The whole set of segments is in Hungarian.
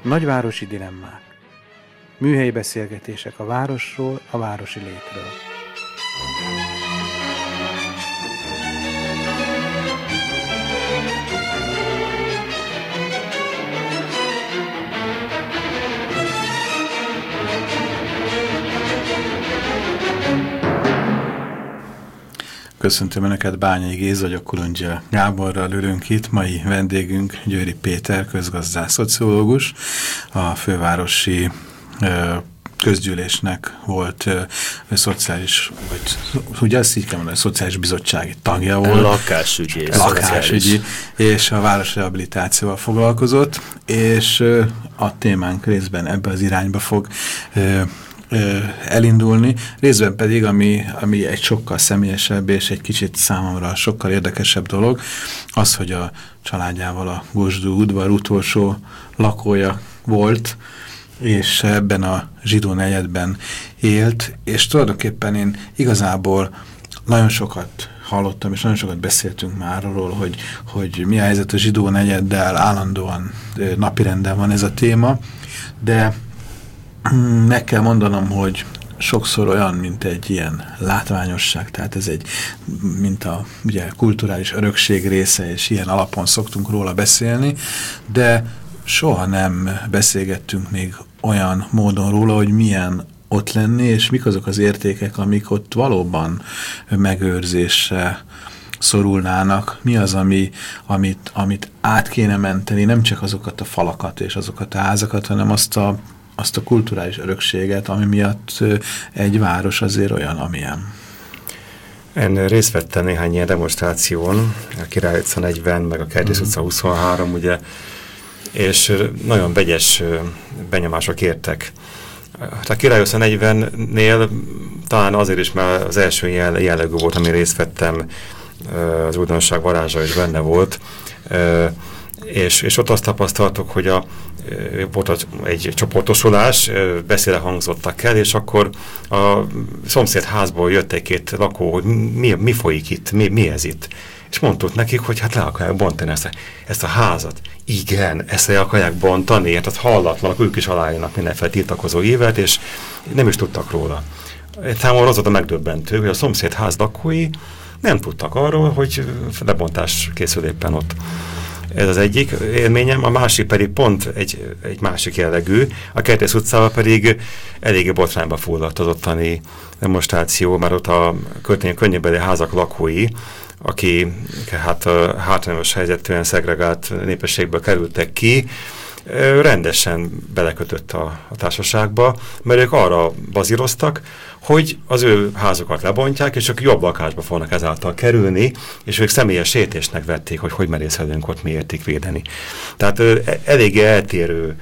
Nagyvárosi dilemmák. Műhelyi beszélgetések a városról, a városi létről. Köszöntöm Önöket, Bányai Géza vagyok, Kulundzsia Gáborral ülünk itt. Mai vendégünk Győri Péter, közgazdász, szociológus, a fővárosi közgyűlésnek volt szociális, vagy ugye azt így kell mondani, szociális bizottsági tagja volt. Lakásügyi, és a városrehabilitációval foglalkozott, és a témánk részben ebbe az irányba fog elindulni, részben pedig, ami egy sokkal személyesebb és egy kicsit számomra sokkal érdekesebb dolog, az, hogy a családjával a Gosdú udvar utolsó lakója volt, és ebben a zsidó negyedben élt, és tulajdonképpen én igazából nagyon sokat hallottam, és nagyon sokat beszéltünk már arról, hogy mi a helyzet a zsidó negyeddel, állandóan napirenden van ez a téma, de meg kell mondanom, hogy sokszor olyan, mint egy ilyen látványosság, tehát ez egy, mint a ugye, kulturális örökség része, és ilyen alapon szoktunk róla beszélni, de soha nem beszélgettünk még olyan módon róla, hogy milyen ott lenni, és mik azok az értékek, amik ott valóban megőrzésre szorulnának, mi az, amit át kéne menteni, nem csak azokat a falakat és azokat a házakat, hanem azt a kulturális örökséget, ami miatt egy város azért olyan, amilyen. Én részt vettem néhány ilyen demonstráción, a Király utca 40, meg a Kertész utca 23, ugye, és nagyon vegyes benyomások értek. A Király utca 40-nél talán azért is, mert az első jellegű volt, ami részt vettem, az újdonság varázsa is benne volt, és ott azt tapasztaltuk, hogy volt egy csoportosulás, beszéle hangzottak el, és akkor a szomszéd házból jött egy-két lakó, hogy mi folyik itt, mi ez itt. És mondtuk nekik, hogy hát le akarják bontani ezt a házat. Igen, ezt le akarják bontani, hát az hallatlanak, ők is aláírnak mindenféle tiltakozó évet, és nem is tudtak róla. Számomra az volt a megdöbbentő, hogy a szomszéd ház lakói nem tudtak arról, hogy lebontás készül éppen ott. Ez az egyik élményem, a másik pedig pont egy másik jellegű, a Kertész utcával pedig eléggé botrányba fulladt az ottani demonstráció, mert ott a könnyűbeli házak lakói, aki hát hátrányos helyzetűen szegregált népességből kerültek ki, rendesen belekötött a társaságba, mert ők arra bazíroztak, hogy az ő házukat lebontják, és ők jobb lakásba fognak ezáltal kerülni, és ők személyes sértésnek vették, hogy merészkedünk ott, mi értik védeni. Tehát eléggé eltérő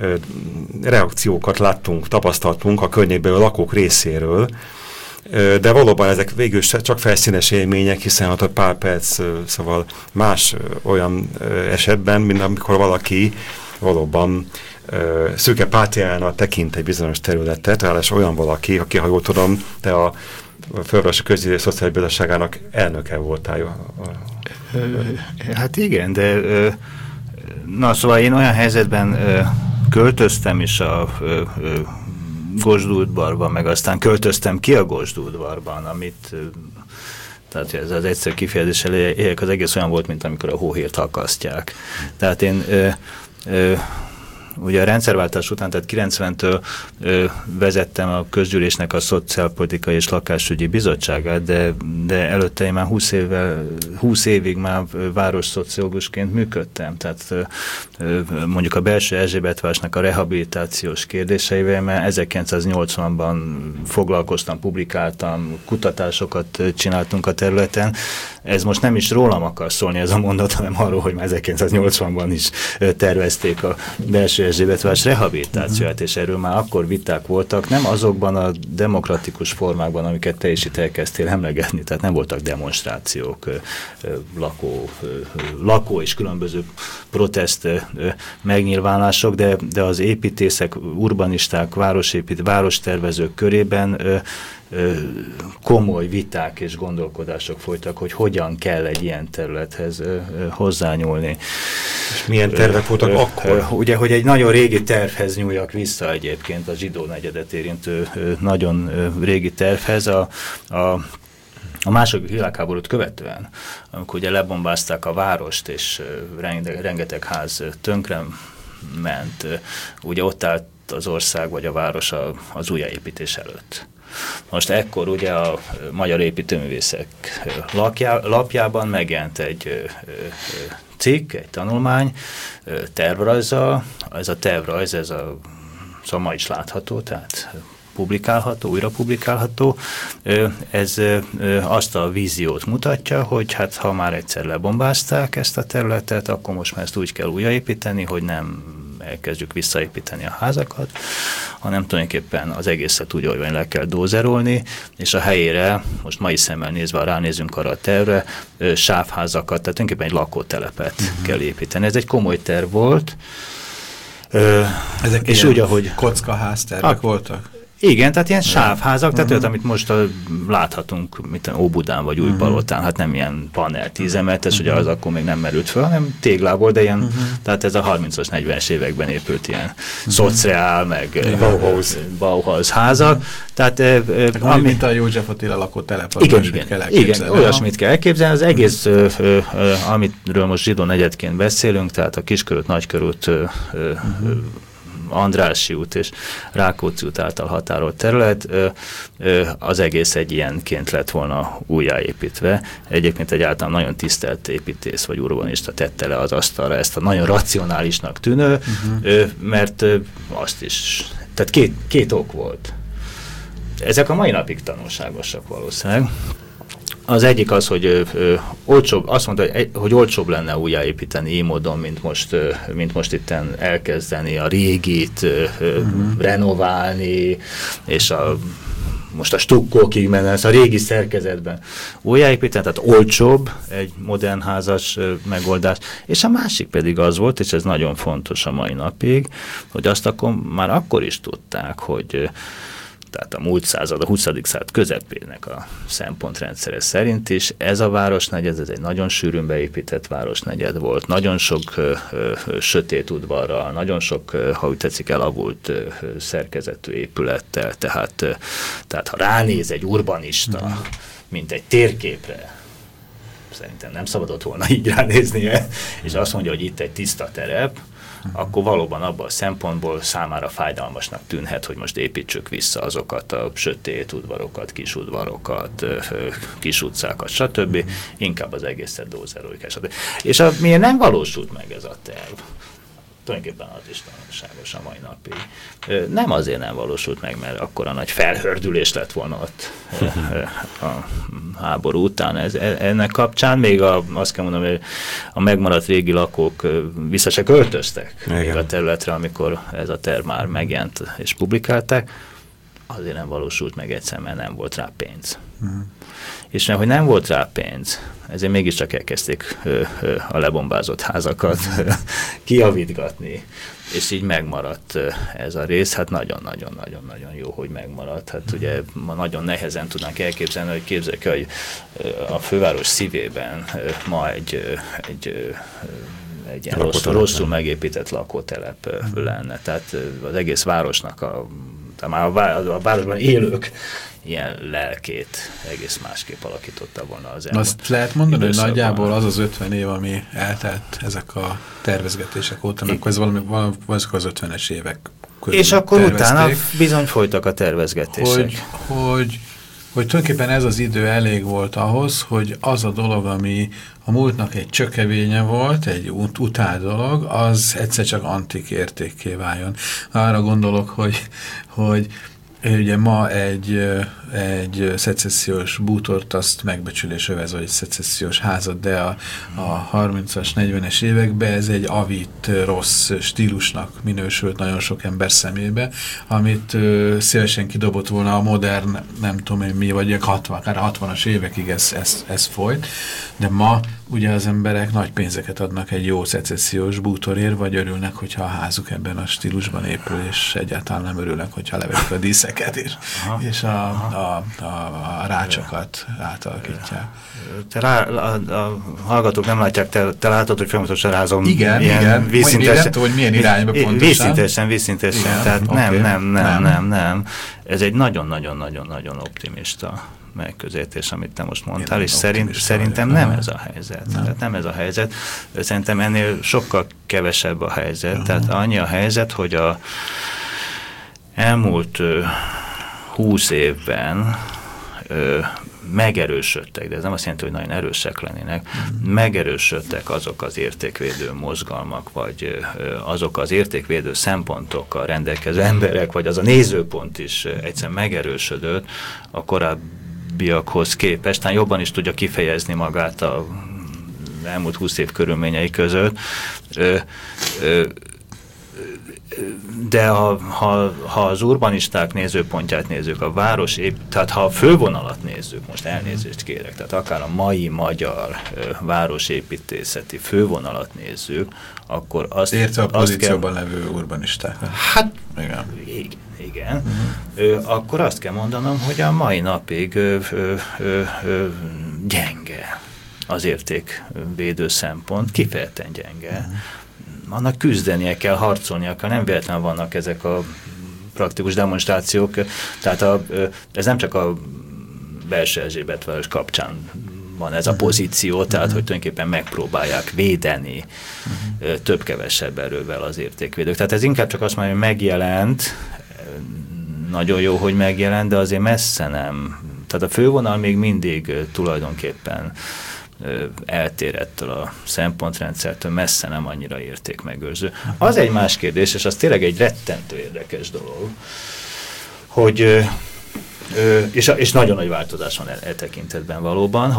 reakciókat láttunk, tapasztaltunk a környékbeli lakók részéről, de valóban ezek végül csak felszínes élmények, hiszen ott pár perc, szóval más olyan esetben, mint amikor valaki valóban szürke pátriának tekint egy bizonyos területet, ráadásul olyan valaki, aki, ha jól tudom, te a Fővárosi Közgyűlés Szociális Bizottságának elnöke voltál. Hát igen, de na szóval én olyan helyzetben költöztem is a Gosdú udvarban, meg aztán költöztem ki a Gosdú udvarban, amit tehát ez az egyszerű kifejezéssel éljek, az egész olyan volt, mint amikor a hóhírt akasztják. Tehát én ugye a rendszerváltás után, tehát 90-től vezettem a közgyűlésnek a Szociálpolitikai és Lakásügyi Bizottságát, de előtte én már 20 évig már városszociológusként működtem. Tehát mondjuk a belső Erzsébetvárosnak a rehabilitációs kérdéseivel, mert 1980-ban foglalkoztam, publikáltam, kutatásokat csináltunk a területen. Ez most nem is rólam akar szólni ez a mondat, hanem arról, hogy már 1980-ban is tervezték a belső Erzsébetváros rehabilitációját, és erről már akkor viták voltak, nem azokban a demokratikus formákban, amiket te is itt elkezdtél emlegetni, tehát nem voltak demonstrációk, lakó és különböző protest megnyilvánulások, de az építészek, urbanisták, várostervezők körében komoly viták és gondolkodások folytak, hogy hogyan kell egy ilyen területhez hozzányúlni. És milyen tervek voltak akkor? Ugye, hogy egy nagyon régi tervhez nyúljak vissza egyébként, a zsidó negyedet érintő nagyon régi tervhez, a második világháborút követően, amikor ugye lebombázták a várost, és rengeteg ház tönkre ment, ugye ott állt az ország vagy a város az újjáépítés előtt. Most ekkor ugye a Magyar Építőművészek lapjában megjelent egy cikk, egy tanulmány tervrajzzal. Ez a tervrajz, szóval ma is látható, tehát publikálható, újra publikálható. Ez azt a víziót mutatja, hogy hát ha már egyszer lebombázták ezt a területet, akkor most már ezt úgy kell újraépíteni, hogy nem elkezdjük visszaépíteni a házakat, hanem tulajdonképpen az egészet úgy, hogy le kell dózerolni, és a helyére, most mai szemmel nézve, ha ránézünk arra a tervre, sávházakat, tehát tulajdonképpen egy lakótelepet kell építeni. Ez egy komoly terv volt. Ezek és úgy, ahogy kockaháztervek voltak? Igen, tehát ilyen sávházak, tehát olyat, amit most láthatunk, mint Óbudán vagy Újpalotán, hát nem ilyen panel 10 emeletes, ugye az akkor még nem merült fel, hanem téglából, de ilyen, tehát ez a 30-as, 40-es években épült ilyen szociál, meg Bauhaus házak. Tehát, mint a József Attila lakótelep, igen, olyasmit kell elképzelni. Az egész, amiről most zsidó negyedként beszélünk, tehát a Kiskörút, Nagykörút, Andrássy út és Rákóczi út által határolt terület, az egész egy ilyenként lett volna újjáépítve. Egyébként egy általán nagyon tisztelt építész vagy urbanista tette le az asztalra ezt a nagyon racionálisnak tűnő, mert azt is, tehát két ok volt. Ezek a mai napig tanulságosak valószínűleg. Az egyik az, hogy olcsóbb, azt mondta, hogy olcsóbb lenne újjáépíteni így módon, mint most itten elkezdeni a régit, renoválni, és most a stukkókig menne, a régi szerkezetben újjáépíteni, tehát olcsóbb egy modern házas megoldás. És a másik pedig az volt, és ez nagyon fontos a mai napig, hogy azt már akkor is tudták, hogy tehát a múlt század, a 20. század közepének a szempontrendszere szerint is ez a városnegyed, ez egy nagyon sűrűn beépített városnegyed volt, nagyon sok sötét udvarral, nagyon sok, ha úgy tetszik, elavult szerkezetű épülettel, tehát ha ránéz egy urbanista, mint egy térképre, szerintem nem szabadott volna így ránéznie, és azt mondja, hogy itt egy tiszta terep, akkor valóban abban a szempontból számára fájdalmasnak tűnhet, hogy most építsük vissza azokat a sötét udvarokat, kis udvarokat, kis utcákat, stb. Inkább az egészet dózeroljuk. És miért nem valósult meg ez a terv? Tulajdonképpen az is tanulságos a mai napig. Nem azért nem valósult meg, mert akkora nagy felhördülés lett volna ott a háború után. Ennek kapcsán még azt kell mondanom, hogy a megmaradt régi lakók vissza se költöztek még a területre, amikor ez a terv már megjelent és publikálták. Azért nem valósult meg egyszer, mert nem volt rá pénz. És mert hogy nem volt rá pénz, ezért mégiscsak elkezdték a lebombázott házakat kijavítgatni, és így megmaradt ez a rész. Hát nagyon-nagyon-nagyon jó, hogy megmaradt. Hát ugye ma nagyon nehezen tudnánk elképzelni, hogy képzeljük, hogy a főváros szívében ma egy ilyen rosszul megépített lakótelep lenne. Tehát az egész városnak már a városban élők ilyen lelkét egész másképp alakította volna az elmúlt. Azt lehet mondani, hogy nagyjából az 50 év, ami eltelt ezek a tervezgetések óta, akkor ez valami az 50-es évek közül és akkor tervezték. Utána bizony folytak a tervezgetések. Hogy tulajdonképpen ez az idő elég volt ahhoz, hogy az a dolog, ami a múltnak egy csökevénye volt, egy utált dolog, az egyszer csak antik értékké váljon. Arra gondolok, hogy ugye ma egy szecessziós bútort azt megbecsülés övez, vagy egy szecessziós házat, de a 30-as, 40-es években ez egy avit rossz stílusnak minősült nagyon sok ember szemébe, amit szívesen kidobott volna a modern, nem tudom én mi, vagy akár 60-as évekig ez folyt, de ma ugye az emberek nagy pénzeket adnak egy jó szecessziós bútorért, vagy örülnek, hogyha a házuk ebben a stílusban épül, és egyáltalán nem örülnek, hogyha leverik a épületeket is, és a rácsokat átalakítják. A hallgatók nem látják, te látod, hogy folyamatosan rázom. Igen. Nem tudom, hogy milyen irányba pontosan. Vízszintesen. Tehát nem. Ez egy nagyon-nagyon-nagyon-nagyon optimista megközelítés, amit te most mondtál, és szerintem nem ez a helyzet. Tehát nem ez a helyzet. Szerintem ennél sokkal kevesebb a helyzet. Tehát annyi a helyzet, hogy a elmúlt 20 évben megerősödtek, de ez nem azt jelenti, hogy nagyon erősek lennének, megerősödtek azok az értékvédő mozgalmak, vagy azok az értékvédő szempontokkal rendelkező emberek, vagy az a nézőpont is egyszerűen megerősödött a korábbiakhoz képest, talán jobban is tudja kifejezni magát a elmúlt 20 év körülményei között. De ha az urbanisták nézőpontját nézzük, a város tehát ha a fővonalat nézzük, most elnézést kérek, tehát akár a mai magyar városépítészeti fővonalat nézzük, akkor azt... Érte a pozícióban levő urbanisták. Hát, igen. Akkor azt kell mondanom, hogy a mai napig gyenge az értékvédő szempont, kifejezetten gyenge. Annak küzdenie kell, harcolnia kell, nem véletlenül vannak ezek a praktikus demonstrációk, tehát ez nem csak a Belső Erzsébetváros kapcsán van ez a pozíció, tehát hogy tulajdonképpen megpróbálják védeni több-kevesebb erővel az értékvédők. Tehát ez inkább csak azt mondja, hogy megjelent, nagyon jó, hogy megjelent, de azért messze nem. Tehát a fővonal még mindig tulajdonképpen eltér ettől a szempontrendszertől, messze nem annyira értékmegőrző. Az egy más kérdés, és az tényleg egy rettentő érdekes dolog, hogy és nagyon nagy változás van e tekintetben valóban,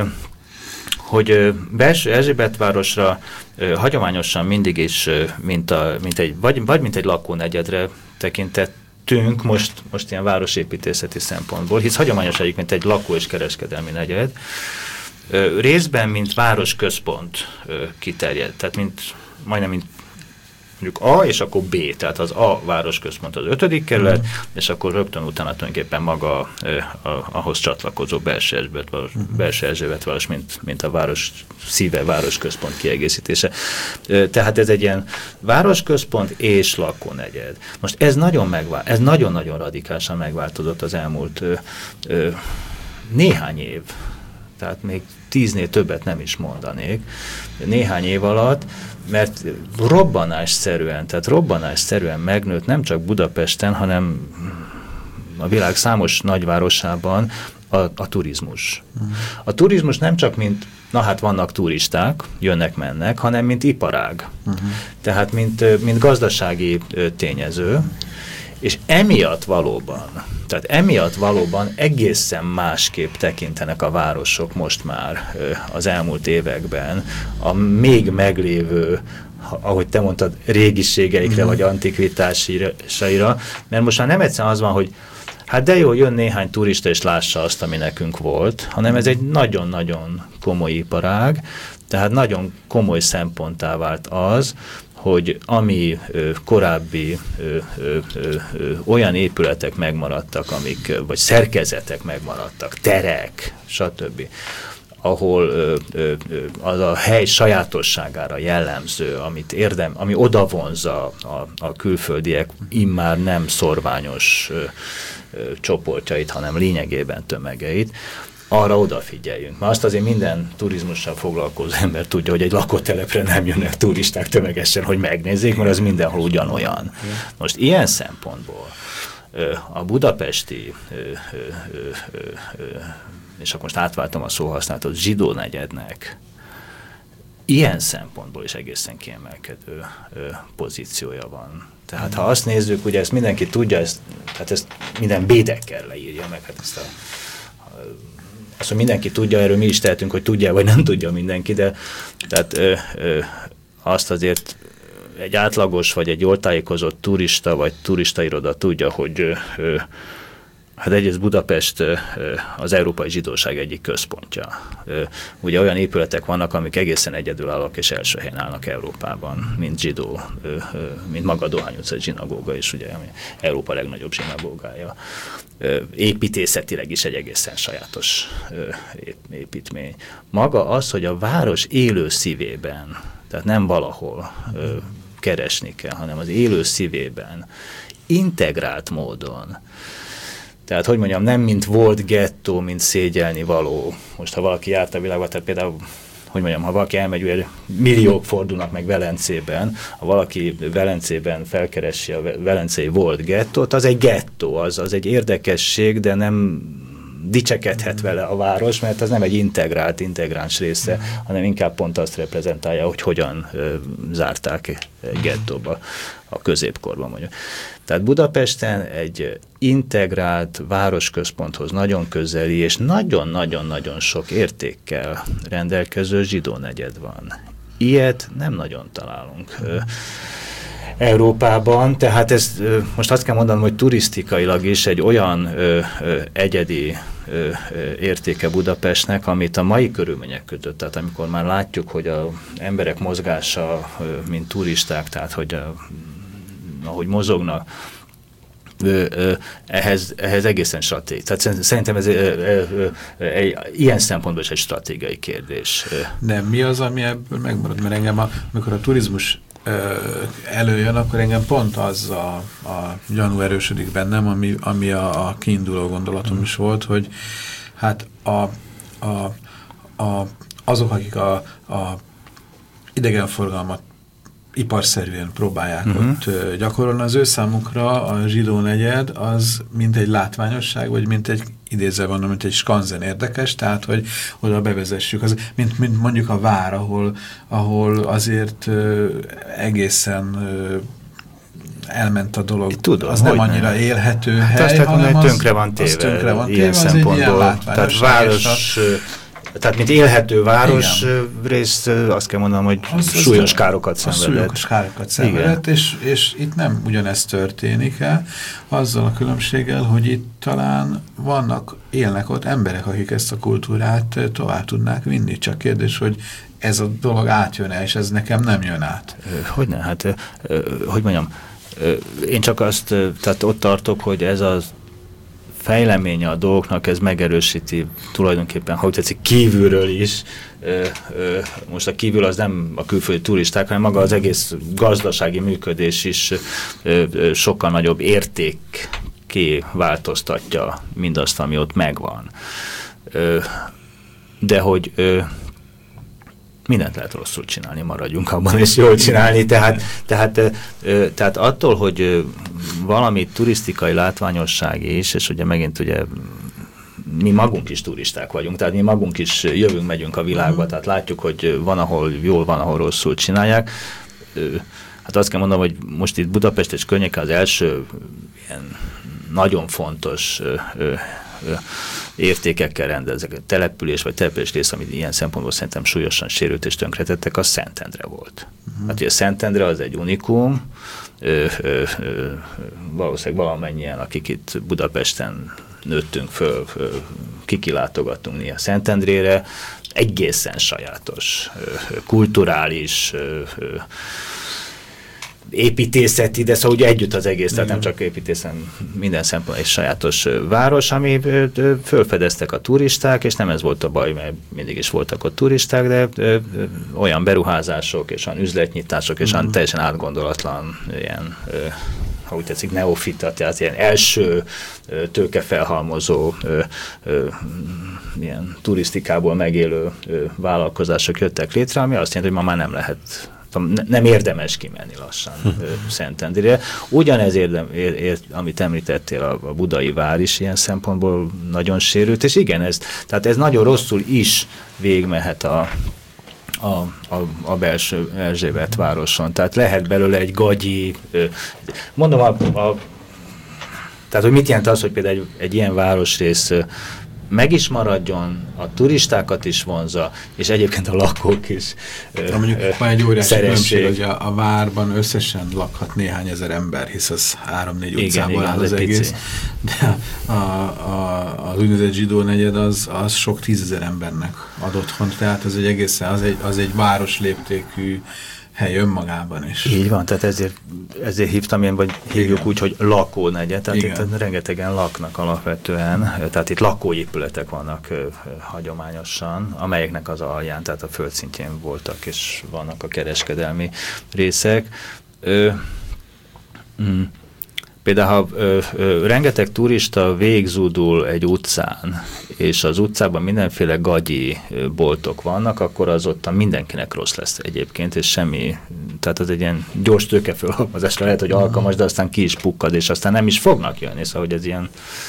hogy Belső Erzsébetvárosra hagyományosan mindig is mint egy lakónegyedre tekintettünk, most ilyen városépítészeti szempontból, hisz hagyományos egyébként egy lakó- és kereskedelmi negyed, részben, mint városközpont kiterjed, tehát majdnem mint mondjuk A, és akkor B, tehát az A városközpont az 5. kerület, és akkor rögtön utána tulajdonképpen maga ahhoz csatlakozó Belső Erzsébetváros, mint a város szíve, városközpont kiegészítése. Tehát ez egy ilyen városközpont és lakónegyed. Most ez nagyon-nagyon radikálisan megváltozott az elmúlt néhány év. Tehát még 10-nél többet nem is mondanék, néhány év alatt, mert robbanásszerűen megnőtt nem csak Budapesten, hanem a világ számos nagyvárosában a turizmus. A turizmus nem csak mint, vannak turisták, jönnek-mennek, hanem mint iparág. Tehát mint gazdasági tényező, és emiatt valóban egészen másképp tekintenek a városok most már az elmúlt években a még meglévő, ahogy te mondtad, régiségeikre vagy antikvitásaira, mert most már nem egyszerűen az van, hogy hát de jó, jön néhány turista és lássa azt, ami nekünk volt, hanem ez egy nagyon-nagyon komoly iparág, tehát nagyon komoly szemponttá vált az, hogy ami korábbi olyan épületek megmaradtak, vagy szerkezetek megmaradtak, terek, stb., ahol az a hely sajátosságára jellemző, ami odavonza a külföldiek immár nem szorványos csoportjait, hanem lényegében tömegeit, arra odafigyeljünk. Mert azt azért minden turizmussal foglalkozó ember tudja, hogy egy lakótelepre nem jönnek turisták tömegesen, hogy megnézzék, mert az mindenhol ugyanolyan. Most ilyen szempontból a budapesti, és akkor most átváltom a szóhasználatot, zsidó negyednek ilyen szempontból is egészen kiemelkedő pozíciója van. Tehát ha azt nézzük, ugye ezt mindenki tudja, ezt minden bédekkel leírja meg, hát ezt azt, hogy mindenki tudja, erről mi is tehetünk, hogy tudja, vagy nem tudja mindenki, de tehát azt azért egy átlagos, vagy egy jól tájékozott turista, vagy turistairoda tudja, hogy Hát egyrészt Budapest az európai zsidóság egyik központja. Ugye olyan épületek vannak, amik egészen egyedülállók és első helyen állnak Európában, mint zsidó, mint maga a Dohány utcai zsinagóga is, ugye, ami Európa legnagyobb zsinagógája. Építészetileg is egy egészen sajátos építmény. Maga az, hogy a város élő szívében, tehát nem valahol keresni kell, hanem az élő szívében, integrált módon. Tehát, hogy mondjam, nem mint volt gettó, mint szégyelni való. Most, ha valaki járt a világban, tehát például, hogy mondjam, ha valaki elmegy, milliók fordulnak meg Velencében, ha valaki Velencében felkeresi a velencei volt gettót, az egy gettó, az egy érdekesség, de nem dicsekedhet vele a város, mert az nem egy integráns része, hanem inkább pont azt reprezentálja, hogy hogyan zárták gettóba a középkorban mondjuk. Tehát Budapesten egy integrált városközponthoz nagyon közeli és nagyon-nagyon-nagyon sok értékkel rendelkező zsidó negyed van. Ilyet nem nagyon találunk Európában, tehát ez most azt kell mondanom, hogy turisztikailag is egy olyan egyedi értéke Budapestnek, amit a mai körülmények között, tehát amikor már látjuk, hogy az emberek mozgása, mint turisták, tehát hogy ahogy mozognak, ehhez egészen stratégiai. Tehát szerintem ez ilyen szempontból is egy stratégiai kérdés. De mi az, ami ebből megmarad? Mert engem, amikor a turizmus előjön, akkor engem pont az a gyanú erősödik bennem, ami a kiinduló gondolatom is volt, hogy hát azok, akik a idegenforgalmat iparszerűen próbálják ott gyakorolni, az ő számukra a zsidó negyed az mint egy látványosság, vagy mint egy idézve van, mint egy skanzen érdekes, tehát, hogy oda bevezessük. Az, mint mondjuk a vár, ahol azért egészen elment a dolog. Tudom, az nem annyira élhető hát hely, hanem az tönkre van téve ilyen szempontból. Tehát város... Tehát, mint élhető város részt, azt kell mondanom, hogy súlyos károkat szenvedett. Súlyos károkat szenvedett, és itt nem ugyanezt történik el, azzal a különbséggel, hogy itt talán élnek ott emberek, akik ezt a kultúrát tovább tudnák vinni. Csak kérdés, hogy ez a dolog átjön-e, és ez nekem nem jön át. Hogyne, hát, hogy mondjam, én csak azt, tehát ott tartok, hogy ez az fejleménye a dolgoknak, ez megerősíti tulajdonképpen, ha úgy tetszik, kívülről is. Most a kívül az nem a külföldi turisták, hanem maga az egész gazdasági működés is sokkal nagyobb értékké változtatja mindazt, ami ott megvan. De hogy mindent lehet rosszul csinálni, maradjunk abban, és jól csinálni. Tehát attól, hogy valami turisztikai látványosság is, és ugye megint ugye mi magunk is turisták vagyunk, tehát mi magunk is jövünk, megyünk a világba, tehát látjuk, hogy van, ahol jól, van, ahol rosszul csinálják. Hát azt kell mondanom, hogy most itt Budapest és környéke az első ilyen nagyon fontos értékekkel rendelkező település vagy település rész, amit ilyen szempontból szerintem súlyosan sérült és tönkretettek, az Szentendre volt. Hát ugye Szentendre az egy unikum, valószínűleg valamennyien, akik itt Budapesten nőttünk föl, kikilátogattunk néha Szentendrére, egészen sajátos, kulturális, építészeti, de szóval ugye együtt az egész, tehát nem csak építészen, minden szempontból egy sajátos város, ami fölfedeztek a turisták, és nem ez volt a baj, mert mindig is voltak ott turisták, de olyan beruházások, és olyan üzletnyitások, és olyan teljesen átgondolatlan ilyen, ha úgy tetszik, neofita, tehát ilyen első tőkefelhalmozó, ilyen turisztikából megélő vállalkozások jöttek létre, ami azt jelenti, hogy ma már nem lehet, nem érdemes kimenni lassan Szentendrére. Ugyanez amit említettél, a budai vár is ilyen szempontból nagyon sérült, és igen, tehát ez nagyon rosszul is végigmehet a belső Erzsébet városon. Tehát lehet belőle egy gagyi, mondom, tehát hogy mit jelent az, hogy például egy ilyen városrész meg is maradjon, a turistákat is vonza, és egyébként a lakók is mondjuk van egy óriási különbség, hogy a várban összesen lakhat néhány ezer ember, hisz az 3-4 utcából áll az egész. Pici. De az úgynevezett zsidó negyed az sok 10 000 embernek ad otthont, tehát az egy egészen, az egy város léptékű hely önmagában is. Így van, tehát ezért hívtam én, vagy hívjuk úgy, hogy lakónegyed, tehát itt rengetegen laknak alapvetően, tehát itt lakóépületek vannak hagyományosan, amelyeknek az alján, tehát a földszintjén voltak, és vannak a kereskedelmi részek. Például, ha rengeteg turista végzúdul egy utcán, és az utcában mindenféle gagyi boltok vannak, akkor az ottan mindenkinek rossz lesz egyébként, és semmi, tehát az egy ilyen gyors tőkefölhalmozásra lehet, hogy alkalmas, de aztán ki is pukkad, és aztán nem is fognak jönni, szóval, hogy ez ilyen,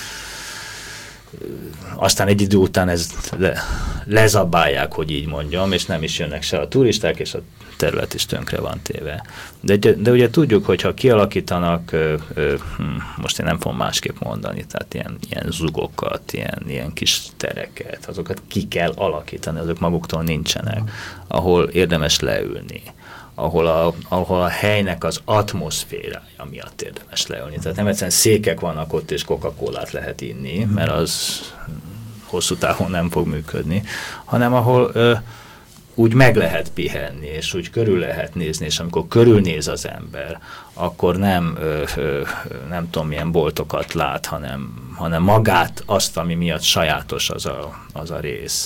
aztán egy idő után ezt lezabálják, hogy így mondjam, és nem is jönnek se a turisták, és a terület is tönkre van téve. De ugye tudjuk, hogyha kialakítanak, most én nem fogom másképp mondani, tehát ilyen zugokat, ilyen kis tereket, azokat ki kell alakítani, azok maguktól nincsenek, ahol érdemes leülni, ahol a helynek az atmoszférája miatt érdemes leülni. Tehát nem egyszerűen székek vannak ott, és Coca-Colát lehet inni, mert az hosszú távon nem fog működni, hanem ahol úgy meg lehet pihenni, és úgy körül lehet nézni, és amikor körülnéz az ember, akkor nem tudom milyen boltokat lát, hanem magát, azt, ami miatt sajátos az a rész.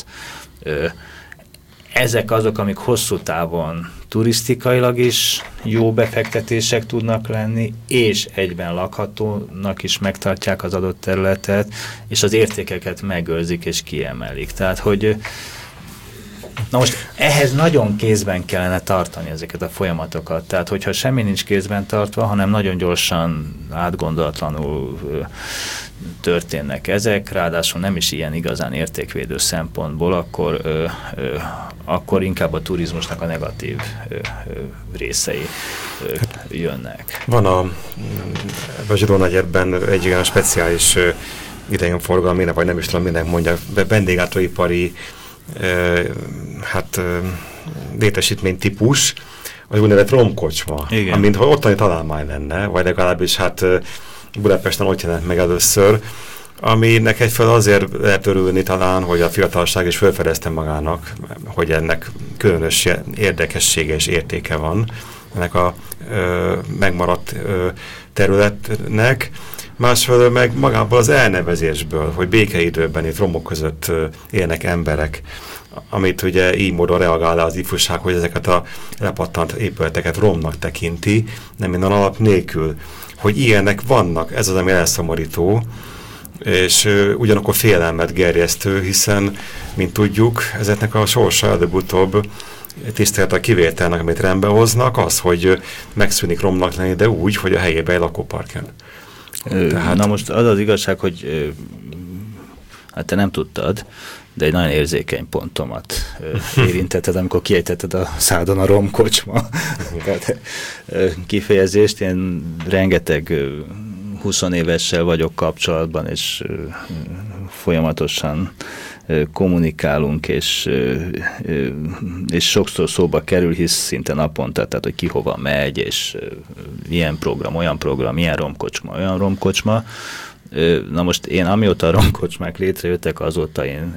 Ezek azok, amik hosszú távon turisztikailag is jó befektetések tudnak lenni, és egyben lakhatónak is megtartják az adott területet, és az értékeket megőrzik és kiemelik. Tehát, hogy na most ehhez nagyon kézben kellene tartani ezeket a folyamatokat. Tehát, hogyha semmi nincs kézben tartva, hanem nagyon gyorsan, átgondolatlanul történnek ezek, ráadásul nem is ilyen igazán értékvédő szempontból, akkor inkább a turizmusnak a negatív részei jönnek. Van a zsidónegyedben egy olyan speciális idegenforgalmi, vagy nem is tudom, minek mondják, vendéglátóipari létesítmény típus, az úgynevezett romkocsma, amintha ottani találmány lenne, vagy legalábbis Budapesten ott jelent meg először, aminek egyfelől azért lehet örülni talán, hogy a fiatalság is felfedezte magának, hogy ennek különös érdekessége és értéke van ennek a megmaradt területnek. Másfelől meg magából az elnevezésből, hogy békeidőben itt romok között élnek emberek, amit ugye így módon reagál az ifjúság, hogy ezeket a lepattant épületeket romnak tekinti, nem minden alap nélkül. Hogy ilyenek vannak, ez az, ami elszomorító, és ugyanakkor félelmet gerjesztő, hiszen, mint tudjuk, ezeknek a sorsa előbb-utóbb tisztelet a kivételnek, amit rendbe hoznak, az, hogy megszűnik romnak lenni, de úgy, hogy a helyében egy lakópark jön. Na most az az igazság, hogy hát te nem tudtad, de egy nagyon érzékeny pontomat érintetted, amikor kiejtetted a szádon a romkocsma kifejezést. Én rengeteg 20 évessel vagyok kapcsolatban, és folyamatosan kommunikálunk, és sokszor szóba kerül, hisz szinte naponta, tehát hogy ki hova megy, és ilyen program, ilyen romkocsma, olyan romkocsma. Na most én, amióta a romkocsmák létrejöttek, azóta én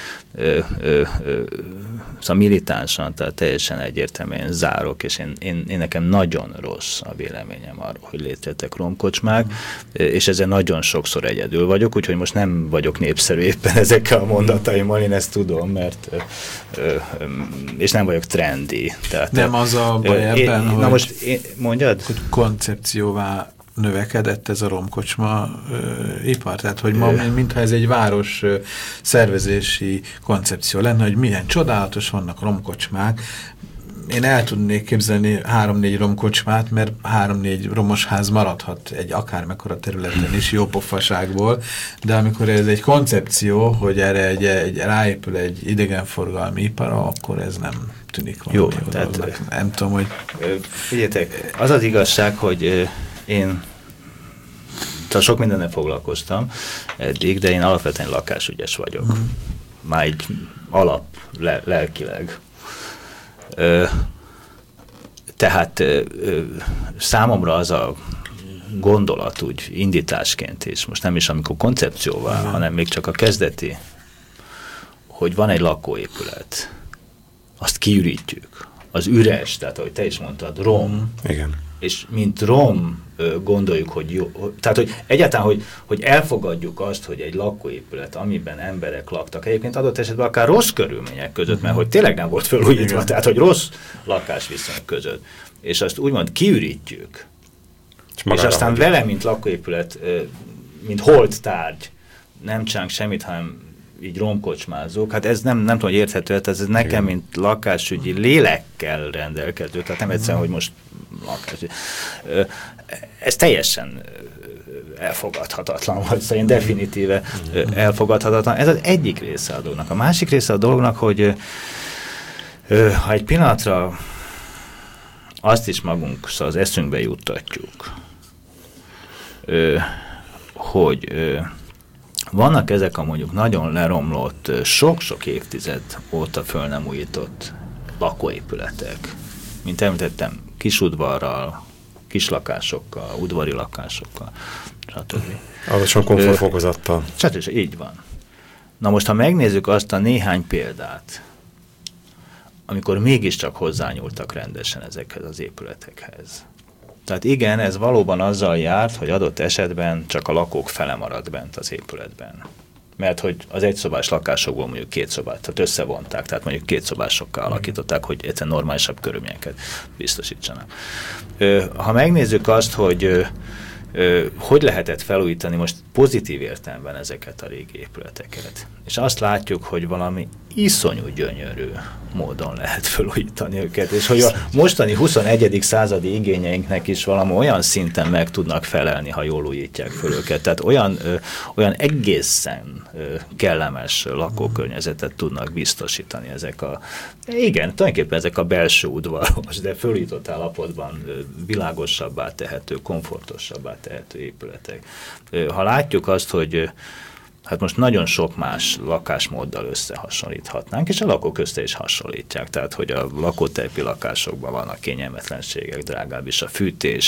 szóval militánsan, tehát teljesen egyértelműen zárok, és én nekem nagyon rossz a véleményem arról, hogy létrejöttek romkocsmák, és ezzel nagyon sokszor egyedül vagyok, úgyhogy most nem vagyok népszerű éppen ezekkel a mondataimmal, én ezt tudom, mert és nem vagyok trendi. Tehát, nem az a baj ebben, hogy, na most mondjad? Hogy koncepcióvá növekedett ez a romkocsma ipar. Tehát, hogy ma, mintha ez egy város szervezési koncepció lenne, hogy milyen csodálatos vannak romkocsmák. Én el tudnék képzelni 3-4 romkocsmát, mert 3-4 romos ház maradhat egy akármekkora területen is, jó pofaságból, de amikor ez egy koncepció, hogy erre ráépül egy idegenforgalmi ipar, akkor ez nem tűnik valami. Jó, tehát nem tudom, hogy... Figyeljetek, az az igazság, hogy én tehát sok mindennel foglalkoztam eddig, de én alapvetően lakásügyes vagyok. Már egy lelkileg. Tehát számomra az a gondolat úgy indításként is, most nem is amikor koncepcióval, hanem még csak a kezdeti, hogy van egy lakóépület, azt kiürítjük, az üres, tehát ahogy te is mondtad, rom. Igen. És mint rom gondoljuk, hogy jó, tehát hogy egyáltalán, hogy elfogadjuk azt, hogy egy lakóépület, amiben emberek laktak, egyébként adott esetben akár rossz körülmények között, mert hogy tényleg nem volt felújítva, tehát hogy rossz lakásviszonyok között, és azt úgymond kiürítjük, és aztán vele, mint lakóépület, mint holttárgy, nem csinálunk semmit, hanem így romkocsmázók, hát ez nem tudom, hogy érthető, hát ez nekem, mint lakásügyi lélekkel rendelkező, tehát nem egyszerűen, hogy most lakásügyi. Ez teljesen elfogadhatatlan, vagy szerint definitíve elfogadhatatlan. Ez az egyik része a dolognak. A másik része a dolognak, hogy ha egy pillanatra azt is magunk az eszünkbe juttatjuk, hogy vannak ezek a mondjuk nagyon leromlott, sok-sok évtized óta föl nem újított lakóépületek. Mint említettem, kisudvarral, kislakásokkal, udvari lakásokkal, stb. Alacsony komfortfokozattal. Stb. Így van. Na most, ha megnézzük azt a néhány példát, amikor mégiscsak hozzányúltak rendesen ezekhez az épületekhez. Tehát igen, ez valóban azzal járt, hogy adott esetben csak a lakók fele maradt bent az épületben. Mert hogy az egyszobás lakásokból mondjuk 2 szobát, tehát összevonták, tehát mondjuk 2 szobásokkal alakították, hogy egyszerűen normálisabb körülményeket biztosítsanak. Ha megnézzük azt, hogy hogy lehetett felújítani most pozitív értelemben ezeket a régi épületeket, és azt látjuk, hogy valami iszonyú gyönyörű módon lehet felújítani őket, és hogy a mostani 21. századi igényeinknek is valami olyan szinten meg tudnak felelni, ha jól újítják fel őket. Tehát olyan egészen kellemes lakókörnyezetet tudnak biztosítani ezek igen, tulajdonképpen ezek a belső udvaros, de felújított állapotban világosabbá tehető, komfortosabbá tehető épületek. Ha látjuk azt, hogy hát most nagyon sok más lakásmóddal összehasonlíthatnánk, és a lakók össze is hasonlítják. Tehát, hogy a lakótelepi lakásokban vannak kényelmetlenségek, drágább is a fűtés.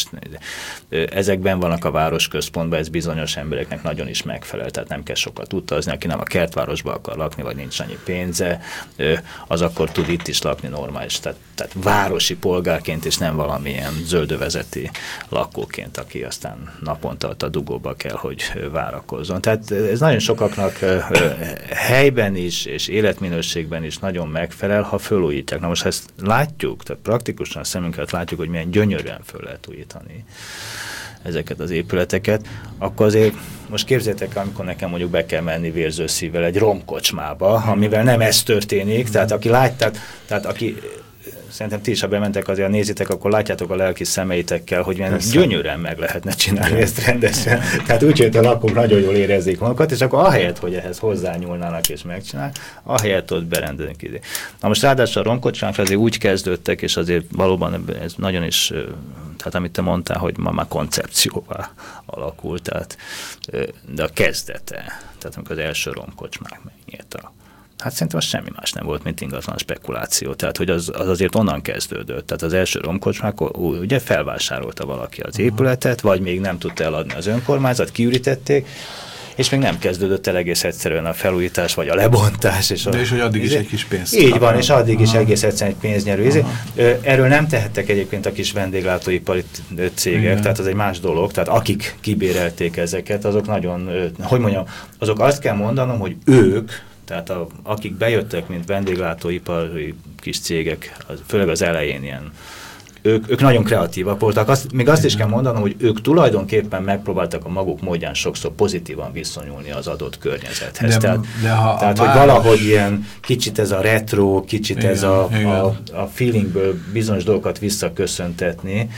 Ezekben vannak a városközpontban, ez bizonyos embereknek nagyon is megfelel, tehát nem kell sokat utazni. Aki nem a kertvárosban akar lakni, vagy nincs annyi pénze, az akkor tud itt is lakni normális. Tehát városi polgárként, és nem valamilyen zöldövezeti lakóként, aki aztán naponta a dugóba kell, hogy várakozzon. Tehát ez nagyon sokaknak helyben is, és életminőségben is nagyon megfelel, ha fölújítják. Na most, ha ezt látjuk, tehát praktikusan a szemünket látjuk, hogy milyen gyönyörűen föl lehet újítani ezeket az épületeket, akkor azért most képzeljétek, amikor nekem mondjuk be kell menni vérző szívvel egy romkocsmába, amivel nem ez történik, tehát aki tehát aki szerintem ti is, ha bementek, azért nézitek, akkor látjátok a lelki szemeitekkel, hogy milyen gyönyörűen meg lehetne csinálni ezt rendesen. Tehát úgy, hogy a lakók nagyon jól érezzék magukat, és akkor ahelyett, hogy ehhez hozzányúlnának és megcsinálnak, ahelyett ott berendezik ide. Na most ráadásul a romkocsmák azért úgy kezdődtek, és azért valóban ez nagyon is, tehát amit te mondtál, hogy ma már koncepcióvá alakult, tehát, de a kezdete, tehát amikor az első romkocsmák megnyíltak. Hát szerintem az semmi más nem volt, mint ingatlan spekuláció. Tehát, hogy az azért onnan kezdődött. Tehát az első romkocsmák, ugye felvásárolta valaki az épületet, vagy még nem tudta eladni az önkormányzat, kiürítették, és még nem kezdődött el egész egyszerűen a felújítás, vagy a lebontás. És hogy addig is egy kis pénzt. Így van, és addig is egész egyszerűen egy pénznyerő. Erről nem tehettek egyébként a kis vendéglátóipari cégek, igen. Tehát az egy más dolog. Tehát akik kibérelték ezeket, azok nagyon, hogy mondjam, azok azt kell mondanom, hogy ők, tehát akik bejöttek, mint vendéglátóipari kis cégek, főleg az elején ilyen, ők nagyon kreatívak voltak. Még azt is kell mondanom, hogy ők tulajdonképpen megpróbáltak a maguk módján sokszor pozitívan viszonyulni az adott környezethez. Tehát hogy valahogy ilyen kicsit ez a retro, kicsit igen, ez a feelingből bizonyos dolgokat visszaköszöntetni,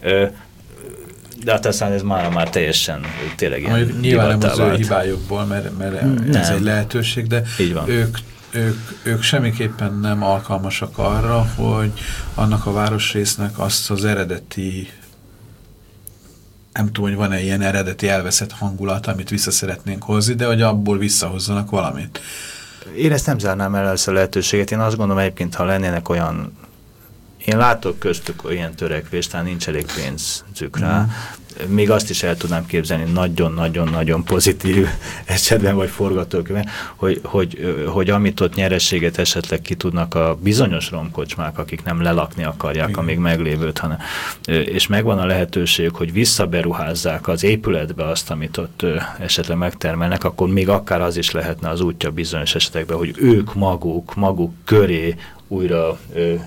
de hát aztán ez már teljesen tényleg ilyen nyilván nem az ő hibájukból, mert ez egy lehetőség, de ők semmiképpen nem alkalmasak arra, hogy annak a városrésznek azt az eredeti nem tudom, hogy van-e ilyen eredeti elveszett hangulat, amit vissza szeretnénk hozni, de hogy abból visszahozzanak valamit. Én ezt nem zárnám el ezt a lehetőséget. Én azt gondolom egyébként, ha lennének olyan, én látok köztük ilyen törekvést, tehát nincs elég pénzük rá. Még azt is el tudnám képzelni nagyon-nagyon-nagyon pozitív esetben, vagy forgatókönyvben, hogy amit ott nyerességet esetleg ki tudnak a bizonyos romkocsmák, akik nem lelakni akarják a még meglévőt, hanem, és megvan a lehetőség, hogy visszaberuházzák az épületbe azt, amit ott esetleg megtermelnek, akkor még akár az is lehetne az útja bizonyos esetekben, hogy ők maguk köré újra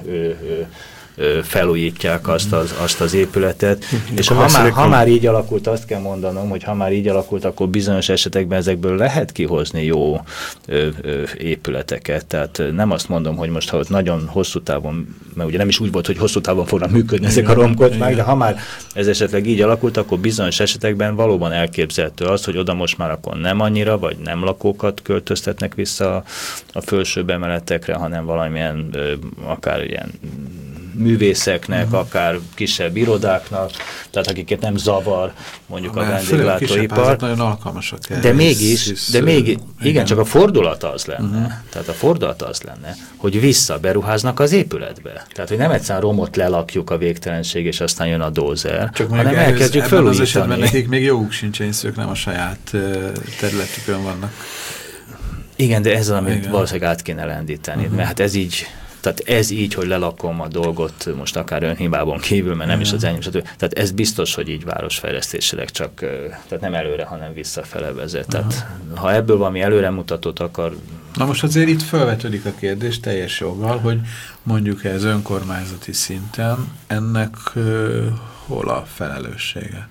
felújítják azt az épületet, és ha már így alakult, azt kell mondanom, hogy ha már így alakult, akkor bizonyos esetekben ezekből lehet kihozni jó épületeket. Tehát nem azt mondom, hogy most ha ott nagyon hosszú távon, mert ugye nem is úgy volt, hogy hosszú távon fognak működni ezek a romkocsmák, de ha már ez esetleg így alakult, akkor bizonyos esetekben valóban elképzelhető az, hogy oda most már akkor nem annyira, vagy nem lakókat költöztetnek vissza a felsőbb emeletekre, hanem valamilyen akár ilyen művészeknek, akár kisebb irodáknak, tehát akiket nem zavar mondjuk a vendéglátóipar. Nagyon alkalmasak. Igen, csak a fordulat az lenne. Tehát a fordulat az lenne, hogy beruháznak az épületbe. Tehát, hogy nem egyszerűen romot lelakjuk a végtelenség, és aztán jön a dózer, hanem elkezdjük felújítani. Az esetben nekik még joguk sincs, ők nem a saját területükön vannak. Igen, de ez az, amit valószínűleg át kéne lendíteni, mert hát ez így, hogy lelakom a dolgot most akár önhibában kívül, mert nem is az enyém, tehát ez biztos, hogy így városfejlesztésileg csak, tehát nem előre, hanem visszafele vezet. Tehát ha ebből valami előremutatót akar... Na most azért itt felvetődik a kérdés teljes joggal, hogy mondjuk ez önkormányzati szinten ennek hol a felelőssége?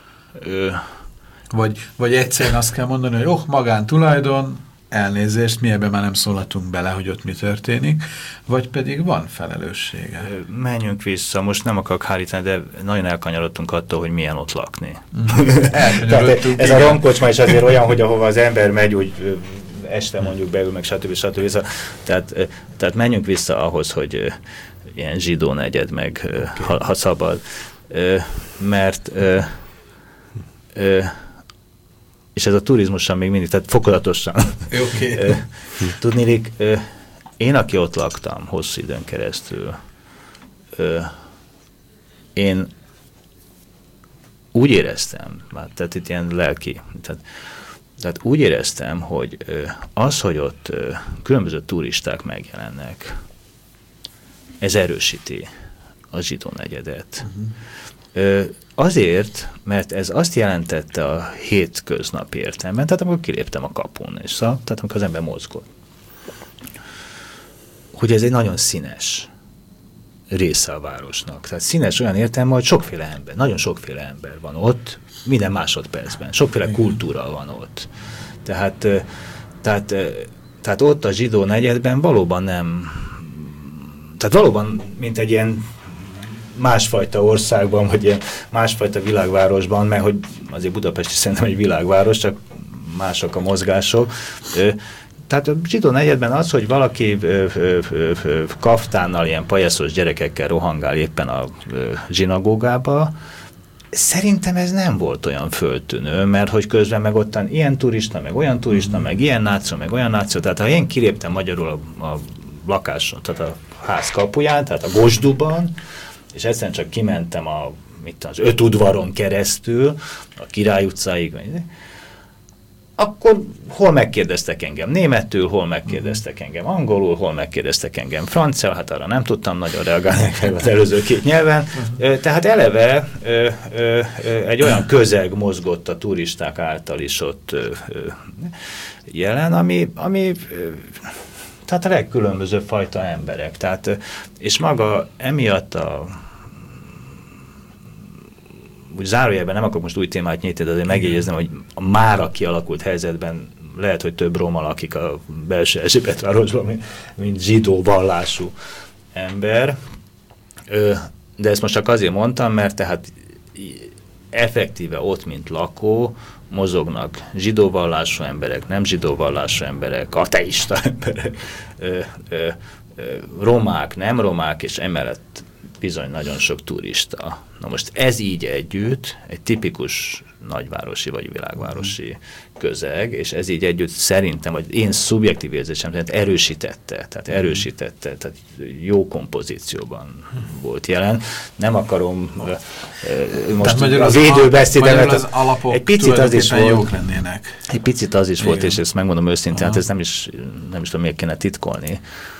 Vagy egyszerűen azt kell mondani, hogy magántulajdon, elnézést, mi ebben már nem szólatunk bele, hogy ott mi történik, vagy pedig van felelőssége. Menjünk vissza, most nem akarok hárítani, de nagyon elkanyarodtunk attól, hogy milyen ott lakni. Ez a romkocsma is azért olyan, hogy ahova az ember megy, úgy este mondjuk beül, meg stb. Tehát menjünk vissza ahhoz, hogy ilyen zsidó negyed, meg ha szabad. Mert és ez a turizmusan még mindig, tehát fokozatosan. Tudniillik, én, aki ott laktam hosszú időn keresztül, én úgy éreztem, tehát itt ilyen lelki, tehát úgy éreztem, hogy az, hogy ott különböző turisták megjelennek, ez erősíti a zsidó negyedet. Azért, mert ez azt jelentette a hétköznapi értelemben, tehát amikor kiléptem a kapun, és tehát amikor az ember mozgott, hogy ez egy nagyon színes része a városnak. Tehát színes olyan értelemben, hogy sokféle ember, nagyon sokféle ember van ott, minden másodpercben, sokféle kultúra van ott. Tehát ott a zsidó negyedben valóban nem, tehát valóban, mint egy ilyen másfajta országban, vagy ilyen másfajta világvárosban, mert hogy azért Budapest is szerintem egy világváros, csak mások a mozgások. Tehát a zsidó negyedben az, hogy valaki kaftánnal, ilyen pajaszos gyerekekkel rohangál éppen a zsinagógába, szerintem ez nem volt olyan föltűnő, mert hogy közben meg ottan ilyen turista, meg olyan turista, meg ilyen náció, meg olyan náció. Tehát ha én kiléptem magyarul a lakáson, tehát a ház kapuján, tehát a Gosduban, és egyszerűen csak kimentem az 5 udvaron keresztül, a Király utcáig, akkor hol megkérdeztek engem németül, hol megkérdeztek engem angolul, hol megkérdeztek engem francia, hát arra nem tudtam nagyon reagálni az előző 2 nyelven. Tehát eleve egy olyan közeg mozgott a turisták által is ott jelen, ami tehát a legkülönbözőbb fajta emberek. Tehát, és maga emiatt úgy zárójelben nem akarok most új témát nyitni, de azért megjegyezném, hogy a mára kialakult helyzetben lehet, hogy több roma lakik a belső Erzsébetvárosban, mint zsidó vallású ember. De ezt most csak azért mondtam, mert tehát effektíve ott, mint lakó, mozognak zsidó vallású emberek, nem zsidó vallású emberek, ateista emberek, romák, nem romák, és emellett bizony nagyon sok turista. Na most ez így együtt egy tipikus nagyvárosi vagy világvárosi közeg, és ez így együtt szerintem, vagy én szubjektív érzésem szerint erősítette, tehát jó kompozícióban volt jelen. Nem akarom most a védőbeszédemet, az alapok egy picit az is volt, jók lennének. Egy picit az is volt, és ezt megmondom őszintén, hát ez nem is tudom, miért kéne titkolni,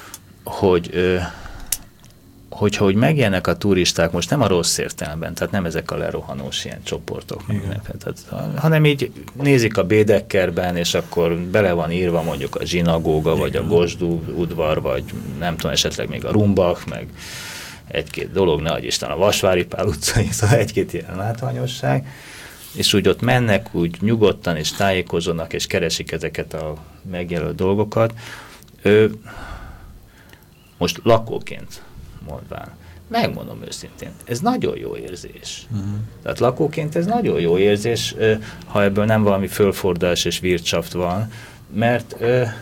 hogy megjelennek a turisták, most nem a rossz értelemben, tehát nem ezek a lerohanós ilyen csoportok, hanem így nézik a Bédekkerben, és akkor bele van írva mondjuk a zsinagóga, vagy a Gosdú udvar, vagy nem tudom, esetleg még a Rumbach, meg egy-két dolog, ne adj Isten, a Vasvári Pál utcai, szóval egy-két ilyen látványosság, és úgy ott mennek, úgy nyugodtan, és tájékozódnak, és keresik ezeket a megjelölt dolgokat. Most lakóként mondván, megmondom őszintén, ez nagyon jó érzés. Tehát lakóként ez nagyon jó érzés, ha ebből nem valami fölfordulás és vircsaft van, mert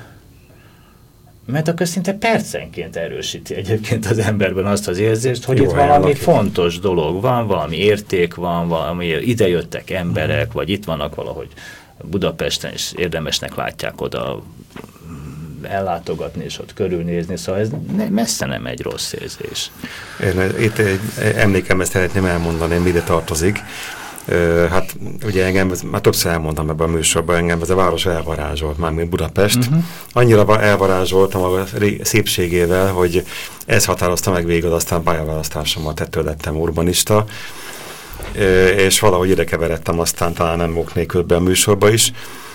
akkor szinte percenként erősíti egyébként az emberben azt az érzést, hogy jó, itt valami fontos dolog van, valami érték van, valami idejöttek emberek, vagy itt vannak valahogy Budapesten, és érdemesnek látják oda ellátogatni és ott körülnézni, szóval ez messze nem egy rossz érzés. Itt emlékemet szeretném elmondani, mi ide tartozik. Hát ugye engem, már többször elmondtam ebben a műsorban, engem ez a város elvarázsolt, már mint Budapest. Annyira elvarázsoltam a szépségével, hogy ez határozta meg végül, aztán pályaválasztásomat, ettől lettem urbanista, és valahogy ide keveredtem, aztán talán nem ok nélkül be a műsorba is.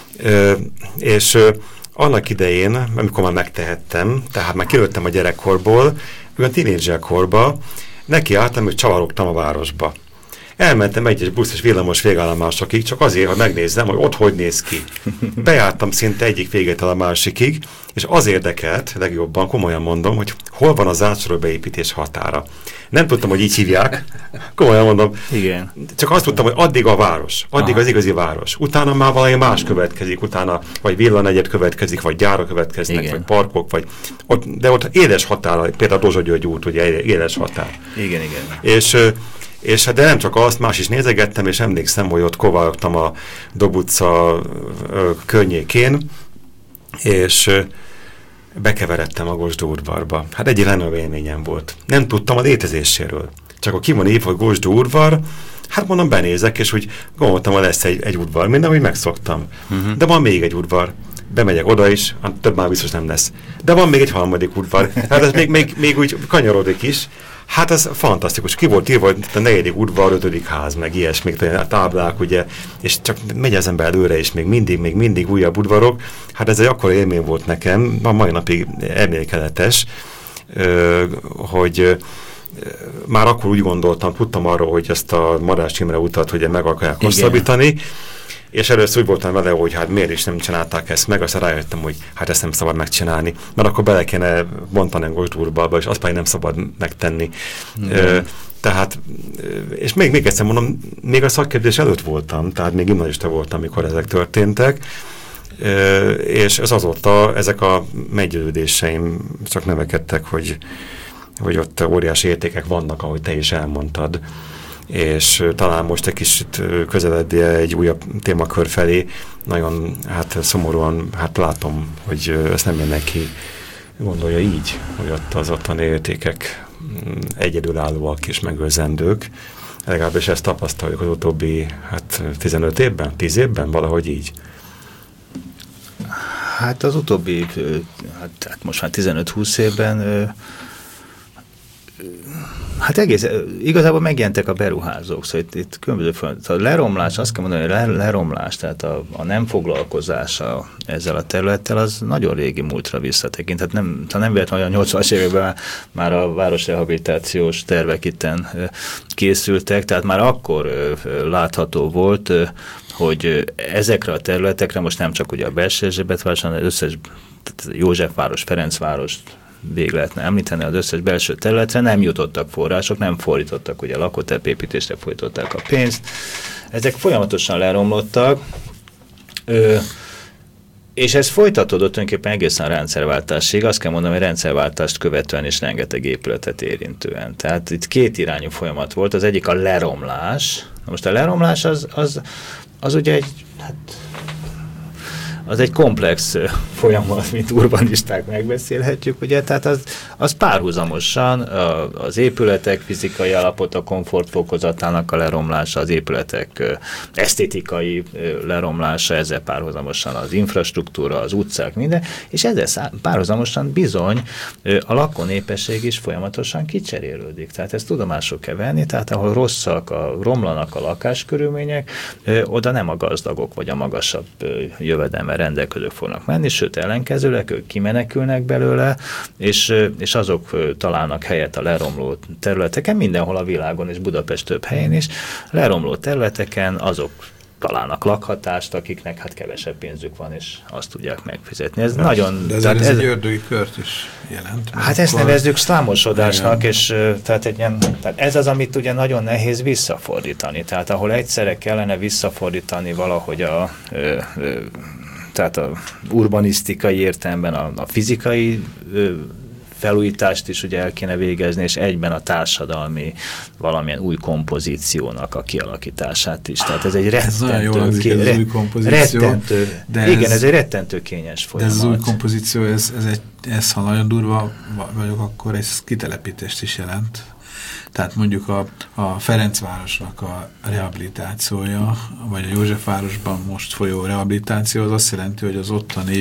És annak idején, amikor már megtehettem, tehát már kilőttem a gyerekkorból, olyan tínédzserkorba, nekiálltam, hogy csavarogtam a városba. Elmentem egyes busz és villamos végállomásokig, csak azért, hogy megnézzem, hogy ott hogy néz ki. Bejártam szinte egyik végétől a másikig, és az érdekelt legjobban, komolyan mondom, hogy hol van a zászló beépítés határa. Nem tudtam, hogy így hívják, komolyan mondom. Igen. Csak azt tudtam, hogy addig a város, addig az igazi város. Utána már valami más következik, utána vagy villanegyed következik, vagy gyára következnek, igen, vagy parkok, vagy de ott éles határ, például a Dózsa György út, ugye éles határ. Igen, igen. És de nem csak azt, más is nézegettem, és emlékszem, hogy ott kováltam a Dob utca környékén, és bekeveredtem a Gosdú udvarba. Hát egy legnagyobb élményem volt. Nem tudtam a létezéséről. Csak akkor ki van írva, hogy Gosdú udvar, hát mondom, benézek, és úgy gondoltam, hogy lesz egy udvar, minden, hogy megszoktam. De van még egy udvar. Bemegyek oda is, több már biztos nem lesz. De van még egy harmadik udvar. Hát ez még úgy kanyarodik is. Hát ez fantasztikus. Ki volt írva, hogy a 4. udvar, 5. ház, meg ilyesmi, a táblák, ugye, és csak megy az ember előre, és még mindig újabb udvarok. Hát ez egy akkora élmény volt nekem, a mai napig emlékeletes, hogy már akkor úgy gondoltam, tudtam arról, hogy ezt a Madách Imre utat, hogy meg akarják hosszabbítani, és először úgy voltam vele, hogy hát miért is nem csinálták ezt meg, aztán rájöttem, hogy hát ezt nem szabad megcsinálni, mert akkor bele kéne bontani a Gosdú udvarba, és azt pedig nem szabad megtenni. Tehát, és még egyszer mondom, még a szakképzés előtt voltam, tehát még gimnazista voltam, amikor ezek történtek, és ez azóta ezek a meggyőződéseim csak növekedtek, hogy ott óriási értékek vannak, ahogy te is elmondtad. És talán most egy kicsit közeledve egy újabb témakör felé, nagyon szomorúan látom, hogy ezt nem mindenki gondolja így, hogy ott az ottani értékek egyedülállóak és megőrzendők. Legalábbis ezt tapasztaljuk az utóbbi 15 évben, 10 évben, valahogy így. Hát az utóbbi, hát most már 15-20 évben hát igazából megjelentek a beruházók, szóval itt különböző a leromlás, azt kell mondani, hogy leromlás, tehát a nem foglalkozása ezzel a területtel, az nagyon régi múltra visszatekint. Tehát nem véletlenül, hogy a 80-as években már a városrehabilitációs tervek itten készültek, tehát már akkor látható volt, hogy ezekre a területekre most nem csak ugye a belső Erzsébetváros, hanem az összes Józsefváros, Ferencvárost végig lehetne említeni, az összes belső területre nem jutottak források, nem fordítottak, ugye lakótelepépítésre fordították a pénzt. Ezek folyamatosan leromlottak, És ez folytatódott tulajdonképpen egészen a rendszerváltásig. Azt kell mondanom, hogy rendszerváltást követően is rengeteg épületet érintően. Tehát itt két irányú folyamat volt. Az egyik a leromlás. Most a leromlás az ugye egy... az egy komplex folyamat, mint urbanisták megbeszélhetjük, ugye, tehát az párhuzamosan az épületek fizikai állapota, komfortfokozatának a leromlása, az épületek esztétikai leromlása, ezzel párhuzamosan az infrastruktúra, az utcák, minden, és ezzel párhuzamosan bizony a lakónépesség is folyamatosan kicserélődik. Tehát ezt tudomásul kell venni, tehát ahol romlanak a lakáskörülmények, oda nem a gazdagok vagy a magasabb jövedelme rendelkezők fognak menni, sőt ellenkezőleg ők kimenekülnek belőle, és azok találnak helyet a leromló területeken, mindenhol a világon, és Budapest több helyén is, leromló területeken azok találnak lakhatást, akiknek hát kevesebb pénzük van, és azt tudják megfizetni. Ez nagyon... De ez egy ördögi kört is jelent. Hát ezt nevezzük szlámosodásnak, és tehát ez az, amit ugye nagyon nehéz visszafordítani. Tehát ahol egyszerre kellene visszafordítani valahogy tehát a urbanisztikai értelemben a fizikai felújítást is ugye el kéne végezni, és egyben a társadalmi valamilyen új kompozíciónak a kialakítását is. Tehát ez egy ez egy rettentő kényes folyamat. De ez az új kompozíció, ez ha nagyon durva vagyok, akkor ez kitelepítést is jelent. Tehát mondjuk a Ferencvárosnak a rehabilitációja, vagy a Józsefvárosban most folyó rehabilitáció, az azt jelenti, hogy az ottani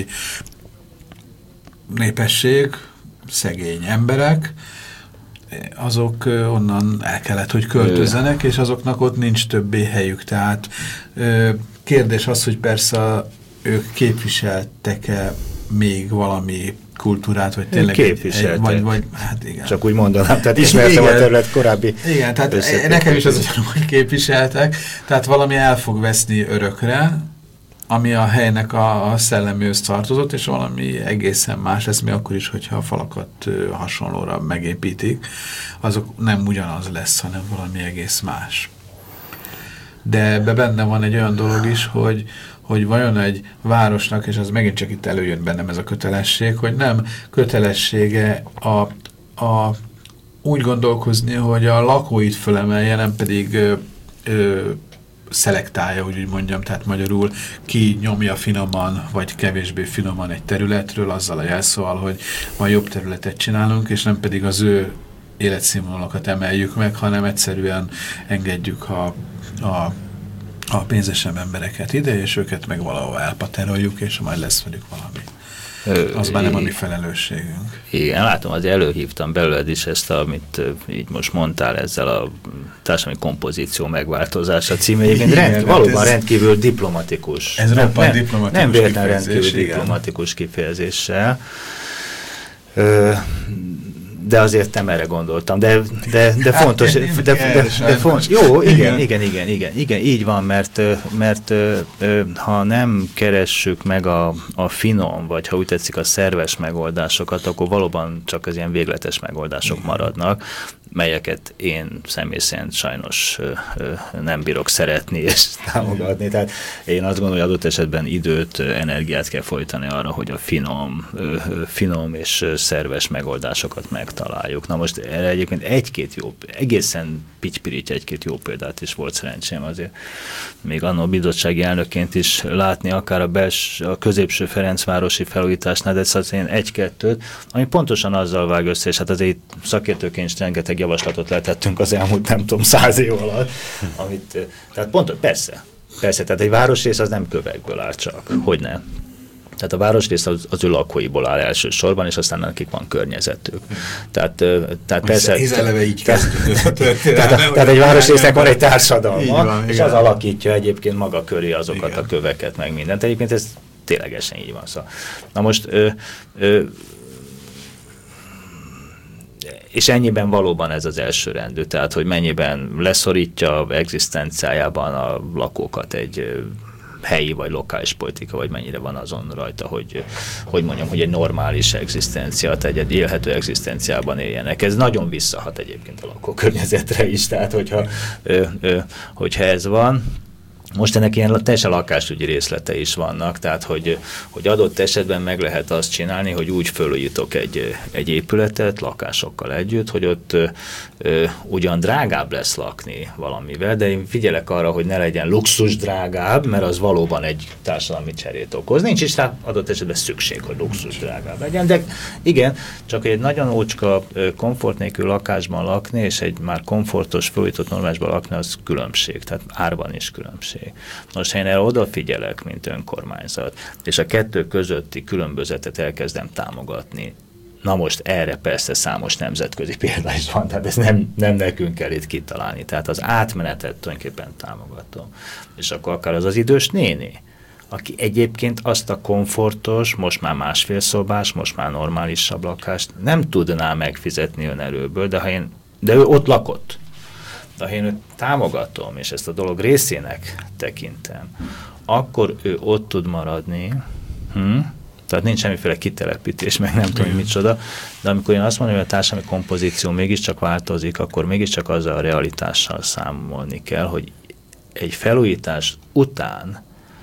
népesség, szegény emberek, azok onnan el kellett, hogy költözzenek, és azoknak ott nincs többé helyük. Tehát kérdés az, hogy persze ők képviseltek-e még valami kultúrát, vagy tényleg képviseltek. Vagy hát igen. Csak úgy mondanám, tehát ismertem a terület korábbi. Igen, tehát nekem is az ugyanúgy, hogy képviseltek, tehát valami el fog veszni örökre, ami a helynek a szelleműhöz tartozott, és valami egészen más lesz, mi akkor is, hogyha a falakat hasonlóra megépítik, azok nem ugyanaz lesz, hanem valami egész más. De ebbe benne van egy olyan dolog is, hogy vajon egy városnak, és az megint csak itt előjön bennem ez a kötelesség, hogy nem kötelessége úgy gondolkozni, hogy a lakóit fölemelje, nem pedig szelektálja, úgy mondjam, tehát magyarul ki nyomja finoman, vagy kevésbé finoman egy területről, azzal a jelszóval, hogy majd jobb területet csinálunk, és nem pedig az ő életszínvonalakat emeljük meg, hanem egyszerűen engedjük a pénzesebb embereket ide, és őket meg valahol elpateroljuk, és majd lesz velük valami. Az már nem a mi felelősségünk. Igen, látom, azért előhívtam belőled is ezt, amit így most mondtál ezzel a társadalmi kompozíció megváltozása címében. Valóban rendkívül diplomatikus. Ez roppant diplomatikus. Nem véletlen rendkívül diplomatikus kifejezéssel. De azért nem erre gondoltam, de fontos, de fontos. Jó, igen, így van, mert ha nem keressük meg a finom, vagy ha úgy tetszik a szerves megoldásokat, akkor valóban csak az ilyen végletes megoldások maradnak, melyeket én személy szerint sajnos nem bírok szeretni és támogatni. Tehát én azt gondolom, hogy adott esetben időt, energiát kell folytani arra, hogy a finom és szerves megoldásokat megtaláljuk. Na most erre egyébként egészen pitypiríty egy-két jó példát is volt szerencsém azért. Még annó bizottsági elnökként is látni, akár a középső Ferencvárosi felújításnál, de szóval egy-kettőt, ami pontosan azzal vág össze, és hát azért szakértőként is rengeteg javaslatot letettünk az elmúlt, nem tudom, 100 év alatt, amit, tehát persze, tehát egy városrész az nem kövekből áll csak, hogy ne. Tehát a városrész az ő lakóiból áll elsősorban, és aztán nekik van környezetük. Tehát persze... Ez eleve így kezdődött. Tehát egy városrésznek van egy társadalma, és az alakítja egyébként maga köré azokat a köveket, meg mindent. Egyébként ez ténylegesen így van. Szóval. Na most... és ennyiben valóban ez az elsőrendű, tehát hogy mennyiben leszorítja egzisztenciájában a lakókat egy helyi vagy lokális politika, vagy mennyire van azon rajta, hogy mondjam, hogy egy normális egzisztencia, tehát egy élhető egzisztenciában éljenek. Ez nagyon visszahat egyébként a lakókörnyezetre is, tehát hogyha ez van, Most ennek ilyen teljesen lakásügyi részlete is vannak, tehát hogy adott esetben meg lehet azt csinálni, hogy úgy fölújítok egy épületet lakásokkal együtt, hogy ott ugyan drágább lesz lakni valamivel, de én figyelek arra, hogy ne legyen luxus drágább, mert az valóban egy társadalmi cserét okoz. Nincs is rá adott esetben szükség, hogy luxus drágább legyen, de igen, csak egy nagyon ócska komfort nélkül lakásban lakni, és egy már komfortos, fölújított normásban lakni, az különbség, tehát árban is különbség. Most, ha én erre odafigyelek, mint önkormányzat, és a kettő közötti különbözetet elkezdem támogatni, na most erre persze számos nemzetközi példa is van, tehát ezt nem nekünk kell itt kitalálni, tehát az átmenetet tulajdonképpen támogatom. És akkor akár az idős néni, aki egyébként azt a komfortos, most már másfél szobás, most már normálisabb lakást nem tudná megfizetni önerőből, de ő ott lakott. De ha én őt támogatom, és ezt a dolog részének tekintem, akkor ő ott tud maradni, tehát nincs semmiféle kitelepítés, meg nem tudom micsoda, de amikor én azt mondom, hogy a társadalmi kompozíció mégiscsak változik, akkor mégiscsak azzal a realitással számolni kell, hogy egy felújítás után,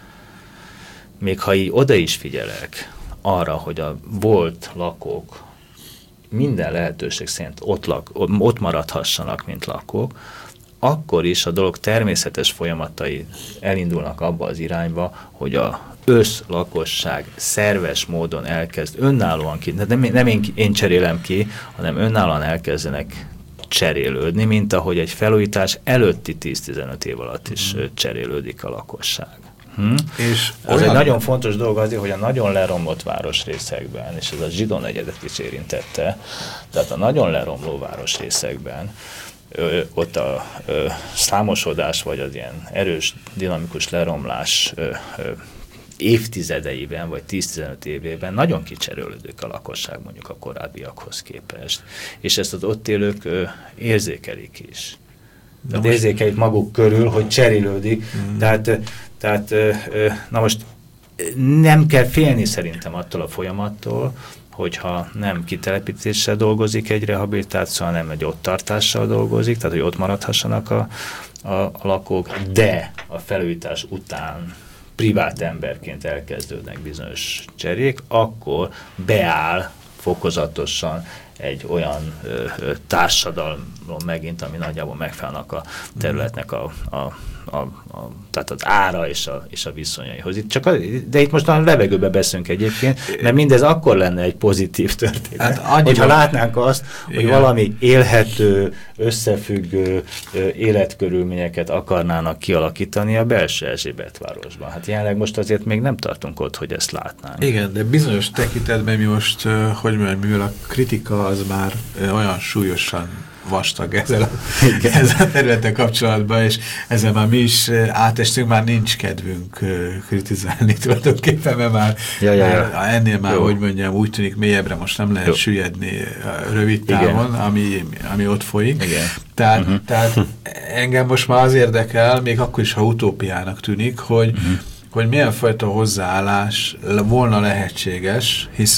még ha így oda is figyelek arra, hogy a volt lakók minden lehetőség szerint ott maradhassanak, mint lakók, akkor is a dolog természetes folyamatai elindulnak abba az irányba, hogy a összlakosság szerves módon elkezd önállóan ki, nem én cserélem ki, hanem önállóan elkezdenek cserélődni, mint ahogy egy felújítás előtti 10-15 év alatt is cserélődik a lakosság. És ez egy nagyon fontos dolog azért, hogy a nagyon leromlott városrészekben, és ez a zsidó negyedet is érintette, tehát a nagyon leromló városrészekben ott a számosodás, vagy az ilyen erős, dinamikus leromlás évtizedeiben, vagy 10-15 évében nagyon kicserélődik a lakosság mondjuk a korábbiakhoz képest. És ezt az ott élők érzékelik is. Tehát érzékelik maguk körül, hogy cserélődik. Tehát na most nem kell félni szerintem attól a folyamattól, hogyha nem kitelepítéssel dolgozik egy rehabilitáció, hanem egy ott tartással dolgozik, tehát hogy ott maradhassanak a lakók, de a felújítás után privát emberként elkezdődnek bizonyos cserék, akkor beáll fokozatosan egy olyan társadalom megint, ami nagyjából megfelelnek a területnek tehát az ára és a viszonyaihoz. De itt most a levegőbe beszélünk egyébként, mert mindez akkor lenne egy pozitív történet. Hát hogyha látnánk azt, hogy valami élhető, összefüggő életkörülményeket akarnának kialakítani a belső Erzsébetvárosban. Hát jelenleg most azért még nem tartunk ott, hogy ezt látnánk. Igen, de bizonyos tekintetben mi most, hogy mondjam, mivel a kritika az már olyan súlyosan vastag ezzel a területen kapcsolatban, és ezzel már mi is átestünk, már nincs kedvünk kritizálni tulajdonképpen, mert már ennél már, hogy mondjam, úgy tűnik mélyebbre most nem lehet süllyedni rövid távon, ami ott folyik. Tehát engem most már az érdekel, még akkor is, ha utópiának tűnik, hogy milyen fajta hozzáállás volna lehetséges, hisz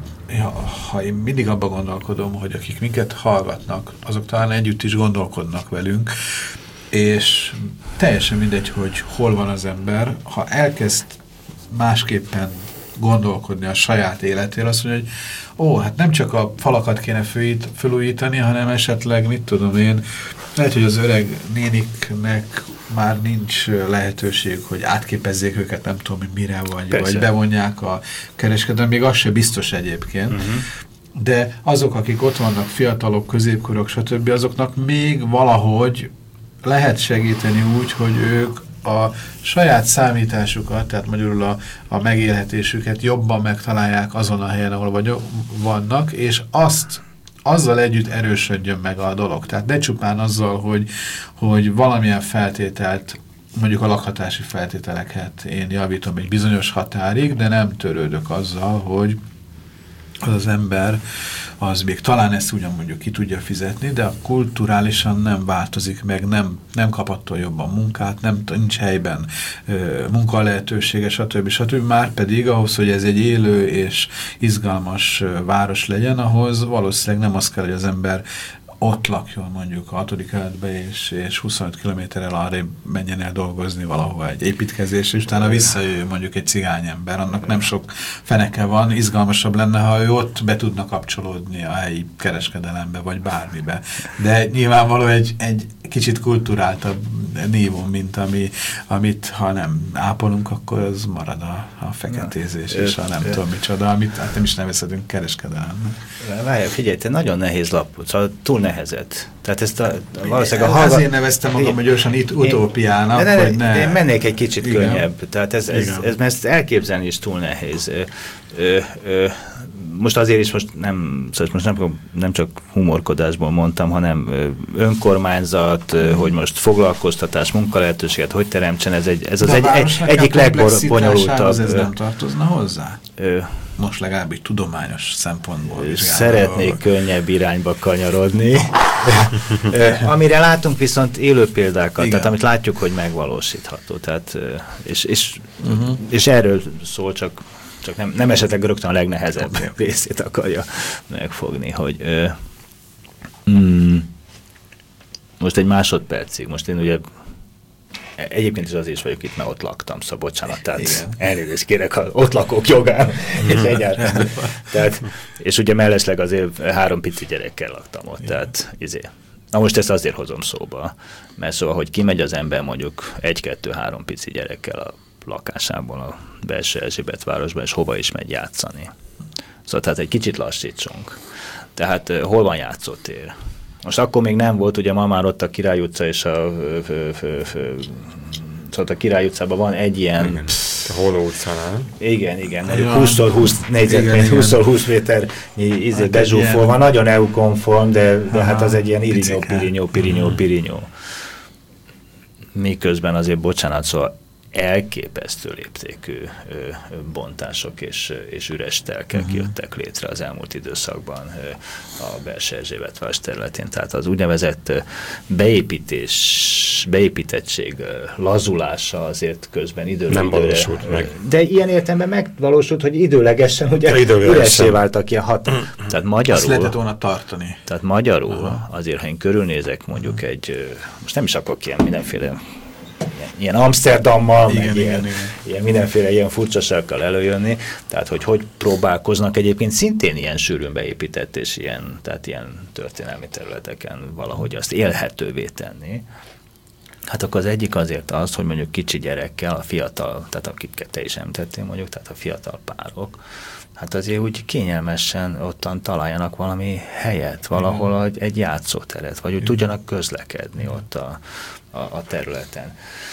ha én mindig abban gondolkodom, hogy akik minket hallgatnak, azok talán együtt is gondolkodnak velünk, és teljesen mindegy, hogy hol van az ember, ha elkezd másképpen gondolkodni a saját életéről, azt mondja, hogy hát nem csak a falakat kéne felújítani, hanem esetleg, mit tudom én, lehet, hogy az öreg néniknek már nincs lehetőség, hogy átképezzék őket, nem tudom, mire, vagy bevonják a kereskedelmet, még az se biztos egyébként. De azok, akik ott vannak, fiatalok, középkorok, stb., azoknak még valahogy lehet segíteni úgy, hogy ők a saját számításukat, tehát magyarul a megélhetésüket jobban megtalálják azon a helyen, ahol vannak, és azzal együtt erősödjön meg a dolog. Tehát ne csupán azzal, hogy valamilyen feltételt, mondjuk a lakhatási feltételeket én javítom egy bizonyos határig, de nem törődök azzal, hogy az ember az még talán ezt ugyan mondjuk ki tudja fizetni, de kulturálisan nem változik meg, nem kap attól jobban munkát, nincs helyben munkalehetősége, stb. Már pedig ahhoz, hogy ez egy élő és izgalmas város legyen, ahhoz valószínűleg nem az kell, hogy az ember ott lakjon mondjuk a 6. kerületbe, és 25 kilométerrel arrébb menjen el dolgozni valahol egy építkezés, és utána visszajöjjön mondjuk egy cigány ember, annak nem sok feneke van, izgalmasabb lenne, ha ő ott be tudna kapcsolódni a helyi kereskedelembe, vagy bármibe. De nyilvánvaló egy kicsit kulturáltabb nívon, mint amit ha nem ápolunk, akkor az marad a feketézés, és a nem tudom micsoda, amit hát nem is nevezhetünk kereskedelemnek. Várjál, figyelj, te nagyon nehéz lap, szóval túl nehezett. Tehát ezt valószínűleg azért neveztem magam, hogy gyorsan itt utópiának, hogy ne... Én mennék egy kicsit könnyebb. Tehát ezt elképzelni is túl nehéz. Most azért is nem csak humorkodásból mondtam, hanem önkormányzat, hogy most foglalkoztatás, munkalehetőséget, hogy teremtsen, ez az egyik legbonyolultabb. Ez nem tartozna hozzá? Most legalábbis tudományos szempontból szeretnék könnyebb irányba kanyarodni. Amire látunk viszont élő példákat, igen. Tehát amit látjuk, hogy megvalósítható. Tehát, és erről szól, csak nem esetleg rögtön a legnehezebb részét akarja megfogni, hogy most egy másodpercig, most én ugye egyébként is azért is vagyok itt, mert ott laktam, szóval bocsánat, tehát elnézést kérek az ott lakók jogán, és egyáltalán. Tehát, és ugye mellesleg azért 3 pici gyerekkel laktam ott, tehát Na most ezt azért hozom szóba, mert szóval, hogy kimegy az ember mondjuk 1-2-3 pici gyerekkel a lakásából a belső Erzsébetvárosban, és hova is megy játszani. Szóval tehát egy kicsit lassítsunk. Tehát hol van játszótér? Most akkor még nem volt, ugye ma már ott a Király utca és szóval a Király utcában van egy ilyen... A Holló utcánál. Igen, 20x20 négyzetméter, 20x20 méter bezsúfolva, nagyon EU-konform, de hát az egy ilyen Pirinyó. Miközben azért, bocsánat, szóval elképesztő léptékű bontások és üres telkek jöttek létre az elmúlt időszakban a belső Erzsébetváros területén. Tehát az úgynevezett beépítettség lazulása azért közben időről nem valósult meg. De ilyen értelemben megvalósult, hogy időlegesen ugye üressé váltak ilyen Tehát magyarul... Azt lehetett volna tartani. Tehát magyarul azért, ha én körülnézek mondjuk most nem is akarok ilyen mindenféle ilyen Amsterdammal, meg ilyen mindenféle ilyen furcsasággal előjönni, tehát hogy próbálkoznak egyébként szintén ilyen sűrűn beépített és ilyen történelmi területeken valahogy azt élhetővé tenni. Hát akkor az egyik azért az, hogy mondjuk kicsi gyerekkel, a fiatal, tehát akiket te is említettél mondjuk, tehát a fiatal párok, hát azért úgy kényelmesen ottan találjanak valami helyet, valahol egy játszóteret, vagy úgy tudjanak közlekedni ott a területen.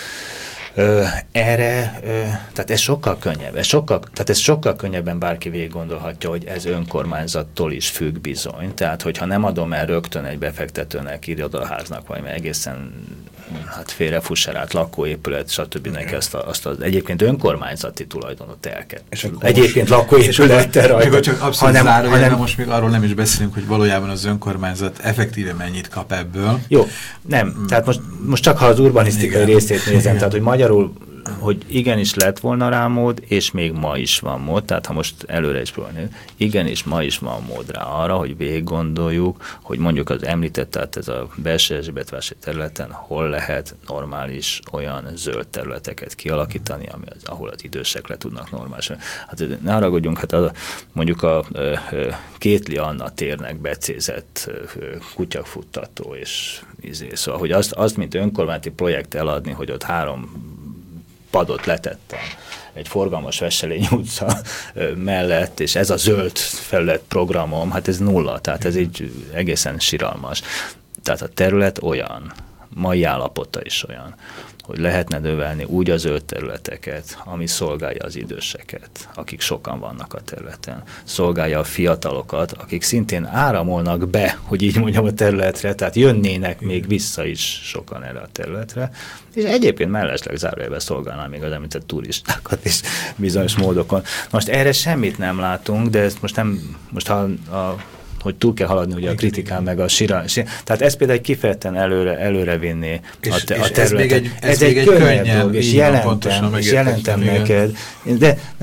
Tehát ez sokkal könnyebb, ez sokkal könnyebben bárki végig gondolhatja, hogy ez önkormányzattól is függ bizony. Tehát, hogyha nem adom el rögtön egy befektetőnek, irodaháznak, vagy egyészen félrefusserált lakóépület, stb. Neki azt az egyébként önkormányzati tulajdonot egyébként lakóépülettel rajta. Csak abszolút zárójelben most még arról nem is beszélünk, hogy valójában az önkormányzat effektíve mennyit kap ebből. Jó, nem. Tehát most csak ha az urbanisztikai részét nézem, tehát hogy magyarul, hogy igenis lett volna rá mód, és még ma is van mód, tehát ha most előre is próbálni, igenis ma is van mód rá arra, hogy végig gondoljuk, hogy mondjuk az említett, tehát ez a belső Erzsébetvárosi területen hol lehet normális olyan zöld területeket kialakítani, ahol az idősek le tudnak normálisan. Hát ne haragudjunk, hát mondjuk a Kétli Anna térnek becézett kutyafuttató, és szóval, hogy azt mint önkormányzati projekt eladni, hogy ott 3 padot letettem egy forgalmas Wesselényi utca mellett, és ez a zöld felület programom, hát ez nulla, tehát ez így egészen siralmas. Tehát a terület olyan, mai állapota is olyan, hogy lehetne növelni úgy a zöld területeket, ami szolgálja az időseket, akik sokan vannak a területen. Szolgálja a fiatalokat, akik szintén áramolnak be, hogy így mondjam, a területre, tehát jönnének még vissza is sokan erre a területre, és egyébként mellesleg zárójelben szolgálná még az említett turistákat is bizonyos módokon. Most erre semmit nem látunk, de ezt most hogy túl kell haladni ugye a kritikán, meg a tehát ez például kifejezetten előre vinni a területet. Ez egy könnyebb dolog, és jelentem neked. De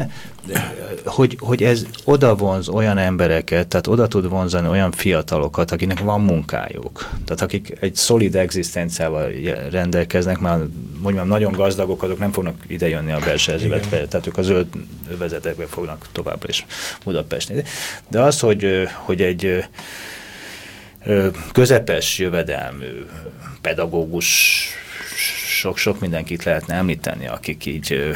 hogy ez oda vonz olyan embereket, tehát oda tud vonzani olyan fiatalokat, akinek van munkájuk, tehát akik egy szolid egzisztenciával rendelkeznek, már mondjam, nagyon gazdagok, azok nem fognak idejönni a belső Erzsébetbe, tehát ők a zöld övezetekbe fognak továbbra is Budapesten. De az, hogy egy közepes jövedelmű pedagógus, sok mindenkit lehetne említeni, akik így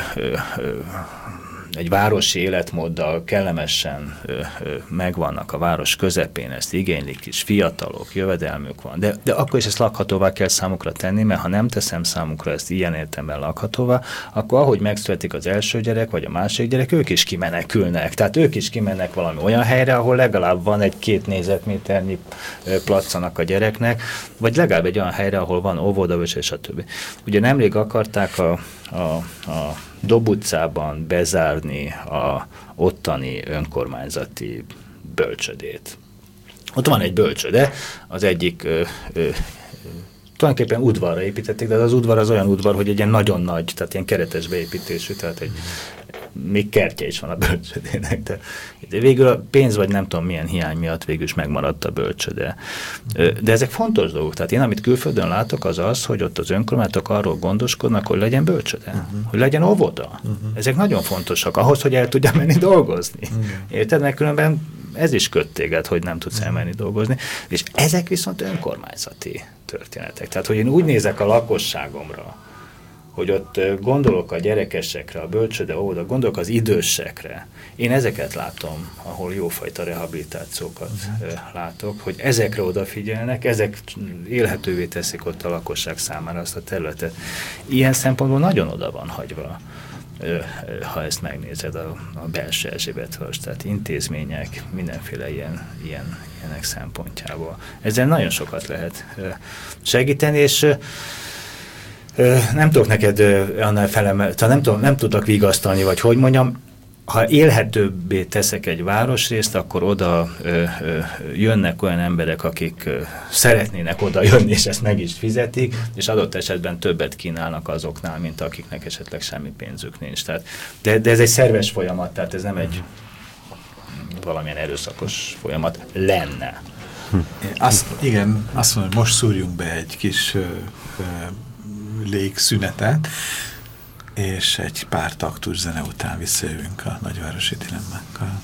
egy városi életmóddal kellemesen megvannak a város közepén, ezt igénylik is, fiatalok, jövedelmük van, de akkor is ezt lakhatóvá kell számukra tenni, mert ha nem teszem számukra ezt ilyen értelemben lakhatóvá, akkor ahogy megszületik az első gyerek, vagy a másik gyerek, ők is kimenekülnek. Tehát ők is kimennek valami olyan helyre, ahol legalább van egy 2 négyzetméternyi placanak a gyereknek, vagy legalább egy olyan helyre, ahol van óvoda, és a többi. Ugye nemrég akarták a Dob utcában bezárni a ottani önkormányzati bölcsödét. Ott van egy bölcsöde, az egyik tulajdonképpen udvarra építették, de az udvar az olyan udvar, hogy egy ilyen nagyon nagy, tehát ilyen keretes beépítésű, tehát még kertje is van a bölcsödének. De végül a pénz vagy nem tudom milyen hiány miatt végül is megmaradt a bölcsöde. De ezek fontos dolgok. Tehát én, amit külföldön látok, az, hogy ott az önkormányzatok arról gondoskodnak, hogy legyen bölcsöde, hogy legyen óvoda. Ezek nagyon fontosak ahhoz, hogy el tudja menni dolgozni. Érted? Mert különben ez is köt téged, hogy nem tudsz elmenni dolgozni. És ezek viszont önkormányzati történetek. Tehát, hogy én úgy nézek a lakosságomra, hogy ott gondolok a gyerekesekre, a bölcsöde, óvoda, gondolok az idősekre. Én ezeket látom, ahol jófajta rehabilitációkat látok, hogy ezekre odafigyelnek, ezek élhetővé teszik ott a lakosság számára azt a területet. Ilyen szempontból nagyon oda van hagyva, ha ezt megnézed a belső Erzsébetváros, tehát intézmények, mindenféle ilyenek szempontjából. Ezzel nagyon sokat lehet segíteni, és nem tudok neked annál nem tudok vigasztalni, vagy hogy mondjam, ha élhetőbbé teszek egy városrészt, akkor oda jönnek olyan emberek, akik szeretnének oda jönni, és ezt meg is fizetik, és adott esetben többet kínálnak azoknál, mint akiknek esetleg semmi pénzük nincs. Tehát, de ez egy szerves folyamat, tehát ez nem egy valamilyen erőszakos folyamat lenne. Igen, azt mondom, hogy most szúrjunk be egy kis légszünetet, és egy pár taktus zene után visszajövünk a nagyvárosi dilemmákkal.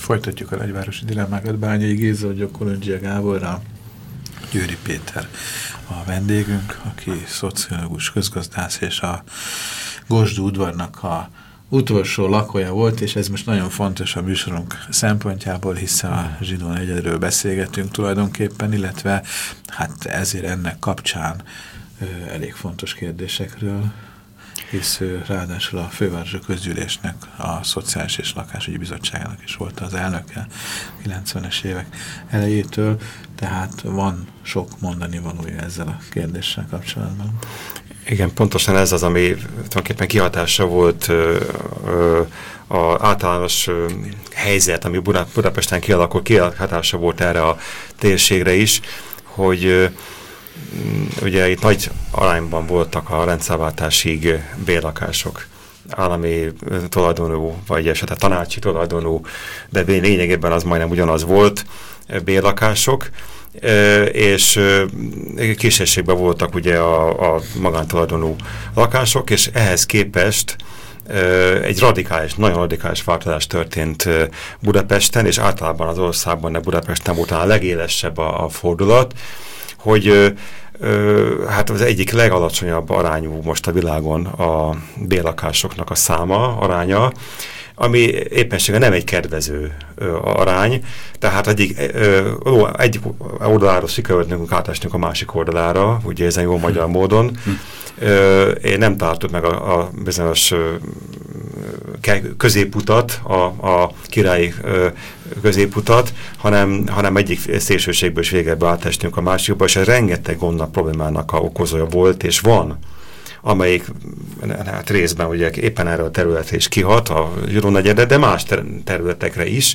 Folytatjuk a nagyvárosi dilemmákat Bányai Géza, Kolondzsia Gáborral. Győri Péter a vendégünk, aki szociológus, közgazdász, és a Gosdú udvarnak a utolsó lakója volt, és ez most nagyon fontos a műsorunk szempontjából, hiszen a zsidó negyedről beszélgetünk tulajdonképpen, illetve hát ezért ennek kapcsán elég fontos kérdésekről, hisz ráadásul a Fővárosi Közgyűlésnek, a Szociális és Lakásügyi Bizottságának is volt az elnöke 90-es évek elejétől, tehát van sok mondani valója ezzel a kérdéssel kapcsolatban. Igen, pontosan ez az, ami tulajdonképpen kihatása volt az általános helyzet, ami Budapesten kialakult, kihatása volt erre a térségre is, hogy ugye itt nagy arányban voltak a rendszerváltásig bérlakások, állami tulajdonú, vagy esetleg tanácsi tulajdonú, de lényegében az majdnem ugyanaz volt, bérlakások, és kísérségben voltak ugye a magántulajdonú lakások, és ehhez képest egy radikális, nagyon radikális változás történt Budapesten, és általában az országban, de Budapesten volt a legélesebb a fordulat, hogy hát az egyik legalacsonyabb arányú most a világon a bérlakásoknak a száma, aránya, ami éppenséggel nem egy kedvező arány, tehát egy oldaláról sikerült átesnünk a másik oldalára, ugye ezen jó magyar módon. Én nem találtuk meg a bizonyos középutat, a királyi középutat, hanem egyik szélsőségből is végebbe átestünk a másikba, és ez rengeteg gondnak, problémának a okozója volt, és van, amelyik hát részben ugye éppen erre a területre is kihat, a zsidó negyedre, de más területekre is,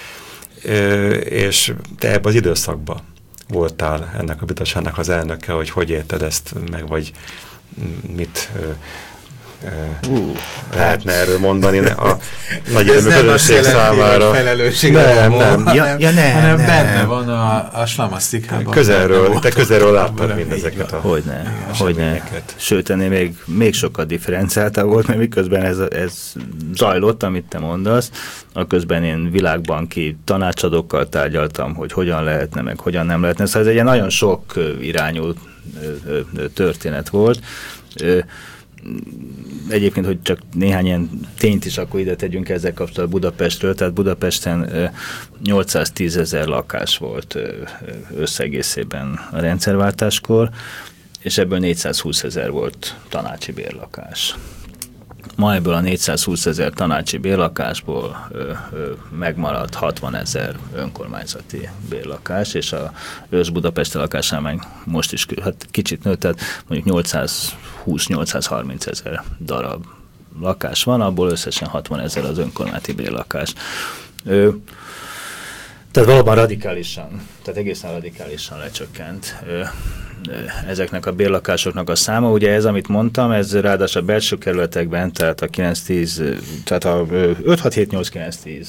és te ebben az időszakban voltál ennek a bizottságnak az elnöke, hogy érted ezt meg, vagy mit lehetne erről mondani a nagy értelmű közösség számára. Nem. Hanem benne van a slamasztikában. Te közelről láttad mindezeket a Hogyne. Sőt, ennél még sokkal differenciáltabb volt, mert miközben ez zajlott, amit te mondasz, aközben én világbanki tanácsadókkal tárgyaltam, hogy hogyan lehetne, meg hogyan nem lehetne. Szóval ez egy nagyon sok irányú történet volt. Egyébként, hogy csak néhány ilyen tényt is akkor ide tegyünk ezzel kapcsolatban Budapestről, tehát Budapesten 810 000 lakás volt összegészében a rendszerváltáskor, és ebből 420 000 volt tanácsi bérlakás. Ma ebből a 420 000 tanácsi bérlakásból megmaradt 60 000 önkormányzati bérlakás, és a ős-budapesti lakásállomány most is kicsit nőtt, tehát mondjuk 820-830 000 darab lakás van, abból összesen 60 000 az önkormányzati bérlakás. Tehát valóban radikálisan, tehát egészen radikálisan lecsökkent ezeknek a bérlakásoknak a száma. Ugye ez, amit mondtam, ez ráadásul a belső kerületekben, tehát a 9-10, tehát a 5-6-7-8-9-10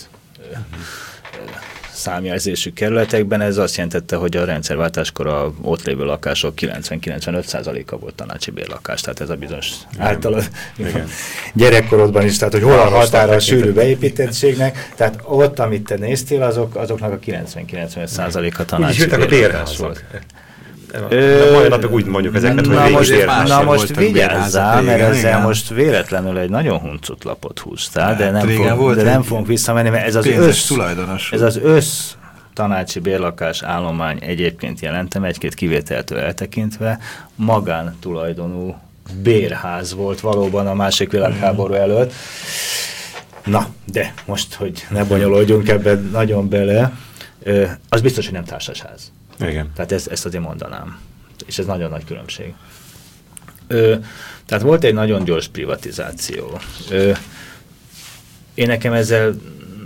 számjelzésű kerületekben, ez azt jelentette, hogy a rendszerváltáskor a ott lévő lakások 90-95%-a volt tanácsi bérlakás, tehát ez a bizonyos általad gyerekkorodban is, tehát hogy hol a határa a sűrű beépítettségnek, tehát ott, amit te néztél, azoknak a 90-95%-a tanácsi bérlakás volt. Mai napig úgy mondjuk ezeket, hogy na most vigyázzál, mert ezzel most véletlenül egy nagyon huncut lapot húztál, de nem fogunk visszamenni, mert ez az össz tanácsi bérlakás állomány egyébként jelentem, egy-két kivételtől eltekintve, magántulajdonú bérház volt valóban a második világháború előtt. Na, de most, hogy ne bonyolódjunk ebben nagyon bele, az biztos, hogy nem társasház. Igen. Tehát ezt azért mondanám. És ez nagyon nagy különbség. Tehát volt egy nagyon gyors privatizáció. Én nekem ezzel,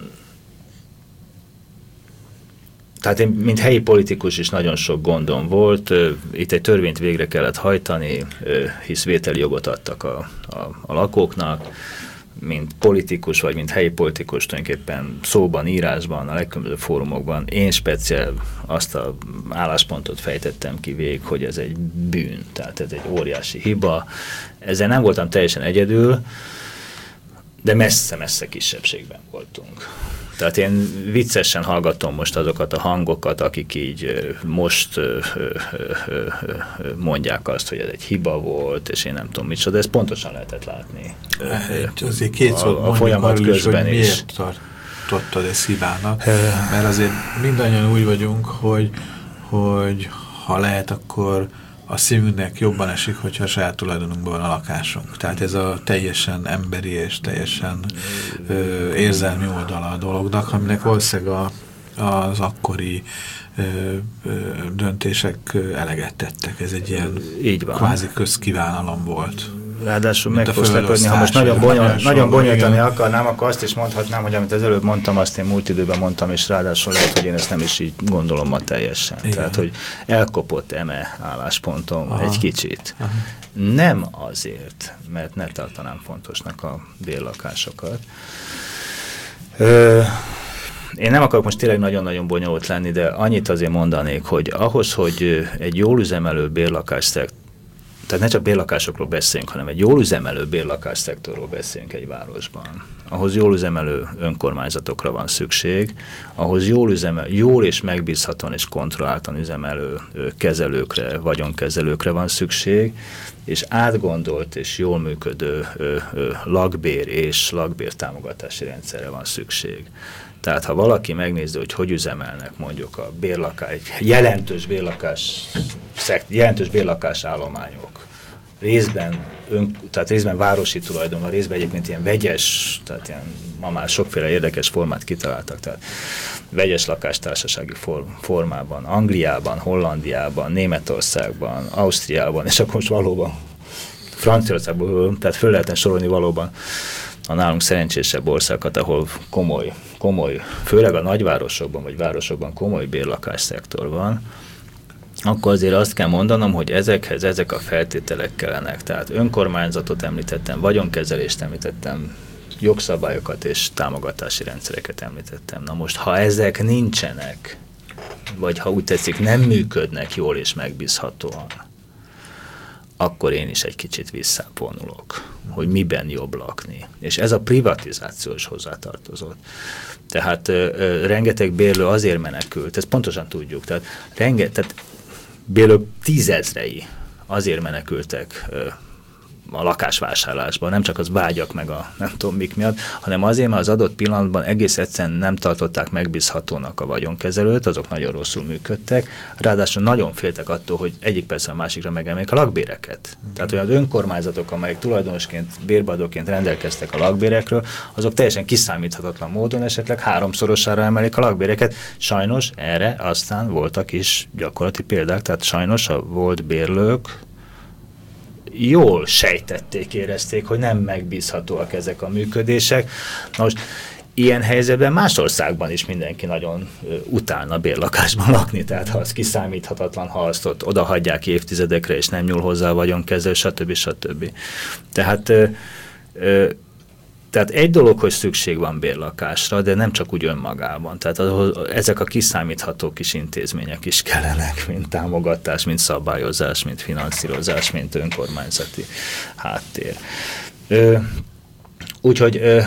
tehát én, mint helyi politikus is nagyon sok gondom volt. Itt egy törvényt végre kellett hajtani, hisz vételi jogot adtak a lakóknak, mint politikus, vagy mint helyi politikus tulajdonképpen szóban, írásban, a legkülönbözőbb fórumokban én speciál azt az álláspontot fejtettem ki végig, hogy ez egy bűn, tehát ez egy óriási hiba. Ezzel nem voltam teljesen egyedül, de messze-messze kisebbségben voltunk. Tehát én viccesen hallgatom most azokat a hangokat, akik így most mondják azt, hogy ez egy hiba volt, és én nem tudom micsoda, de ezt pontosan lehetett látni. Azért két szót a folyamat közben hogy is. Miért tartottad ezt hibának? Mert azért mindannyian úgy vagyunk, hogy ha lehet, akkor a szívünknek jobban esik, hogyha a saját tulajdonunkban van a lakásunk. Tehát ez a teljesen emberi és teljesen érzelmi oldala a dolognak, aminek valószínűleg az akkori döntések eleget tettek. Ez egy ilyen kvázi közkívánalom volt. Ráadásul megfosztakodni, ha most nagyon bonyolítani akarnám, akkor azt is mondhatnám, hogy amit az előbb mondtam, azt én múlt időben mondtam, és ráadásul lehet, hogy én ezt nem is így gondolom ma teljesen. Igen. Tehát, hogy elkopott eme álláspontom egy kicsit. Aha. Nem azért, mert ne tartanám fontosnak a bérlakásokat. Én nem akarok most tényleg nagyon-nagyon bonyolult lenni, de annyit azért mondanék, hogy ahhoz, hogy egy jól üzemelő bérlakásszektor, tehát ne csak bérlakásokról beszéljünk, hanem egy jól üzemelő bérlakásszektorról beszéljünk egy városban. Ahhoz jól üzemelő önkormányzatokra van szükség, ahhoz jól és megbízhatóan és kontrolláltan üzemelő kezelőkre, vagyonkezelőkre van szükség, és átgondolt és jól működő lakbér és lakbértámogatási rendszerre van szükség. Tehát ha valaki megnézi, hogy üzemelnek mondjuk a egy jelentős bérlakás állományok, tehát részben városi tulajdonban, részben egyébként ilyen vegyes, tehát ilyen, ma már sokféle érdekes formát kitaláltak, tehát vegyes lakástársasági formában, Angliában, Hollandiában, Németországban, Ausztriában, és akkor most valóban Franciaországban, tehát föl lehetne sorolni valóban a nálunk szerencsésebb országokat, ahol komoly, főleg a nagyvárosokban vagy városokban komoly bérlakásszektor van, akkor azért azt kell mondanom, hogy ezek a feltételek kellenek. Tehát önkormányzatot említettem, vagyonkezelést említettem, jogszabályokat és támogatási rendszereket említettem. Na most, ha ezek nincsenek, vagy ha úgy tetszik, nem működnek jól és megbízhatóan, akkor én is egy kicsit visszavonulok, hogy miben jobb lakni. És ez a privatizáció is hozzátartozott. Tehát rengeteg bérlő azért menekült, ezt pontosan tudjuk, tehát bérlők 10 000-ei azért menekültek a lakásvásárlásban, nem csak az vágyak meg a nem tudom mik miatt, hanem azért, mert az adott pillanatban egész egyszerűen nem tartották megbízhatónak a vagyonkezelőt, azok nagyon rosszul működtek, ráadásul nagyon féltek attól, hogy egyik persze a másikra megemelik a lakbéreket. Tehát olyan önkormányzatok, amelyek tulajdonosként, bérbeadóként rendelkeztek a lakbérekről, azok teljesen kiszámíthatatlan módon esetleg 3-szorosára emelik a lakbéreket. Sajnos erre aztán voltak is gyakorlati példák, tehát sajnos a volt bérlők jól sejtették, érezték, hogy nem megbízhatóak ezek a működések. Most ilyen helyzetben más országban is mindenki nagyon utálna bérlakásban lakni, tehát ha az kiszámíthatatlan, ha azt ott odahagyják évtizedekre, és nem nyúl hozzá a vagyonkezelő, stb. Tehát egy dolog, hogy szükség van bérlakásra, de nem csak úgy önmagában. Tehát ezek a kiszámítható kis intézmények is kellenek, mint támogatás, mint szabályozás, mint finanszírozás, mint önkormányzati háttér. Úgyhogy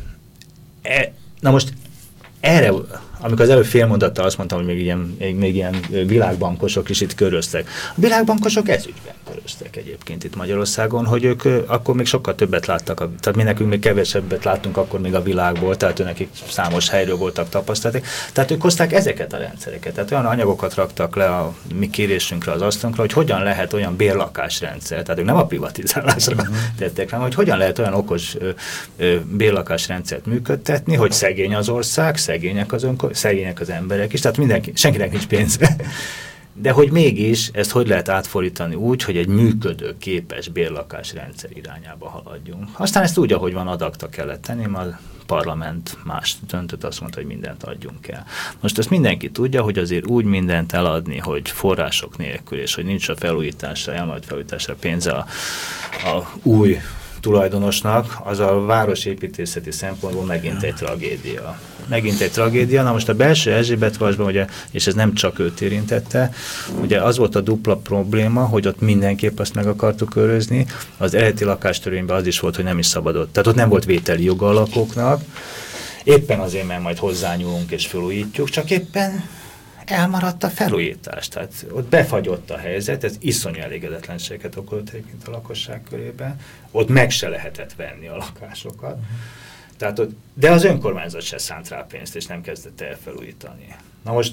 na most erre, amikor az előbb félmondattal azt mondtam, hogy még ilyen világbankosok is itt köröztek. A világbankosok ezügyben köröztek egyébként itt Magyarországon, hogy ők akkor még sokkal többet láttak, tehát mi nekünk még kevesebbet láttunk akkor még a világból, tehát nekik számos helyről voltak tapasztalatok. Tehát ők hozták ezeket a rendszereket, tehát olyan anyagokat raktak le a mi kérésünkre, az asztalunkra, hogy hogyan lehet olyan bérlakásrendszer, tehát ők nem a privatizálásra tettek rá, hogy hogyan lehet olyan okos bérlakásrendszert működtetni, hogy szegény az ország, szegények az emberek is, tehát senkinek nincs pénze. De hogy mégis ezt hogy lehet átfordítani úgy, hogy egy működő, képes bérlakásrendszer irányába haladjunk. Aztán ezt úgy, ahogy van, adakta kellett tenni, mert a parlament más döntött, azt mondta, hogy mindent adjunk el. Most ezt mindenki tudja, hogy azért úgy mindent eladni, hogy források nélkül, és hogy nincs a felújításra, elmaradt felújításra pénze a új tulajdonosnak, az a városépítészeti szempontból megint egy tragédia. Na most a belső Erzsébetvasban, ugye, és ez nem csak őt érintette, ugye az volt a dupla probléma, hogy ott mindenképp azt meg akartuk őrizni, az eredeti lakástörvényben az is volt, hogy nem is szabadott, tehát ott nem volt vételi joga a lakóknak, éppen azért, mert majd hozzányúlunk és felújítjuk, csak éppen elmaradt a felújítás. Tehát ott befagyott a helyzet, ez iszonyú elégedetlenséget okozott egyébként a lakosság körében. Ott meg se lehetett venni a lakásokat. Tehát ott, de az önkormányzat se szánt rá pénzt, és nem kezdett el felújítani. Na most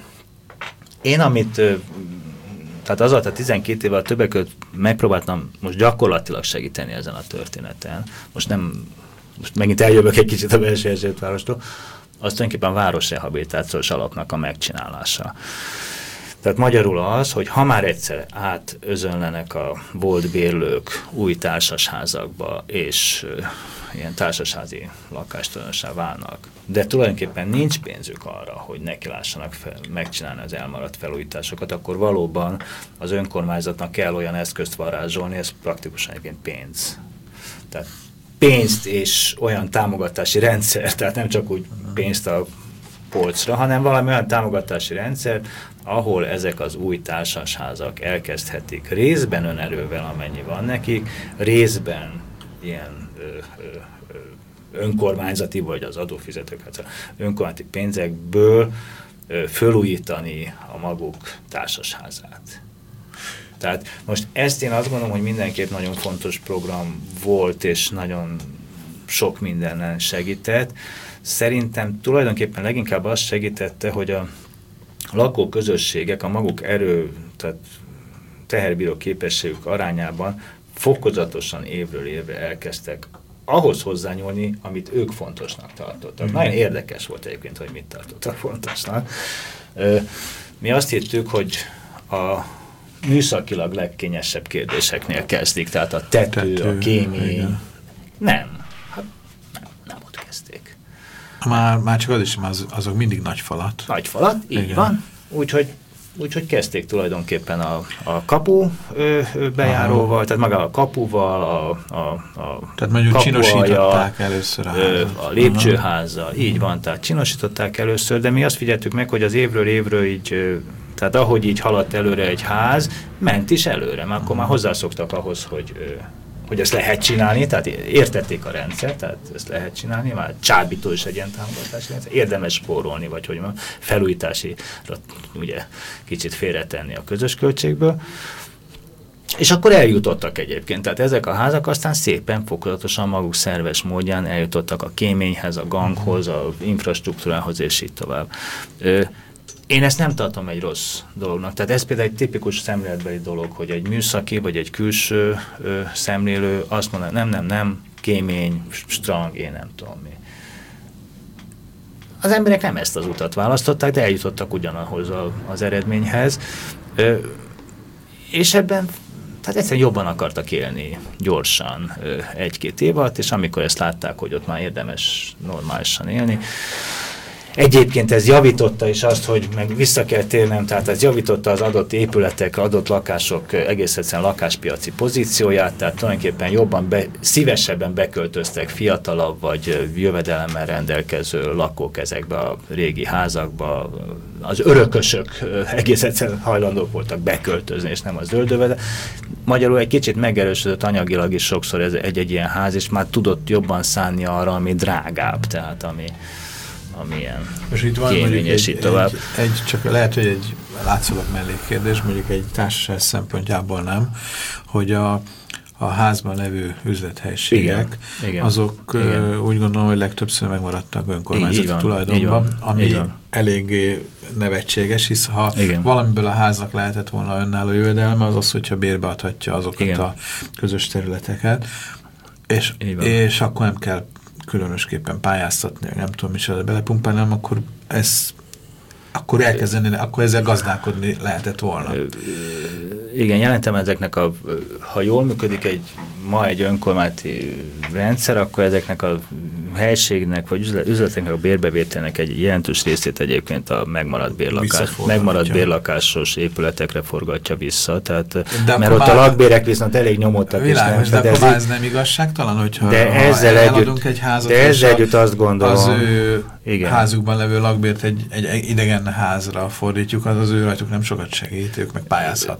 én tehát az alatt a 12 évvel többek között megpróbáltam most gyakorlatilag segíteni ezen a történeten. Most megint eljövök egy kicsit a belső Erzsébetvárostól, az tulajdonképpen a városrehabilitációs alapnak a megcsinálása. Tehát magyarul az, hogy ha már egyszer átözönlenek a volt bérlők új társasházakba, és ilyen társasházi lakástulajdonossá válnak, de tulajdonképpen nincs pénzük arra, hogy nekilássanak megcsinálni az elmaradt felújításokat, akkor valóban az önkormányzatnak kell olyan eszközt varázsolni, ez praktikusan egyébként pénz. Tehát pénzt és olyan támogatási rendszer, tehát nem csak úgy pénzt a polcra, hanem valami olyan támogatási rendszer, ahol ezek az új társasházak elkezdhetik részben önerővel, amennyi van nekik, részben ilyen önkormányzati, vagy az adófizetők, hát önkormányzati pénzekből fölújítani a maguk társasházát. Tehát most ezt én azt gondolom, hogy mindenképp nagyon fontos program volt, és nagyon sok mindenen segített. Szerintem tulajdonképpen leginkább azt segítette, hogy a lakóközösségek a maguk tehát teherbíró képességük arányában fokozatosan évről évre elkezdtek ahhoz hozzányúlni, amit ők fontosnak tartottak. Nagyon érdekes volt egyébként, hogy mit tartottak fontosnak. Mi azt hittük, hogy a műszakilag legkényesebb kérdéseknél kezdik, tehát a tető, a kémény. Nem ott kezdték. Már csak az is, azok mindig nagy falat. Nagy falat, így van. Úgyhogy kezdték tulajdonképpen a kapu bejáróval, tehát maga a kapuval, tehát mondjuk csinosították először a lépcsőházzal, így van, tehát csinosították először, de mi azt figyeltük meg, hogy az évről évről így, tehát ahogy így haladt előre egy ház, ment is előre, mert akkor már hozzászoktak ahhoz, hogy ezt lehet csinálni, tehát értették a rendszert, tehát ezt lehet csinálni, már csábító is egy ilyen támogatási rendszer, érdemes spórolni, vagy hogy mondjam, felújításra ugye kicsit félretenni a közös költségből. És akkor eljutottak egyébként, tehát ezek a házak aztán szépen fokozatosan maguk szerves módján eljutottak a kéményhez, a ganghoz, az infrastruktúrához, és így tovább. Én ezt nem tartom egy rossz dolognak. Tehát ez például egy tipikus szemléletbeli dolog, hogy egy műszaki vagy egy külső szemlélő azt mondaná, nem, kémény, strang, én nem tudom mi. Az emberek nem ezt az utat választották, de eljutottak ugyanahoz az eredményhez. És ebben tehát egyszerűen jobban akartak élni gyorsan egy-két év alatt, és amikor ezt látták, hogy ott már érdemes normálisan élni, egyébként ez javította is azt, hogy meg vissza kell térnem, tehát ez javította az adott épületek, adott lakások egész egyszerűen lakáspiaci pozícióját, tehát tulajdonképpen jobban, szívesebben beköltöztek fiatalabb vagy jövedelemmel rendelkező lakók ezekbe a régi házakba. Az örökösök egész egyszerűen hajlandók voltak beköltözni, és nem az zöldövedel. Magyarul egy kicsit megerősödött anyagilag is sokszor egy-egy ilyen ház, és már tudott jobban szánni arra, ami drágább, tehát amilyen kémény, és így tovább. Csak lehet, hogy egy látszólag mellékkérdés, mondjuk egy társaság szempontjából nem, hogy a házban levő üzlethelyiségek, igen, azok úgy gondolom, hogy legtöbbször megmaradtak önkormányzati tulajdonban, ami eléggé nevetséges, hisz ha valamiből a háznak lehetett volna önálló jövedelme, az, hogyha bérbe adhatja azokat a közös területeket, és akkor nem kell különösképpen pályáztatni, nem tudom micsoda belepumpálni, hanem akkor elkezdeni, akkor ezzel gazdálkodni lehetett volna. Igen, jelentem ezeknek ha jól működik ma egy önkormányzati rendszer, akkor ezeknek a helységnek, vagy üzleteknek a bérbevételnek egy jelentős részét egyébként a megmaradt bérlakásos épületekre forgatja vissza, tehát, mert ott a lakbérek viszont elég nyomottak. Világos, de akkor ez nem igazságtalan, hogyha eladunk egy házat, de ezzel együtt azt gondolom, az ő házukban levő lakbért egy idegen házra fordítjuk, az ő rajtuk nem sokat segít, ők meg pályázhatnak, vagy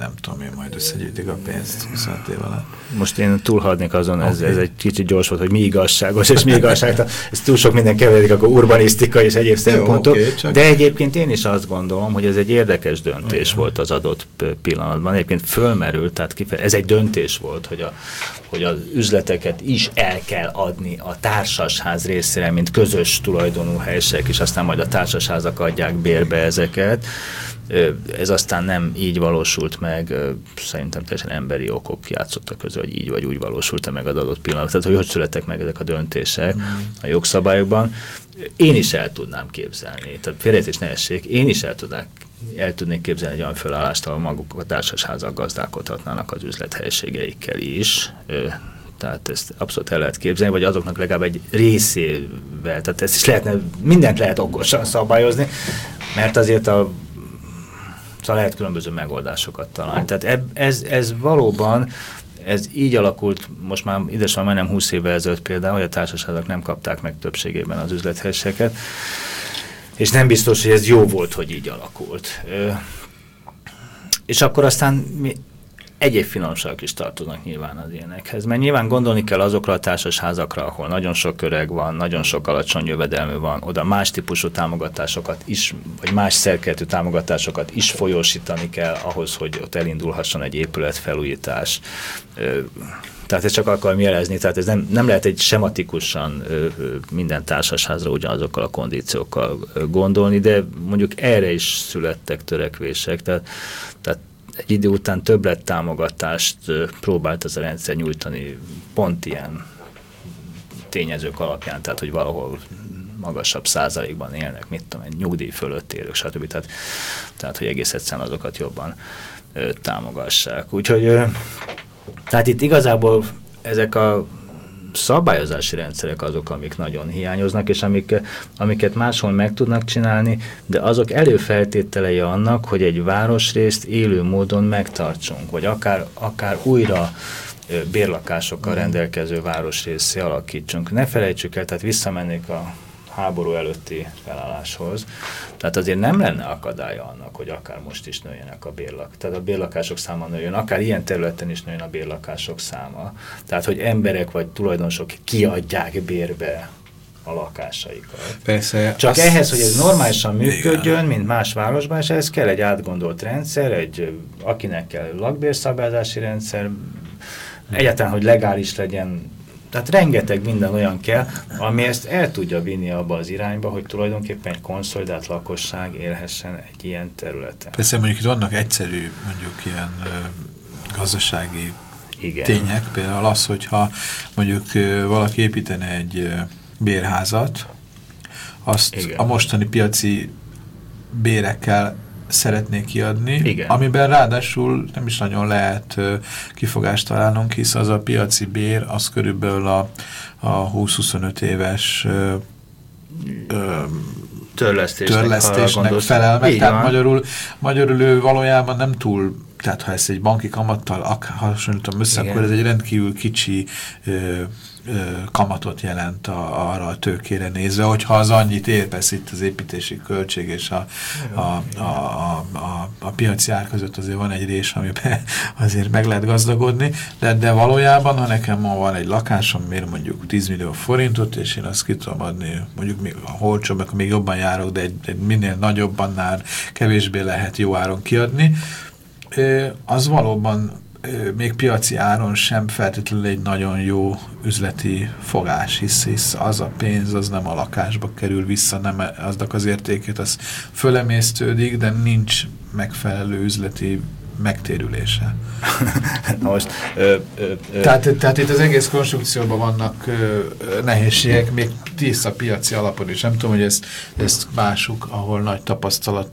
nem tudom én, majd összegyűjtik a pénzt 25 év alatt. Most én túlhaladnék azon, ez egy kicsit gyors volt, hogy mi igazságos és mi igazságtalan. Ez túl sok minden keveredik, akkor urbanisztika és egyéb szempontok. De egyébként én is azt gondolom, hogy ez egy érdekes döntés volt az adott pillanatban. Egyébként fölmerült, tehát ez egy döntés volt, hogy az üzleteket is el kell adni a társasház részére, mint közös tulajdonú helységek, és aztán majd a társasházak adják bérbe ezeket. Ez aztán nem így valósult meg, szerintem teljesen emberi okok játszottak közül, hogy így vagy úgy valósult meg az adott pillanat. Tehát, hogy születtek meg ezek a döntések a jogszabályokban. Én is el tudnám képzelni, tehát félreértés ne essék, én is el tudnék képzelni egy olyan fölállást, ahol maguk a társasházak gazdálkodhatnának az üzlethelyiségeikkel is. Tehát ezt abszolút el lehet képzelni, vagy azoknak legalább egy részével, tehát ezt is lehetne, mindent lehet okosan szabályozni, mert azért szóval lehet különböző megoldásokat találni. Tehát ez valóban, ez így alakult, most már idesvan majdnem 20 évvel ezelőtt például, hogy a társasházak nem kapták meg többségében az üzlethelységeket, és nem biztos, hogy ez jó volt, hogy így alakult. És akkor aztán egyéb finomságok is tartoznak nyilván az ilyenekhez, mert nyilván gondolni kell azokra a társasházakra, ahol nagyon sok öreg van, nagyon sok alacsony jövedelmű van, oda más típusú támogatásokat is, vagy más szerkezetű támogatásokat is folyósítani kell ahhoz, hogy ott elindulhasson egy épületfelújítás. Tehát ezt csak akarom jelezni, tehát ez nem lehet egy sematikusan minden társasházra ugyanazokkal a kondíciókkal gondolni, de mondjuk erre is születtek törekvések, tehát egy idő után többlettámogatást próbált ez a rendszer nyújtani pont ilyen tényezők alapján, tehát hogy valahol magasabb százalékban élnek, mit tudom, egy nyugdíj fölött élők, stb. Tehát hogy egész egyszerűen azokat jobban támogassák. Úgyhogy tehát itt igazából ezek a szabályozási rendszerek azok, amik nagyon hiányoznak, és amiket máshol meg tudnak csinálni, de azok előfeltételei annak, hogy egy városrészt élő módon megtartsunk, vagy akár újra bérlakásokkal rendelkező városrészé alakítsunk. Ne felejtsük el, tehát visszamennék a háború előtti felálláshoz. Tehát azért nem lenne akadálya annak, hogy akár most is nőjenek a bérlakások. Tehát a bérlakások száma nőjön, akár ilyen területen is nőjön a bérlakások száma. Tehát, hogy emberek vagy tulajdonosok kiadják bérbe a lakásaikat. Persze. Csak ehhez, hogy ez normálisan működjön, mint más városban, és ehhez kell egy átgondolt rendszer, akinek kell lakbérszabályozási rendszer, egyáltalán, hogy legális legyen. Tehát rengeteg minden olyan kell, ami ezt el tudja vinni abba az irányba, hogy tulajdonképpen egy konszolidált lakosság élhessen egy ilyen területen. Persze mondjuk itt vannak egyszerű, mondjuk ilyen gazdasági tények, például az, hogyha mondjuk valaki építene egy bérházat, azt a mostani piaci bérekkel szeretnék kiadni, igen, amiben ráadásul nem is nagyon lehet kifogást találnunk, hisz az a piaci bér, az körülbelül a 20-25 éves törlesztésnek felel meg. Tehát magyarul ő valójában nem túl, tehát ha ezt egy banki kamattal hasonlítom össze, igen, akkor ez egy rendkívül kicsi kamatot jelent arra a tőkére nézve, hogyha az annyit érvesz itt az építési költség és a piaci ár között azért van egy rés, amiben azért meg lehet gazdagodni, de valójában, ha nekem ma van egy lakásom, miért mondjuk 10 millió forintot, és én azt ki tudom adni, mondjuk még a olcsóbb, akkor még jobban járok, de egy minél nagyobb, annál kevésbé lehet jó áron kiadni, az valóban még piaci áron sem feltétlenül egy nagyon jó üzleti fogás, hisz az a pénz, az nem a lakásba kerül vissza, nem aznak az értékét, az fölemésztődik, de nincs megfelelő üzleti megtérülése. Most, tehát itt az egész konstrukcióban vannak nehézségek, még tiszta piaci alapon is. Nem tudom, hogy ezt másuk, ahol nagy tapasztalat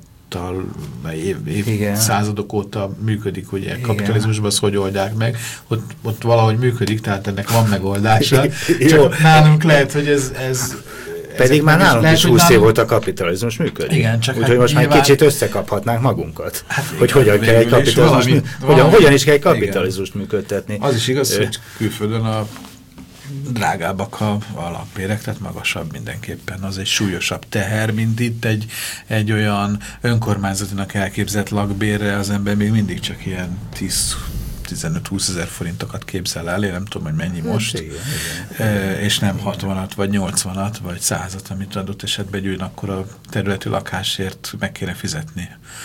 évszázadok óta működik, hogy ilyen kapitalizmusban azt hogy oldják meg. Ott valahogy működik, tehát ennek van megoldása. Csak nálunk lehet, hogy ez pedig már nálunk is 20 év volt a kapitalizmus működik. Igen, csak úgyhogy most már kicsit összekaphatnánk magunkat. Hát hogy hogyan kell egy kapitalizmus, hogyan is kell egy kapitalizmust működtetni. Az is igaz, hogy külföldön a drágábbak a lakbérek, tehát magasabb mindenképpen. Az egy súlyosabb teher, mint itt egy olyan önkormányzatinak elképzelt lakbérre az ember még mindig csak ilyen 15-20 ezer forintokat képzel el, én nem tudom, hogy mennyi most, és nem 60-at, vagy 80-at, vagy 100-at, amit adott esetben egy akkor a területi lakásért meg kéne fizetni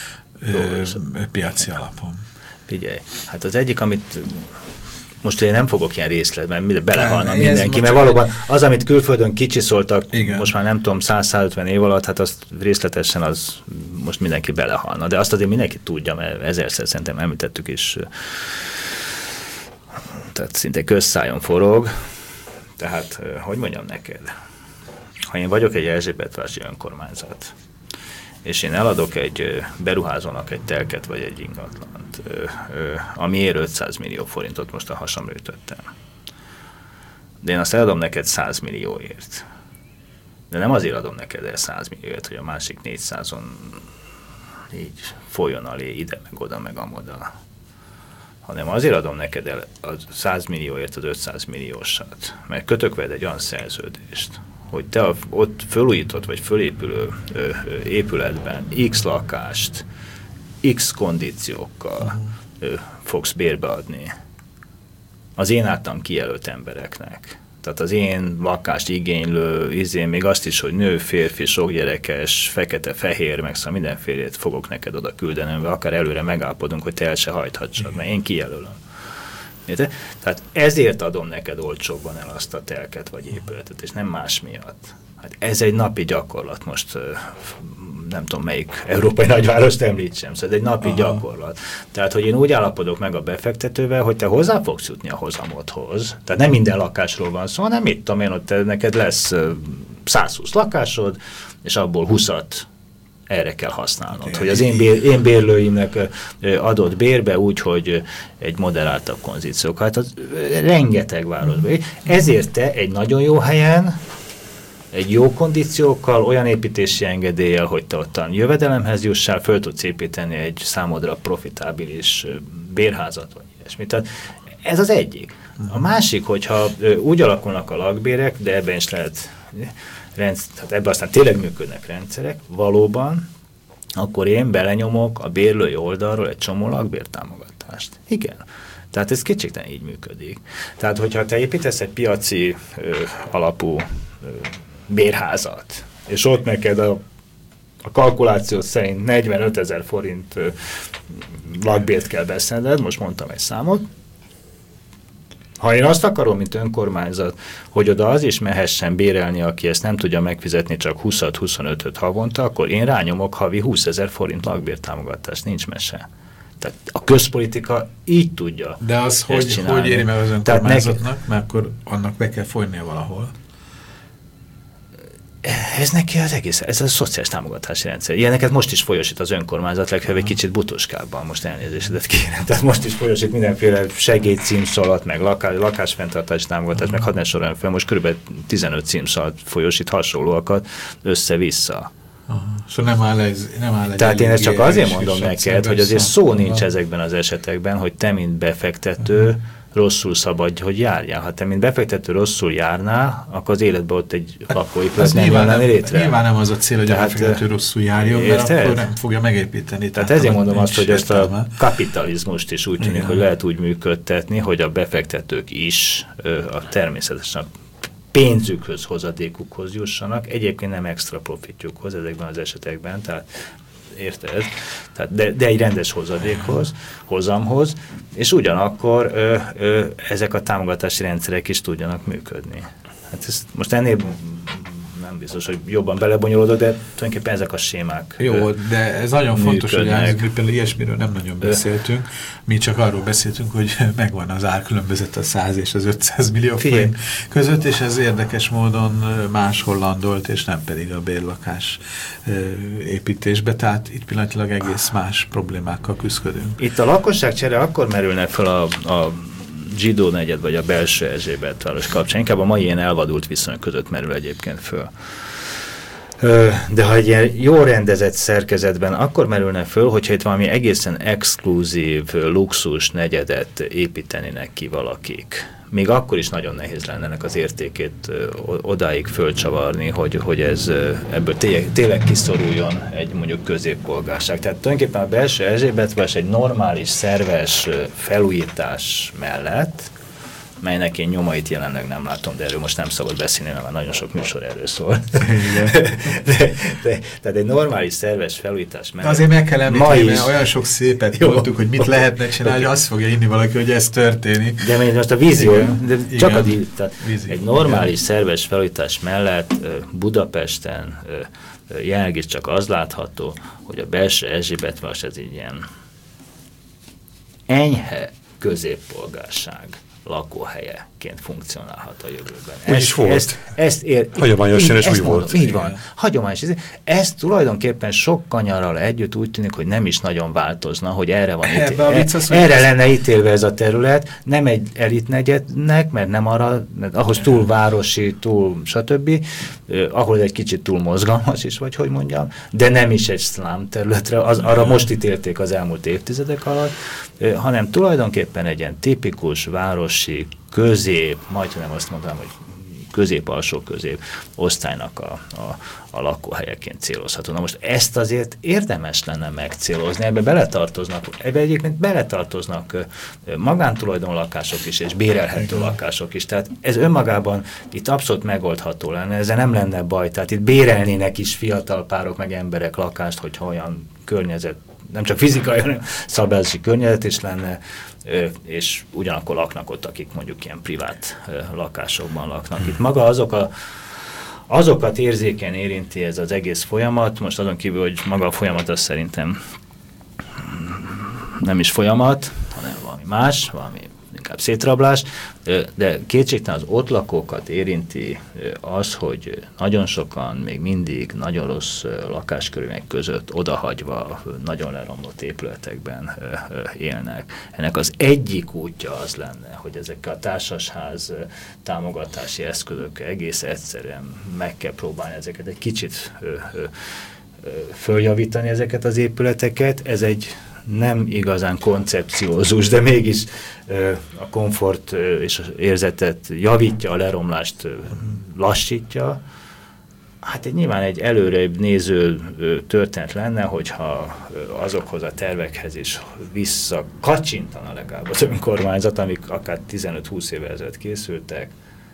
piaci alapon. Figyelj, hát az egyik, amit most én nem fogok ilyen részletben, belehalna mindenki, mert valóban az, amit külföldön kicsiszoltak, most már nem tudom, 100-150 év alatt, hát azt részletesen az most mindenki belehalna. De azt azért mindenki tudja, mert ezerszer szerintem említettük is, tehát szinte közszájon forog. Tehát, hogy mondjam neked, ha én vagyok egy Erzsébetvárosi önkormányzat, és én eladok egy beruházónak egy telket vagy egy ingatlant, ami ér 500 millió forintot, most a hasamra ütöttem. De én azt eladom neked 100 millióért. De nem azért adom neked el 100 millióért, hogy a másik 400-on így folyjon alé ide, meg oda, meg amoda. Hanem azért adom neked el a 100 millióért az 500 milliósat, mert kötök veled egy olyan szerződést, hogy te ott fölújított vagy fölépülő épületben X lakást, X kondíciókkal fogsz bérbeadni az én általam kijelölt embereknek. Tehát az én lakást igénylő, még azt is, hogy nő, férfi, sok gyerekes, fekete, fehér, meg szóval mindenfélét fogok neked oda küldenem, vagy akár előre megállapodunk, hogy te el se hajthatsad, mert én kijelölöm. Érte? Tehát ezért adom neked olcsóbban el azt a telket vagy épületet, és nem más miatt. Hát ez egy napi gyakorlat, most nem tudom melyik európai nagyvárost említsem, szóval egy napi gyakorlat. Tehát, hogy én úgy állapodok meg a befektetővel, hogy te hozzá fogsz jutni a hozamodhoz. Tehát nem minden lakásról van szó, hanem mit tudom én, ott neked lesz 120 lakásod, és abból 20-at erre kell használnod, hogy az én bérlőimnek adott bérbe úgy, hogy egy moderáltabb kondíciók. Hát az rengeteg városban. Ezért te egy nagyon jó helyen, egy jó kondíciókkal, olyan építési engedéllyel, hogy te ottan jövedelemhez jussál, föl tudsz építeni egy számodra profitábilis bérházat, vagy ilyesmit. Tehát ez az egyik. A másik, hogyha úgy alakulnak a lakbérek, de ebben is lehet tehát ebben aztán tényleg működnek rendszerek, valóban, akkor én belenyomok a bérlői oldalról egy csomó lakbértámogatást. Igen. Tehát ez kétségtelen így működik. Tehát, hogyha te építesz egy piaci alapú bérházat, és ott neked a kalkuláció szerint 45 000 forint lakbért kell beszedned, most mondtam egy számot, ha én azt akarom, mint önkormányzat, hogy oda az is mehessen bérelni, aki ezt nem tudja megfizetni csak 20-25-öt havonta, akkor én rányomok havi 20 000 forint lakbértámogatást, nincs mese. Tehát a közpolitika így tudja. De az, hogy éri meg az önkormányzatnak, mert akkor annak be kell folynia valahol. Ez neki az egész, ez a szociális támogatási rendszer. Ilyeneket most is folyosít az önkormányzat, legfeljebb egy kicsit butuskábban, most elnézésedet kérem. Tehát most is folyosít mindenféle segélycímszalat, meg lakásfenntartási támogatás, meg hadd ne soroljon fel, most kb. 15 címszalat folyosít hasonlóakat össze-vissza. Szóval nem áll egy tehát én ezt csak azért mondom neked, hogy azért szó nincs ezekben az esetekben, hogy te, mint befektető, rosszul szabad, hogy járjál. Ha te, mint befektető rosszul járnál, akkor az életben ott egy lakóépület nem jönne létre. Nyilván nem az a cél, hogy a befektető rosszul járjon, mert akkor nem fogja megépíteni. Tehát ezért mondom azt, hogy ezt a kapitalizmust is úgy tűnik, hogy lehet úgy működtetni, hogy a befektetők is természetesen a pénzükhöz, hozadékukhoz jussanak, egyébként nem extra profitjukhoz ezekben az esetekben, tehát érted? Tehát de egy rendes hozamhoz, és ugyanakkor ezek a támogatási rendszerek is tudjanak működni. Hát ez most ennél nem biztos, hogy jobban belebonyolódok, de tulajdonképpen ezek a sémák jó, de ez nagyon fontos, hogy például ilyesmiről nem nagyon beszéltünk. Mi csak arról beszéltünk, hogy megvan az árkülönbözet a 100 és az 500 millió forint között, és ez érdekes módon máshol landolt, és nem pedig a bérlakás építésbe. Tehát itt pillanatilag egész más problémákkal küzdködünk. Itt a lakosságcsere akkor merülne fel a Zsidó negyed vagy a belső Erzsébetváros kapcsán, inkább a mai ilyen elvadult viszony között merül egyébként föl. De ha egy ilyen jól rendezett szerkezetben akkor merülne föl, hogyha itt valami egészen exkluzív, luxus negyedet építenének ki valakik. Még akkor is nagyon nehéz lenne ennek az értékét odáig fölcsavarni, hogy ez ebből tényleg kiszoruljon egy mondjuk középpolgárság. Tehát tulajdonképpen a belső Erzsébetváros egy normális, szerves felújítás mellett, melynek én nyomait jelenleg nem látom, de erről most nem szabad beszélni, mert nagyon sok műsor erről szól. Tehát egy normális, szerves felújítás mellett. Azért meg kell említeni, mert olyan sok szépet mondtuk, hogy mit lehetne csinálni, hogy azt fogja inni valaki, hogy ez történik. De most a vízió, csak egy normális, szerves felújítás mellett Budapesten jelenleg is csak az látható, hogy a belső Erzsébetváros ez egy ilyen enyhe középpolgárság lakóhelyeként funkcionálhat a jövőben. Úgy is volt. Hagyományosan is úgy volt. Így van. Hagyományos. Ez tulajdonképpen sok kanyarral együtt úgy tűnik, hogy nem is nagyon változna, hogy erre van erre lenne ítélve ez a terület, nem egy elitnegyednek, mert nem arra, mert ahhoz túl városi, túl stb., ahol egy kicsit túl mozgalmas is, vagy hogy mondjam, de nem is egy szlám területre, arra most ítélték az elmúlt évtizedek alatt, hanem tulajdonképpen egy ilyen tipikus városi közép, majdnem azt mondanám, hogy közép-alsó közép osztálynak a lakóhelyeként célozható. Na most ezt azért érdemes lenne megcélozni, ebbe egyébként beletartoznak magántulajdon lakások is, és bérelhető lakások is. Tehát ez önmagában itt abszolút megoldható lenne, ezzel nem lenne baj. Tehát itt bérelnének is fiatal párok, meg emberek lakást, hogyha olyan környezet, nem csak fizikai, hanem szabályozási környezet is lenne, és ugyanakkor laknak ott, akik mondjuk ilyen privát lakásokban laknak. Itt maga azokat érzéken érinti ez az egész folyamat, most azon kívül, hogy maga a folyamat az szerintem nem is folyamat, hanem valami más, valami inkább szétrablás, de kétségtelen az ott lakókat érinti az, hogy nagyon sokan még mindig nagyon rossz lakáskörülmények között odahagyva nagyon leromlott épületekben élnek. Ennek az egyik útja az lenne, hogy ezek a társasház támogatási eszközök egész egyszerűen meg kell próbálni ezeket egy kicsit följavítani ezeket az épületeket. Ez egy nem igazán koncepciózus, de mégis a komfort és az érzetet javítja, a leromlást lassítja. Hát nyilván egy előrébb néző történet lenne, hogyha azokhoz a tervekhez is visszakacsintana legalább az önkormányzat, amik akár 15-20 évvel ezelőtt készültek.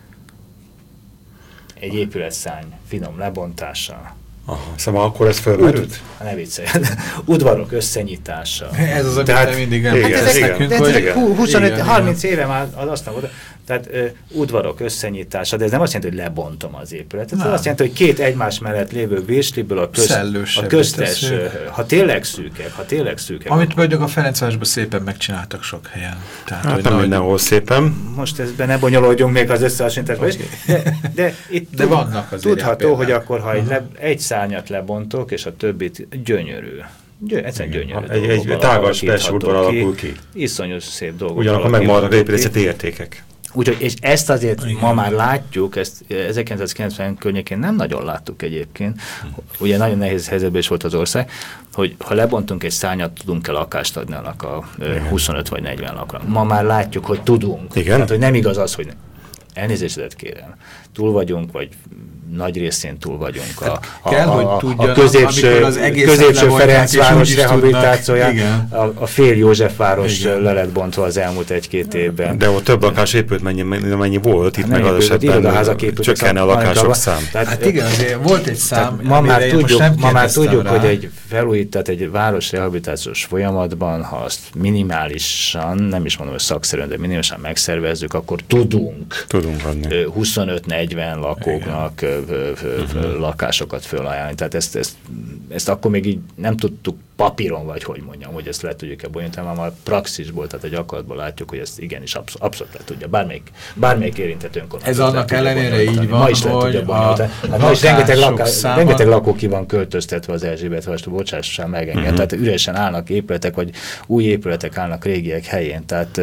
Egy épületszárny finom lebontása. Aha, szóval akkor ez felmerült? Ne viccelj. Udvarok összenyitása. Ez az, amit mindig említesz nekünk, hogy 25-30 éve már azt mondom, tehát udvarok összenyitása, de ez nem azt jelenti, hogy lebontom az épületet. Ez azt jelenti, hogy két egymás mellett lévő vérsliből a köztes, ha tényleg szűkek. Amit mondjuk a Ferencvárosban szépen megcsináltak sok helyen. Tehát, hát nem mindenhol szépen. Most ezben ne bonyolódjunk még az összehasonlításban is. De itt vannak azért tudható, hogy akkor, ha egy szárnyat lebontok, és a többit gyönyörű. Egyszerűen gyönyörű. Egy tágas belső útban alakul ki. Iszonyú szép dolgok. Ugyanakkor megmaradnak építészeti értékek. Úgyhogy, és ezt azért ma már látjuk, ezt 1990 környékén nem nagyon láttuk egyébként, ugye nagyon nehéz helyzetben is volt az ország, hogy ha lebontunk egy szárnyat, tudunk-e lakást adni annak a 25 vagy 40 lakónak. Ma már látjuk, hogy tudunk. Igen? Tehát, hogy nem igaz az, hogy elnézésedet kérem, túl vagyunk, vagy nagy részén túl vagyunk a középső Ferencváros rehabilitációján, a fél Józsefváros le lett bontva az elmúlt 1-2 évben. De ott több lakás épült, mennyi volt, itt meg az esetben csökkenne a lakások szám. Hát igen, azért volt egy szám. Ma már tudjuk, hogy egy felújított, egy város rehabilitációs folyamatban, ha azt minimálisan, nem is mondom, hogy szakszerűen, de minimálisan megszervezzük, akkor tudunk adni 25-40 lakóknak lakásokat fölajánlani. Tehát ezt akkor még így nem tudtuk papíron, vagy hogy mondjam, hogy ezt le tudjuk-e bonyolítani, hanem a praxisból, tehát a gyakorlatból látjuk, hogy ezt igenis abszolút le tudja. Bármelyik érintett önkormányzat. Ez annak ellenére így van, ma is le tudja bonyolítani. Ma is rengeteg lakó ki van költöztetve az Erzsébet-várost, bocsássál meg engem. Tehát üresen állnak épületek, vagy új épületek állnak régiek helyén. Tehát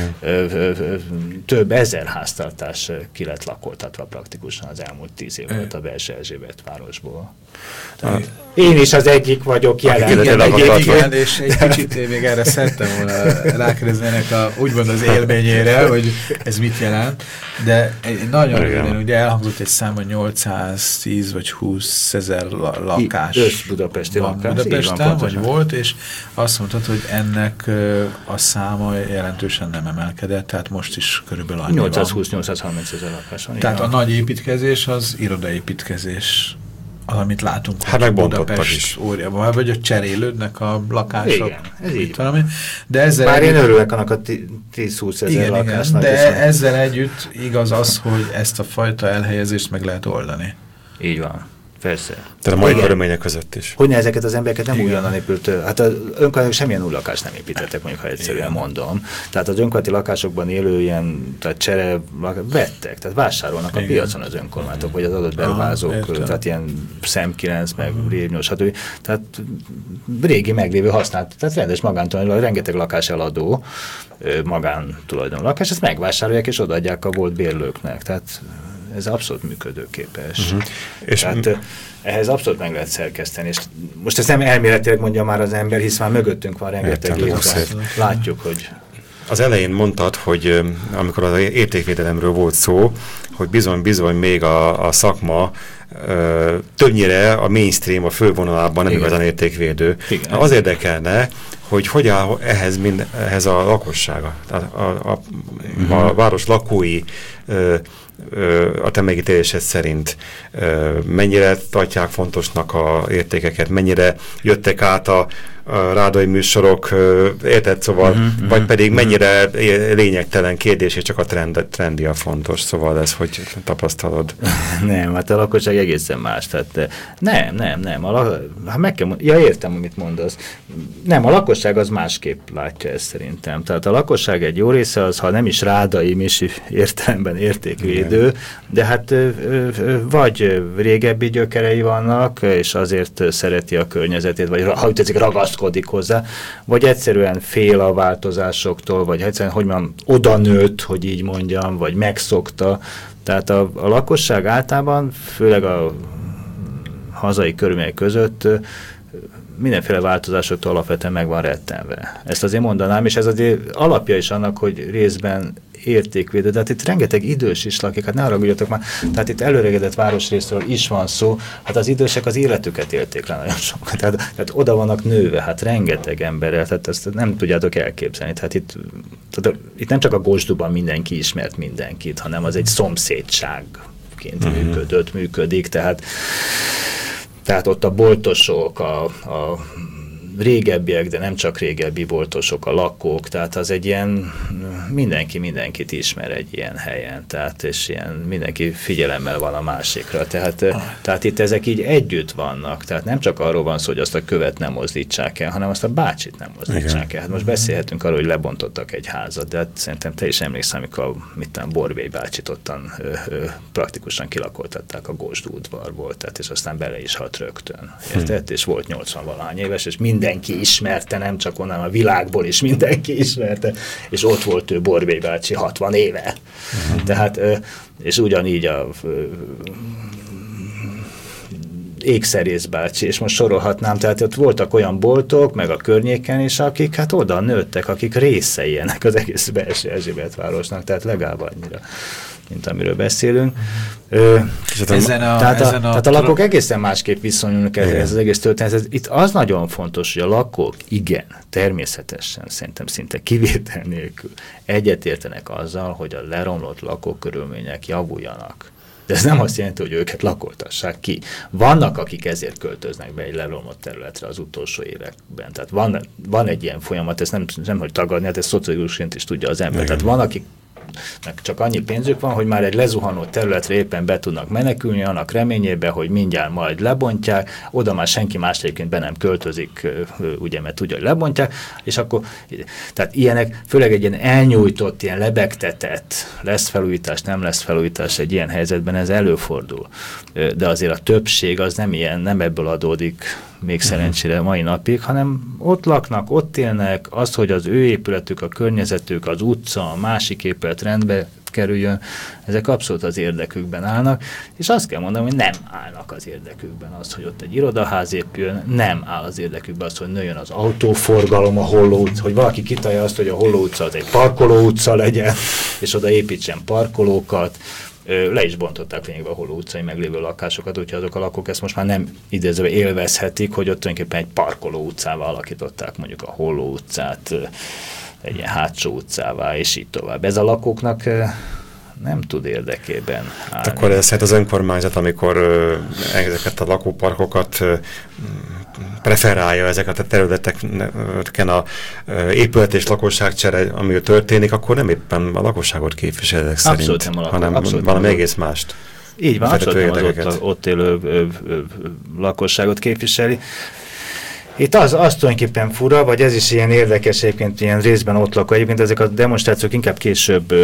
több ezer háztartás ki lett lakoltatva praktikusan az elmúlt 10 év alatt a belső Erzsébet-városból. Én is az egyik vagyok jelen. Igen, és egy kicsit még erre szerettem volna rákérdezni ennek úgymond az élményére, hogy ez mit jelent, de nagyon röviden, ugye elhangzott egy szám, hogy 810 vagy 20 ezer lakás budapesti van lakás, Budapesten, vagy volt, és azt mondtad, hogy ennek a száma jelentősen nem emelkedett, tehát most is körülbelül annyi 820-830 ezer lakás van. Tehát a nagy építkezés az irodaépítkezés, amit látunk, hát meg Budapest óriában, vagy hogy cserélődnek a lakások. Igen, ez így valami. De ezzel már én örülök annak a 10-20 ezer lakásnak. De ezzel együtt igaz az, hogy ezt a fajta elhelyezést meg lehet oldani. Így van. Persze. Tehát a mai körülmények között is. Hogyne ezeket az embereket nem újonnan épült, hát az önkormányzatok semmilyen új lakást nem építettek, mondjuk, ha egyszerűen mondom. Tehát az önkormányzati lakásokban élő ilyen, tehát csere vettek, tehát vásárolnak a piacon az önkormányzatok, vagy az adott beruházók, tehát ilyen Szem 9, meg Révnyos, stb. Tehát régi meglévő használt, tehát rendes magántulajdon, rengeteg lakás eladó, magántulajdon lakás, ezt megvásárolják és odaadják a volt bérlőknek. Tehát ez abszolút működőképes. Tehát ehhez abszolút meg lehet szerkeszteni, és most ezt nem elméletileg mondja már az ember, hisz már mögöttünk van rengeteg év. Látjuk, hogy... Az elején mondtad, hogy amikor az értékvédelemről volt szó, hogy bizony még a szakma többnyire a mainstream, a fővonalában nem igazán értékvédő. Igen. Az érdekelne, hogy áll ehhez a lakossága, a város lakói a te megítélésed szerint mennyire tartják fontosnak a értékeket, mennyire jöttek át a rádai műsorok, érted, szóval, vagy pedig mennyire lényegtelen kérdés, és csak a trendi a fontos, szóval ez, hogy tapasztalod. Nem, hát a lakosság egészen más, tehát nem, meg kell értem, amit mondasz. Nem, a lakosság az másképp látja ezt szerintem. Tehát a lakosság egy jó része az, ha nem is rádai misi értelemben értékvédő, de hát vagy régebbi gyökerei vannak, és azért szereti a környezetét, vagy ha úgy tetszik, ragaszkodik hozzá, vagy egyszerűen fél a változásoktól, vagy egyszerűen, hogy mondjam, oda nőtt, hogy így mondjam, vagy megszokta. Tehát a lakosság általában, főleg a hazai körülmények között mindenféle változásoktól alapvetően meg van rettenve. Ezt azért mondanám, és ez azért alapja is annak, hogy részben értékvédő. De hát itt rengeteg idős is lakik, hát ne haragudjatok már, tehát itt előregedett városrészről is van szó, hát az idősek az életüket élték le nagyon sokat, tehát oda vannak nőve, hát rengeteg emberrel, tehát ezt nem tudjátok elképzelni, tehát itt nem csak a Gosdúban mindenki ismert mindenkit, hanem az egy szomszédságként működik, tehát ott a boltosok, a régebbiek, de nem csak régebbi boltosok, a lakók, tehát az egy ilyen, mindenkit ismer egy ilyen helyen, tehát és ilyen mindenki figyelemmel van a másikra, tehát itt ezek így együtt vannak, tehát nem csak arról van szó, hogy azt a követ nem mozdítsák el, hanem azt a bácsit nem mozdítsák el. Hát most beszélhetünk arról, hogy lebontottak egy házat, de hát szerintem te is emlékszel, amikor Borbély bácsit ottan praktikusan kilakoltatták a Gosdú udvarból, tehát és aztán bele is halt rögtön, érted? És volt 80-valahány éves, és mindenki ismerte, nem csak onnan a világból is mindenki ismerte, és ott volt ő Borbély bácsi 60 éve. Tehát, és ugyanígy a Ékszerész bácsi, és most sorolhatnám, tehát ott voltak olyan boltok, meg a környéken is, akik hát oda nőttek, akik részei ennek az egész belső Erzsébetvárosnak, tehát legalább annyira, mint amiről beszélünk. Tehát a lakók egészen másképp viszonyulnak ez az egész történet. Itt az nagyon fontos, hogy a lakók, igen, természetesen, szerintem szinte kivétel nélkül egyetértenek azzal, hogy a leromlott lakókörülmények javuljanak. De ez nem azt jelenti, hogy őket lakoltassák ki. Vannak, akik ezért költöznek be egy leromlott területre az utolsó években. Tehát van egy ilyen folyamat, ezt nem hogy tagadni, hát ezt szociológusként is tudja az ember. Igen. Tehát van, akik csak annyi pénzük van, hogy már egy lezuhanó területre éppen be tudnak menekülni, annak reményében, hogy mindjárt majd lebontják, oda már senki más egyébként be nem költözik, ugye, mert tudja, hogy lebontják, és akkor, tehát ilyenek, főleg egy ilyen elnyújtott, ilyen lebegtetett, lesz felújítás, nem lesz felújítás egy ilyen helyzetben, ez előfordul. De azért a többség az nem ilyen, nem ebből adódik még szerencsére mai napig, hanem ott laknak, ott élnek, az, hogy az ő épületük, a környezetük, az utca, a másik épület rendbe kerüljön, ezek abszolút az érdekükben állnak, és azt kell mondanom, hogy nem állnak az érdekükben az, hogy ott egy irodaház épüljön, nem áll az érdekükben az, hogy nőjön az autóforgalom a Holló utca, hogy valaki kitalálja azt, hogy a Holló utca az egy parkoló utca legyen, és oda építsen parkolókat. Le is bontották lényegben a Holló utcai meglévő lakásokat, úgyhogy azok a lakók ezt most már nem idézve élvezhetik, hogy ott tulajdonképpen egy parkoló utcával alakították mondjuk a Holló utcát egy ilyen hátsó utcává, és így tovább. Ez a lakóknak nem tud érdekében állni. Akkor ez az önkormányzat, amikor ezeket a lakóparkokat preferálja ezeket a területeken a épület és lakosságcsere, ami történik, akkor nem éppen a lakosságot képviselek szerint, hanem valami egész mást. Így van, abszolút nem az ott élő lakosságot képviseli. Itt az tulajdonképpen fura, vagy ez is ilyen érdekes egyébként, ilyen részben ott lakó. Egyébként ezek a demonstrációk inkább később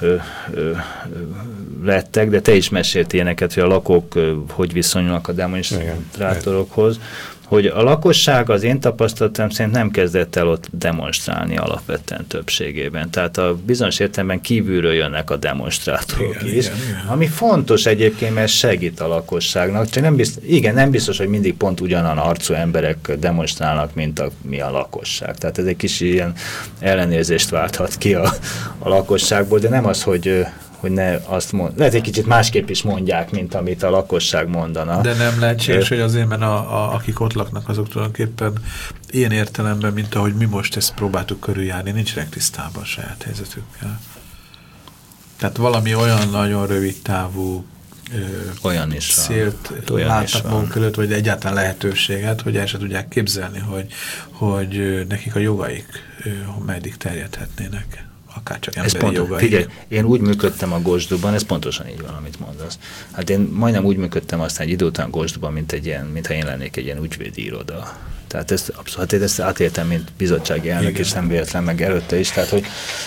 lettek, de te is mesélt ilyeneket, hogy a lakók hogy viszonyulnak a demonstrátorokhoz. Hogy a lakosság az én tapasztalatom szerint nem kezdett el ott demonstrálni alapvetően többségében. Tehát a bizonyos értelemben kívülről jönnek a demonstrátorok is, igen. Ami fontos egyébként, mert segít a lakosságnak. Csak nem biztos, hogy mindig pont ugyanan arcú emberek demonstrálnak, mint mi a lakosság. Tehát ez egy kis ilyen ellenérzést válthat ki a lakosságból, de nem az, hogy ne azt lehet egy kicsit másképp is mondják, mint amit a lakosság mondana. De nem lehetséges, hogy azért, mert akik ott laknak, azok tulajdonképpen ilyen értelemben, mint ahogy mi most ezt próbáltuk körüljárni, nincsenek tisztában a saját helyzetükkel. Tehát valami olyan nagyon rövid távú olyan is célt látnak maguk előtt, vagy egyáltalán lehetőséget, hogy el se tudják képzelni, hogy nekik a jogaik meddig terjedhetnének. Akár csak emberi jogaik. Figyelj, én úgy működtem a Gosdúban, ez pontosan így van, amit mondasz. Hát én majdnem úgy működtem aztán egy idő után Gosdúban, mintha én lennék egy ilyen ügyvédi iroda. Tehát ezt átéltem, mint bizottsági elnök, és nem véletlen meg előtte is, tehát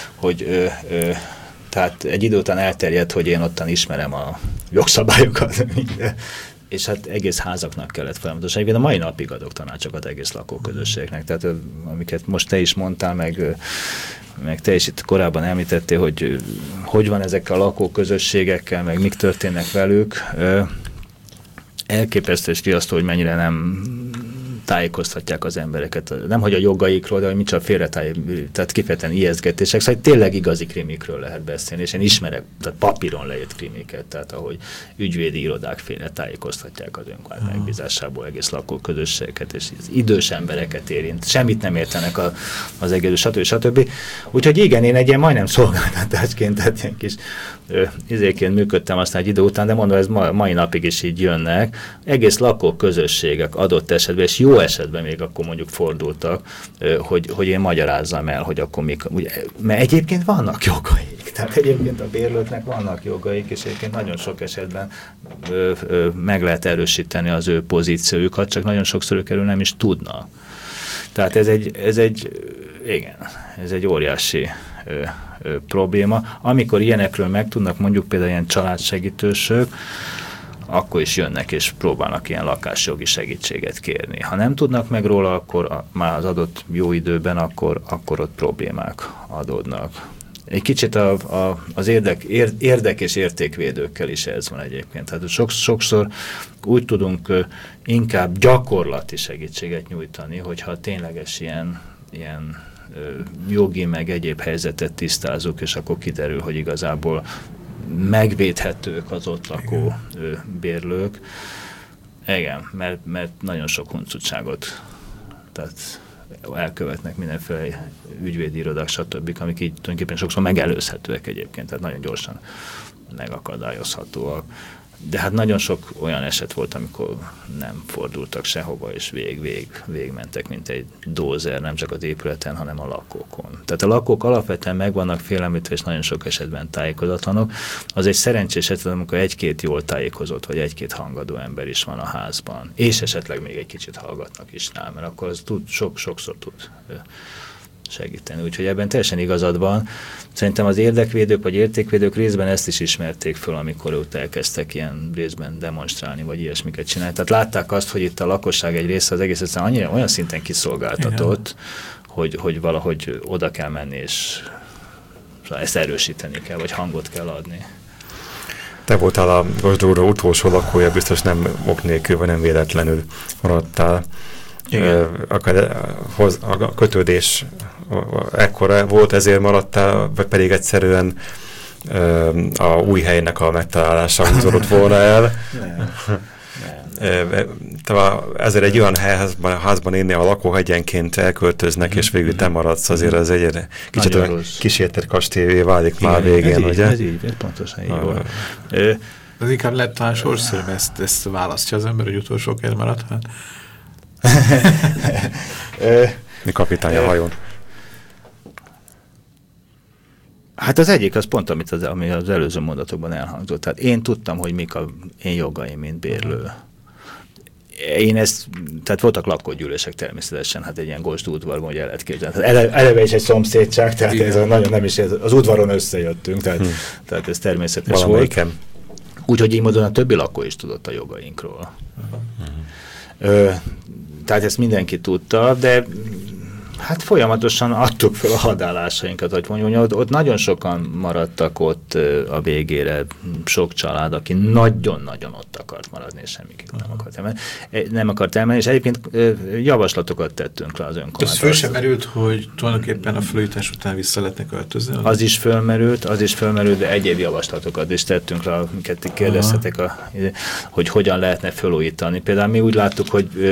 tehát egy idő után elterjedt, hogy én ottan ismerem a jogszabályokat, és hát egész házaknak kellett folyamatosan. Egyébként a mai napig adok tanácsokat egész lakóközösségnek, tehát amiket most te is mondtál, meg te is itt korábban említettél, hogy van ezekkel a lakóközösségekkel, meg mik történnek velük. Elképesztő és riasztó, hogy mennyire nem tájékoztatják az embereket. Nem, hogy a jogaikról, de hogy micsoda tehát kifejezetten ijesztgetések. Szóval tényleg igazi krimikről lehet beszélni, és én ismerek, tehát papíron leírt krimiket, tehát ahogy ügyvédi irodák féle tájékoztatják az önkormányzat megbízásából egész lakóközösségeket, és az idős embereket érint. Semmit nem értenek az egész, stb. Úgyhogy igen, én egy ilyen majdnem szolgáltatásként, tehát ilyen kis izéként működtem aztán egy idő után, de mondom, ez mai napig is így jönnek. Egész lakóközösségek adott esetben, és jó esetben még akkor mondjuk fordultak, hogy én magyarázzam el, hogy akkor mik, ugye, mert egyébként vannak jogaik, tehát egyébként a bérlőknek vannak jogaik, és egyébként nagyon sok esetben meg lehet erősíteni az ő pozíciójukat, csak nagyon sokszor ők erről nem is tudnak. Tehát ez egy óriási probléma. Amikor ilyenekről megtudnak, mondjuk például ilyen családsegítősök, akkor is jönnek és próbálnak ilyen lakásjogi segítséget kérni. Ha nem tudnak meg róla, akkor már az adott jó időben, akkor ott problémák adódnak. Egy kicsit az érdek és értékvédőkkel is ez van egyébként. Tehát sokszor úgy tudunk inkább gyakorlati segítséget nyújtani, hogyha tényleges ilyen jogi meg egyéb helyzetet tisztázunk, és akkor kiderül, hogy igazából megvédhetők az ott lakó bérlők. Igen, mert nagyon sok huncutságot tehát elkövetnek mindenféle ügyvédi irodák, stb., amik így tulajdonképpen sokszor megelőzhetőek egyébként, tehát nagyon gyorsan megakadályozhatóak. De hát nagyon sok olyan eset volt, amikor nem fordultak sehova, és végigmentek, mint egy dózer, nem csak az épületen, hanem a lakókon. Tehát a lakók alapvetően meg vannak félemlítve, és nagyon sok esetben tájékozatlanok. Az egy szerencsés eset, amikor egy-két jól tájékozott, vagy egy-két hangadó ember is van a házban, és esetleg még egy kicsit hallgatnak is rá, mert akkor az sokszor tud segíteni. Úgyhogy ebben teljesen igazad van. Szerintem az érdekvédők vagy értékvédők részben ezt is ismerték föl, amikor ott elkezdtek ilyen részben demonstrálni, vagy ilyesmiket csinálni. Tehát látták azt, hogy itt a lakosság egy része az egész egyszerűen olyan szinten kiszolgáltatott, hogy valahogy oda kell menni, és ezt erősíteni kell, vagy hangot kell adni. Te voltál a Gosdúra utolsó lakója, biztos nem ok nélkül, vagy nem véletlenül maradtál. A kötődés ekkora volt, ezért maradtál, vagy pedig egyszerűen a új helynek a megtalálása húzódott volna el. Ezért egy olyan házban élni, a lakóhegyenként elköltöznek, és végül te maradsz, azért az egy kicsit olyan kísértett kastélyé válik már végén, ugye? Ez így, pontosan így volt. Ez inkább lett talán sorszerű, ezt választja az ember, hogy utolsó kell maradhat. Mi kapitány a hajón? Hát az egyik az pont, ami az előző mondatokban elhangzott. Tehát én tudtam, hogy mik az én jogaim, mint bérlő. Tehát voltak lakógyűlések természetesen, hát egy ilyen Gosdú udvarban, hogy el lehet képzelni. Eleve is egy szomszédság, tehát ez nagyon nem is, az udvaron összejöttünk, tehát ez természetes volt. Úgyhogy így módon a többi lakó is tudott a jogainkról. Tehát ezt mindenki tudta, de hát folyamatosan adtuk fel a hadállásainkat, hogy mondjuk, ott nagyon sokan maradtak ott a végére, sok család, aki nagyon-nagyon ott akart maradni, és semmiképp nem akart elmenni, és egyébként javaslatokat tettünk le az önkormányzathoz. Ez föl sem merült, hogy tulajdonképpen a felújítás után vissza lehetne költözni? Az is fölmerült, de egyéb javaslatokat is tettünk le, amiket kérdeztetek, hogy hogyan lehetne felújítani. Például mi úgy láttuk,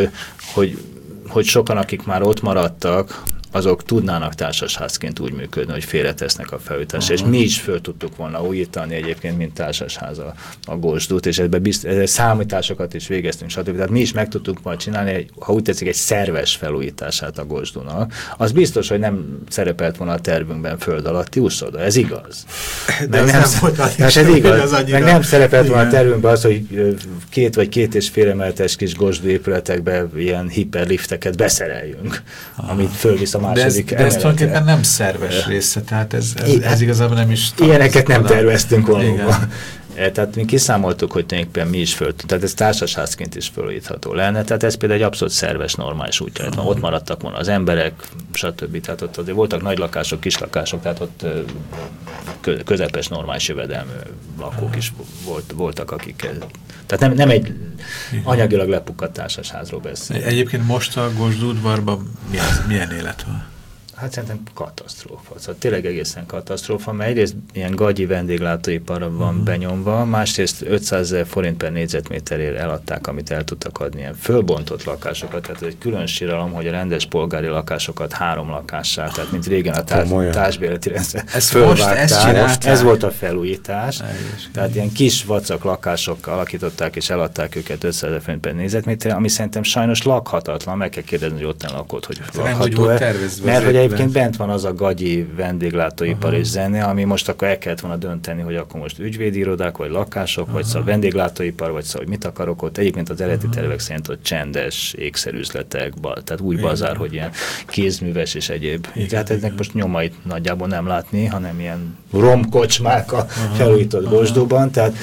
hogy sokan, akik már ott maradtak, azok tudnának társasházként úgy működni, hogy félretesznek a felújításra. És mi is föl tudtuk volna újítani egyébként, mint társasház a Gosdút, és ebben számításokat is végeztünk, stb. Tehát mi is meg tudtuk majd csinálni, ha úgy tetszik, egy szerves felújítását a Gosdúnak. Az biztos, hogy nem szerepelt volna a tervünkben föld alatti úszoda. Ez igaz. De ez igaz. Meg nem szerepelt volna a tervünkben az, hogy 2 vagy 2,5 emeletes kis Gosdú épületekbe ilyen hiperlifteket beszereljünk, amit fölvisz a második de ez tulajdonképpen nem szerves része, tehát ez igazából nem is... Ilyeneket nem terveztünk volna. Tehát mi kiszámoltuk, hogy tulajdonképpen mi is tehát ez társasházként is fölújítható lenne, tehát ez például egy abszolút szerves, normális útja. Ott maradtak volna az emberek, stb. Tehát ott azért voltak nagy lakások, kis lakások, tehát ott közepes, normális jövedelmű lakók is voltak, akik... Tehát nem egy anyagilag lepukkadt társasházról beszél. Egyébként most a Gosdú udvarban milyen élet van? Hát szerintem katasztrófa. Szóval tényleg egészen katasztrófa, mert egyrészt ilyen gagyi vendéglátóiparra van benyomva, másrészt 500 000 forint per négyzetméterért eladták, amit el tudtak adni, ilyen fölbontott lakásokat, tehát egy külön síralom, hogy a rendes polgári lakásokat 3 lakássá, tehát mint régen a társbérleti rendszer fölvágták. Ez volt a felújítás. Tehát ilyen kis vacak lakásokkal alakították és eladták őket 500 000 forint per négyzetméterre, ami szerintem sajnos lakhatatlan, meg kell kérdezni, hogy ott nem lakott, hogy lakható-e. Mert hogy egyébként bent van az a gagyi vendéglátóipar és zene, ami most akkor el kellett volna dönteni, hogy akkor most ügyvédirodák, vagy lakások, vagy szóval vendéglátóipar, vagy szóval, hogy mit akarok ott. Egyébként az eredeti tervek szerint ott csendes ékszerüzletek, tehát új bazár, hogy ilyen kézműves és egyéb. Tehát ennek most nyomait nagyjából nem látni, hanem ilyen romkocsmák a felújított Gosdúban, tehát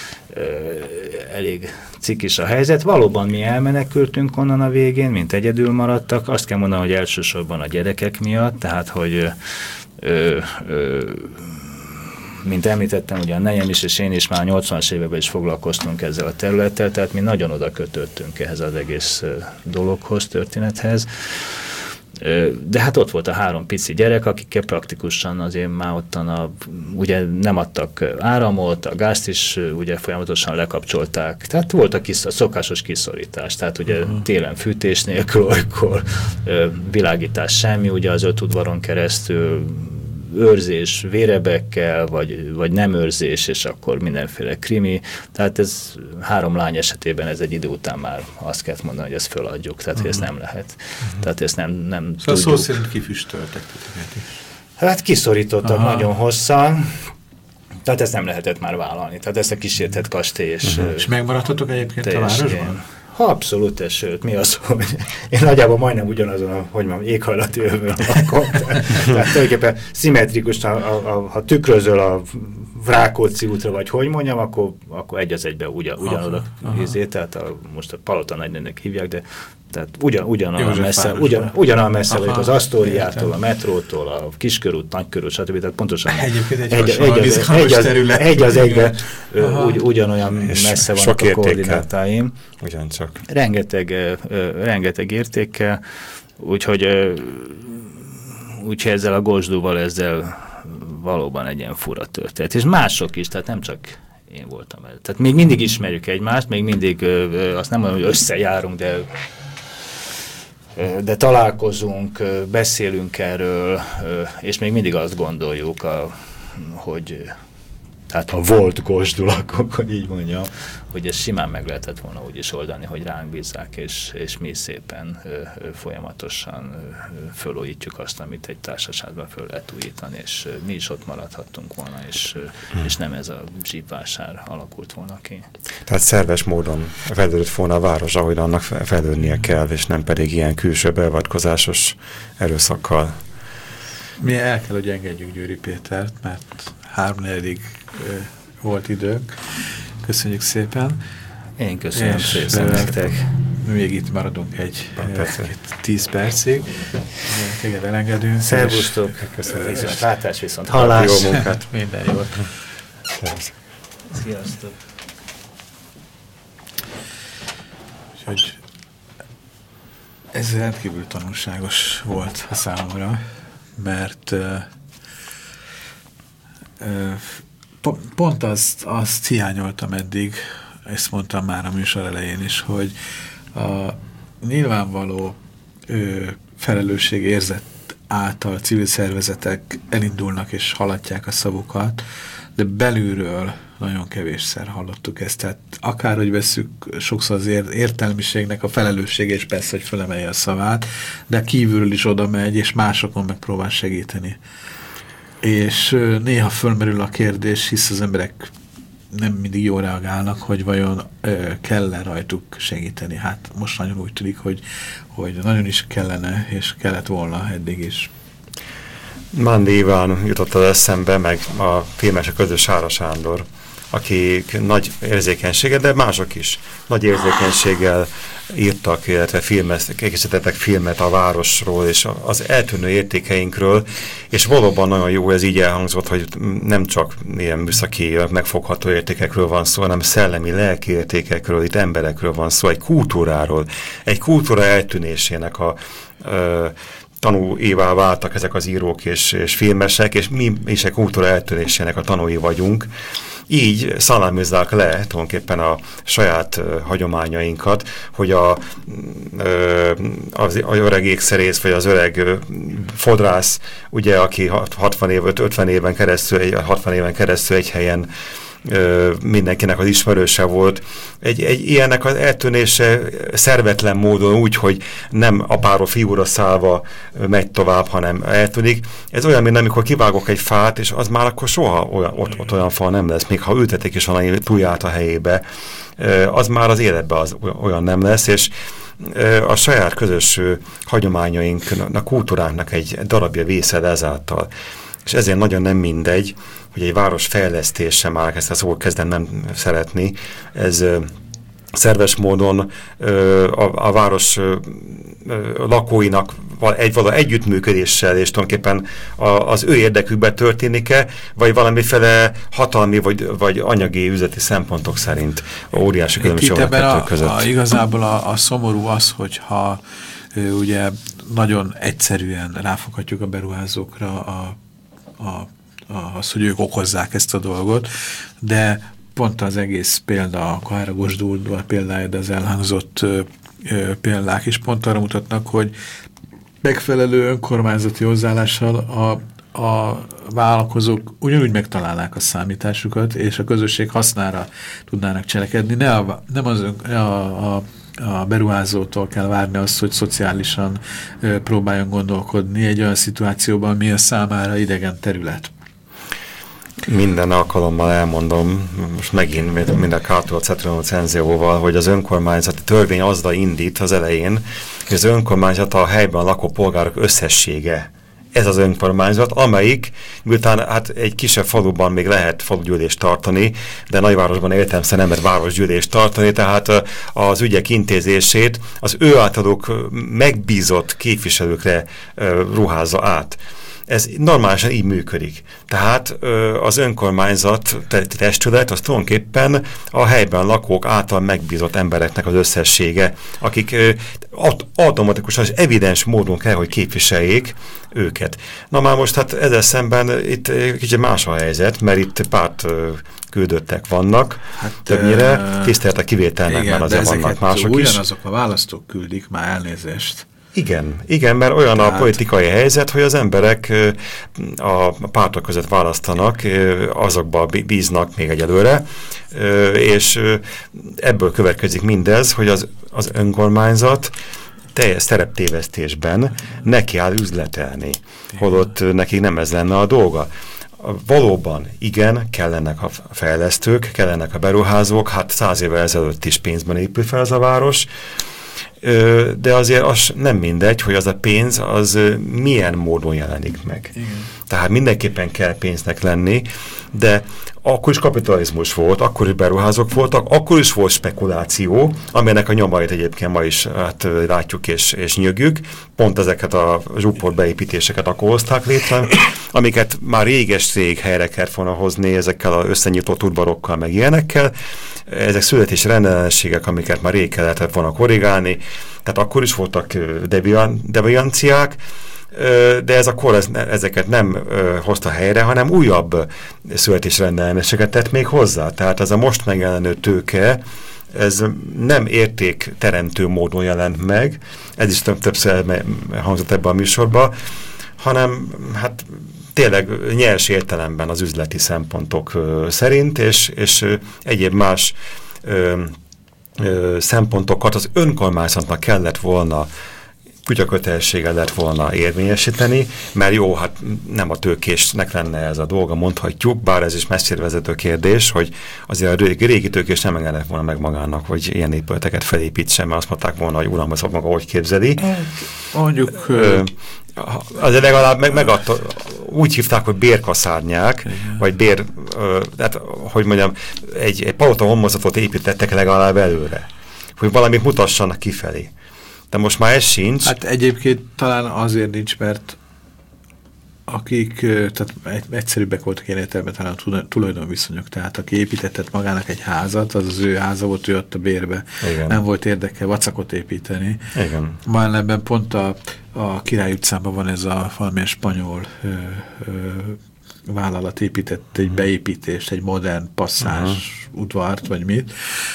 elég cikis a helyzet. Valóban mi elmenekültünk onnan a végén, mint egyedül maradtak. Azt kell mondanom, hogy elsősorban a gyerekek miatt, tehát, hogy mint említettem, ugye a nejem is és én is már 80-as években is foglalkoztunk ezzel a területtel, tehát mi nagyon oda kötöttünk ehhez az egész dologhoz, történethez. De hát ott volt a 3 pici gyerek, akikkel praktikusan azért már ottan ugye nem adtak áramot, a gázt is ugye folyamatosan lekapcsolták. Tehát volt a szokásos kiszorítás, tehát ugye télen fűtés nélkül, olykor világítás semmi, ugye az 5 udvaron keresztül őrzés vérebekkel, vagy nem őrzés, és akkor mindenféle krimi. Tehát ez 3 lány esetében ez egy idő után már azt kell mondani, hogy ezt föladjuk, tehát hogy ez nem lehet. Tehát ezt nem tudjuk. Szóval szó szerint kifüstöltek titeket is. Hát kiszorítottak nagyon hosszan, tehát ezt nem lehetett már vállalni. Tehát ezt a kísértett kastély. És megmaradtatok egyébként a városban? Abszolút, sőt, mi az, hogy én nagyjából majdnem ugyanazon éghajlati övön lakom. Tehát tulajdonképpen szimmetrikus, ha tükrözöl a Rákóczi útra, vagy hogy mondjam, akkor egy az egyben ugyanoda izé, tehát most a Palota Nagynének hívják, de tehát ugyanolyan messze vagyok az Asztóriától, a metrótól, a Kiskörút, Nagykörút, stb. Tehát pontosan egy az egyben ugyanolyan messze vannak a koordinátáim. Ugyancsak. Rengeteg értékkel, úgyhogy ezzel a Gosdúval ezzel valóban egy ilyen fura történet. És mások is, tehát nem csak én voltam el. Tehát még mindig ismerjük egymást, még mindig azt nem mondom, hogy összejárunk, de találkozunk, beszélünk erről, és még mindig azt gondoljuk, hogy tehát ha volt Gosdul, akkor így mondjam, hogy ez simán meg lehetett volna úgy is oldani, hogy ránk bízzák, és mi szépen folyamatosan fölújítjuk azt, amit egy társaságban föl lehet újítani, és mi is ott maradhattunk volna, és nem ez a zsípvásár alakult volna ki. Tehát szerves módon fejlődött volna a város, ahogy annak fejlődnie kell, és nem pedig ilyen külső beavatkozásos erőszakkal. Mi el kell, hogy engedjük Győri Pétert, mert 3-4-ig volt időnk. Köszönjük szépen. Én köszönöm szépen nektek. Még itt maradunk egy 10 percig. Téged elengedünk. Szervusztok. Viszont látás, viszont hallás. Jó munkát. Minden jót. Sziasztok. Úgyhogy ez rendkívül tanulságos volt a számomra, mert pont azt hiányoltam eddig, ezt mondtam már a műsor elején is, hogy a nyilvánvaló felelősségérzet által civil szervezetek elindulnak és hallatják a szavukat, de belülről nagyon kevésszer hallottuk ezt. Tehát akárhogy vesszük, sokszor az értelmiségnek a felelőssége, és persze, hogy felemelje a szavát, de kívülről is oda megy, és másokon megpróbál segíteni. És néha fölmerül a kérdés, hisz az emberek nem mindig jól reagálnak, hogy vajon kell-e rajtuk segíteni. Hát most nagyon úgy tűnik, hogy nagyon is kellene, és kellett volna eddig is. Mándi Iván jutott az eszembe, meg a filmes a közös Sára Sándor, akik nagy érzékenységgel, de mások is nagy érzékenységgel írtak, illetve készítettek filmet a városról és az eltűnő értékeinkről, és valóban nagyon jó, ez így elhangzott, hogy nem csak ilyen műszaki, megfogható értékekről van szó, hanem szellemi, lelki értékekről, itt emberekről van szó, egy kultúráról, egy kultúra eltűnésének a tanúivá váltak ezek az írók és filmesek, és mi is egy kultúra eltűnésének a tanúi vagyunk. Így szalámizzák le tulajdonképpen a saját hagyományainkat, hogy az öreg ékszerész, vagy az öreg fodrász, ugye, aki 60 éven keresztül egy helyen mindenkinek az ismerőse volt. Egy ilyennek az eltűnése szervetlen módon úgy, hogy nem apáról fiúra szállva megy tovább, hanem eltűnik. Ez olyan, mint amikor kivágok egy fát, és az már akkor soha ott olyan fa nem lesz, még ha ültetik is valami túlját a helyébe, az már az életben olyan nem lesz, és a saját közös hagyományainknak, kultúránknak egy darabja vészed ezáltal. És ezért nagyon nem mindegy, hogy egy város fejlesztése, már ezt a szót kezdem nem szeretni, ez szerves módon a város lakóinak valami együttműködéssel, és tulajdonképpen az ő érdekükben történik-e, vagy valamiféle hatalmi vagy anyagi üzleti szempontok szerint óriási különbség a kettő között. Igazából a szomorú az, hogyha ugye nagyon egyszerűen ráfoghatjuk a beruházókra az, hogy ők okozzák ezt a dolgot, de pont az egész példa, a Kahára Gosdú példája, de az elhangzott példák is pont arra mutatnak, hogy megfelelő önkormányzati hozzáállással a vállalkozók ugyanúgy megtalálnák a számításukat, és a közösség hasznára tudnának cselekedni. Nem a beruházótól kell várni azt, hogy szociálisan próbáljon gondolkodni egy olyan szituációban, ami a számára idegen terület. Minden alkalommal elmondom, most megint mind a Cato Cetronum Cenzióval, hogy az önkormányzati törvény azzal indít az elején, hogy az önkormányzat a helyben lakó polgárok összessége. Ez az önkormányzat, amelyik, miután hát egy kisebb faluban még lehet falugyűlést tartani, de nagyvárosban értelemszerűen nem lehet városgyűlést tartani, tehát az ügyek intézését az ő általuk megbízott képviselőkre ruházza át. Ez normálisan így működik. Tehát az önkormányzat testület az tulajdonképpen a helyben lakók által megbízott embereknek az összessége, akik automatikusan és evidens módon kell, hogy képviseljék őket. Na már most hát ezzel szemben itt kicsit más a helyzet, mert itt párt küldöttek vannak, hát, többnyire tisztelt a kivételnek, igen, mert azért vannak mások is. Ugyanazok a választók küldik, már elnézést. Igen, mert olyan a politikai helyzet, hogy az emberek a pártok között választanak, azokba bíznak még egyelőre, és ebből következik mindez, hogy az önkormányzat teljes szereptévesztésben neki áll üzletelni, holott nekik nem ez lenne a dolga. Valóban igen, kellenek a fejlesztők, kellenek a beruházók, hát 100 évvel ezelőtt is pénzben épül fel ez a város, de azért az nem mindegy, hogy az a pénz az milyen módon jelenik meg. Igen. Tehát mindenképpen kell pénznek lenni, de akkor is kapitalizmus volt, akkor is beruházók voltak, akkor is volt spekuláció, amelynek a nyomait egyébként ma is hát, látjuk és nyögjük. Pont ezeket a zsúport beépítéseket akkor hozták létre, amiket már réges-rég helyre kellett volna hozni ezekkel az összenyitott udvarokkal, meg ilyenekkel. Ezek születési rendellenességek, amiket már rég kellett volna korrigálni, tehát akkor is voltak devianciák, de ez a kor ezeket nem hozta helyre, hanem újabb születési rendellenességet tett még hozzá. Tehát ez a most megjelenő tőke, ez nem értékteremtő módon jelent meg, ez is többször hangzott ebben a műsorban, hanem hát tényleg nyers értelemben az üzleti szempontok szerint, és egyéb más szempontokat az önkormányzatnak kellett volna, kutyakötelességgel lett volna érvényesíteni, mert jó, hát nem a tőkésnek lenne ez a dolga, mondhatjuk, bár ez is messzire vezető kérdés, hogy azért a régi tőkés nem engedett volna meg magának, hogy ilyen épületeket felépítsen, mert azt mondták volna, hogy uram, ezt maga hogy képzeli. Mondjuk... azért legalább megadta, úgy hívták, hogy bérkaszárnyák, igen. Vagy hát, hogy mondjam, egy palota homlokzatot építettek legalább előre, hogy valamit mutassanak kifelé. De most már ez sincs. Hát egyébként talán azért nincs, mert akik, tehát egyszerűbbek voltak ilyen értelemben talán a tulajdonviszonyok, tehát aki építetett magának egy házat, az ő háza volt, ő ott a bérbe. Igen. Nem volt érdeke vacakot építeni. Igen. Már ebben pont a Király utcában van ez a valamilyen spanyol vállalat épített egy beépítést, egy modern passzás udvart, vagy mit,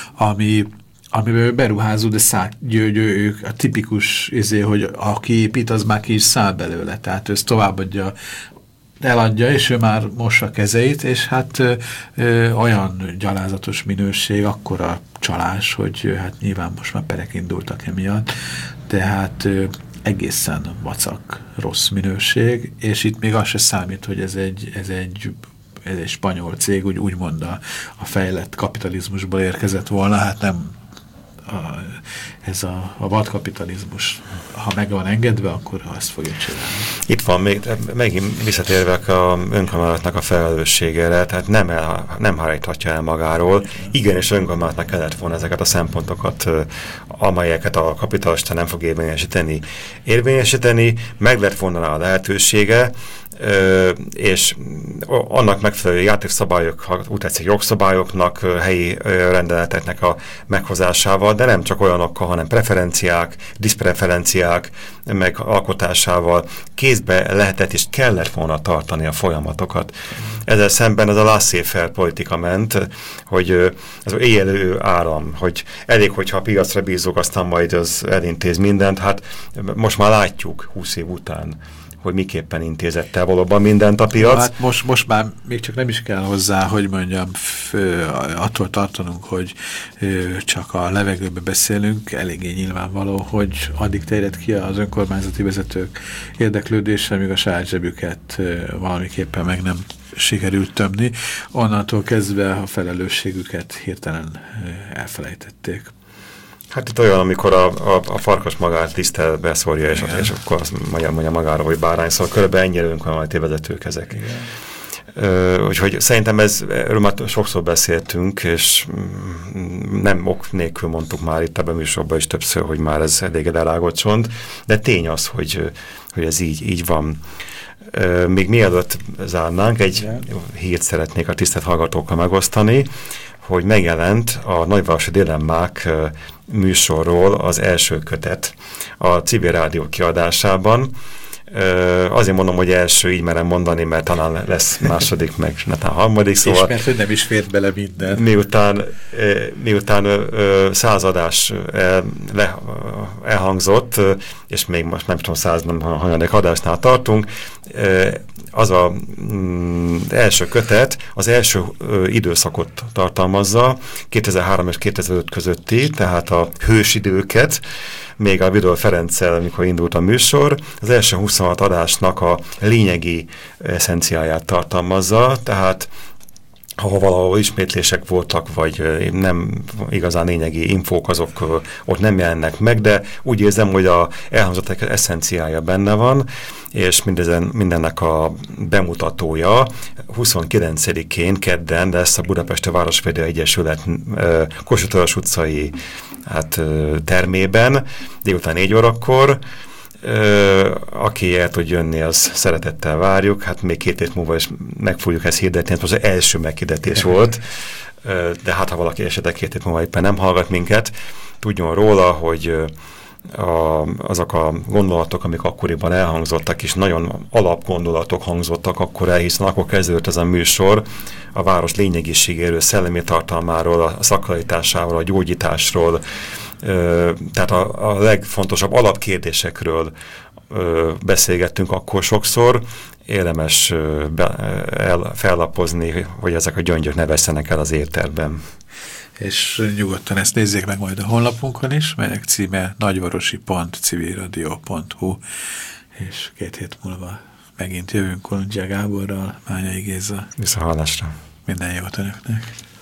amiben beruházó, de ők a tipikus hogy aki épít, az már ki is száll belőle, tehát ő ezt továbbadja, eladja, és ő már mossa a kezeit, és hát olyan gyalázatos minőség, akkora csalás, hogy hát nyilván most már perek indultak emiatt, de hát egészen vacak, rossz minőség, és itt még az se számít, hogy ez egy spanyol cég, úgymond a fejlett kapitalizmusból érkezett volna, hát nem ez a vadkapitalizmus, ha meg van engedve, akkor azt fogja csinálni. Itt van még, megint visszatérve a önkormányzatnak a felelősségére, tehát nem háríthatja el magáról. Igenis önkormányzatnak kellett volna ezeket a szempontokat, amelyeket a kapitalista nem fog érvényesíteni, meg lett volna rá a lehetősége, és annak megfelelő játékszabályok, ha úgy tetszik, jogszabályoknak, helyi rendeleteknek a meghozásával, de nem csak olyanokkal, hanem preferenciák, diszpreferenciák megalkotásával kézbe lehetett és kellett volna tartani a folyamatokat. Ezzel szemben ez a laissez-faire politika ment, hogy az éjjelő áram, hogy elég, hogyha a piacra bízunk, aztán majd az elintéz mindent. Hát most már látjuk 20 év után, hogy miképpen intézett el valóban mindent a piac. Hát most már még csak nem is kell hozzá, hogy mondjam, attól tartanunk, hogy csak a levegőbe beszélünk, eléggé nyilvánvaló, hogy addig terjed ki az önkormányzati vezetők érdeklődése, míg a saját zsebüket valamiképpen meg nem sikerült tömni. Onnantól kezdve a felelősségüket hirtelen elfelejtették. Hát itt olyan, amikor a farkas magát tisztel beszórja, és akkor azt mondja magára, hogy bárány, szóval körülbelül ennyire önkormányzati vezetők ezek. Úgyhogy szerintem erről már sokszor beszéltünk, és nem ok nélkül mondtuk már itt ebben a műsorban is többször, hogy már ez elég elágott csont, de tény az, hogy ez így van. Még mielőtt zárnánk, egy hírt szeretnék a tisztelt hallgatókkal megosztani, hogy megjelent a Nagyvárosi Dilemmák műsorról az első kötet a Civil Rádió kiadásában. Azért mondom, hogy első, így merem mondani, mert talán lesz második, meg talán harmadik, szóval... És mert hogy nem is fért bele minden. Miután 100 adás elhangzott, és még most nem tudom, 100 hanyadik adásnál tartunk, az az első kötet az első időszakot tartalmazza, 2003 és 2005 közötti, tehát a hősidőket, még a Vidor Ferenccel, amikor indult a műsor, az első 26 adásnak a lényegi eszenciáját tartalmazza, tehát ha valahol ismétlések voltak, vagy nem igazán lényegi infók, azok ott nem jelennek meg, de úgy érzem, hogy a elhangzottak eszenciája benne van, és mindennek a bemutatója 29-én kedden lesz a Budapesti Városvédő Egyesület Kossuth Lajos utcai termében, délután 4 órakor. Aki el tud jönni, az szeretettel várjuk, hát még 2 hét múlva is meg fogjuk ezt hirdetni, ez most az első meghirdetés volt, de hát ha valaki esetleg 2 hét múlva éppen nem hallgat minket, tudjon róla, hogy azok a gondolatok, amik akkoriban elhangzottak, és nagyon alapgondolatok hangzottak akkor el, hiszen akkor kezdődött ez a műsor a város lényegiségéről, szellemi tartalmáról, a szakralitásáról, a gyógyításról, tehát a legfontosabb alapkérdésekről beszélgettünk akkor sokszor, érdemes fellapozni, hogy ezek a gyöngyök ne vesszenek el az éterben. És nyugodtan ezt nézzék meg majd a honlapunkon is, melynek címe nagyvarosi.civilradio.hu, és 2 hét múlva megint jövünk Kolundzsia Gáborral, Mányai Géza. Viszonthallásra. Minden jót önöknek.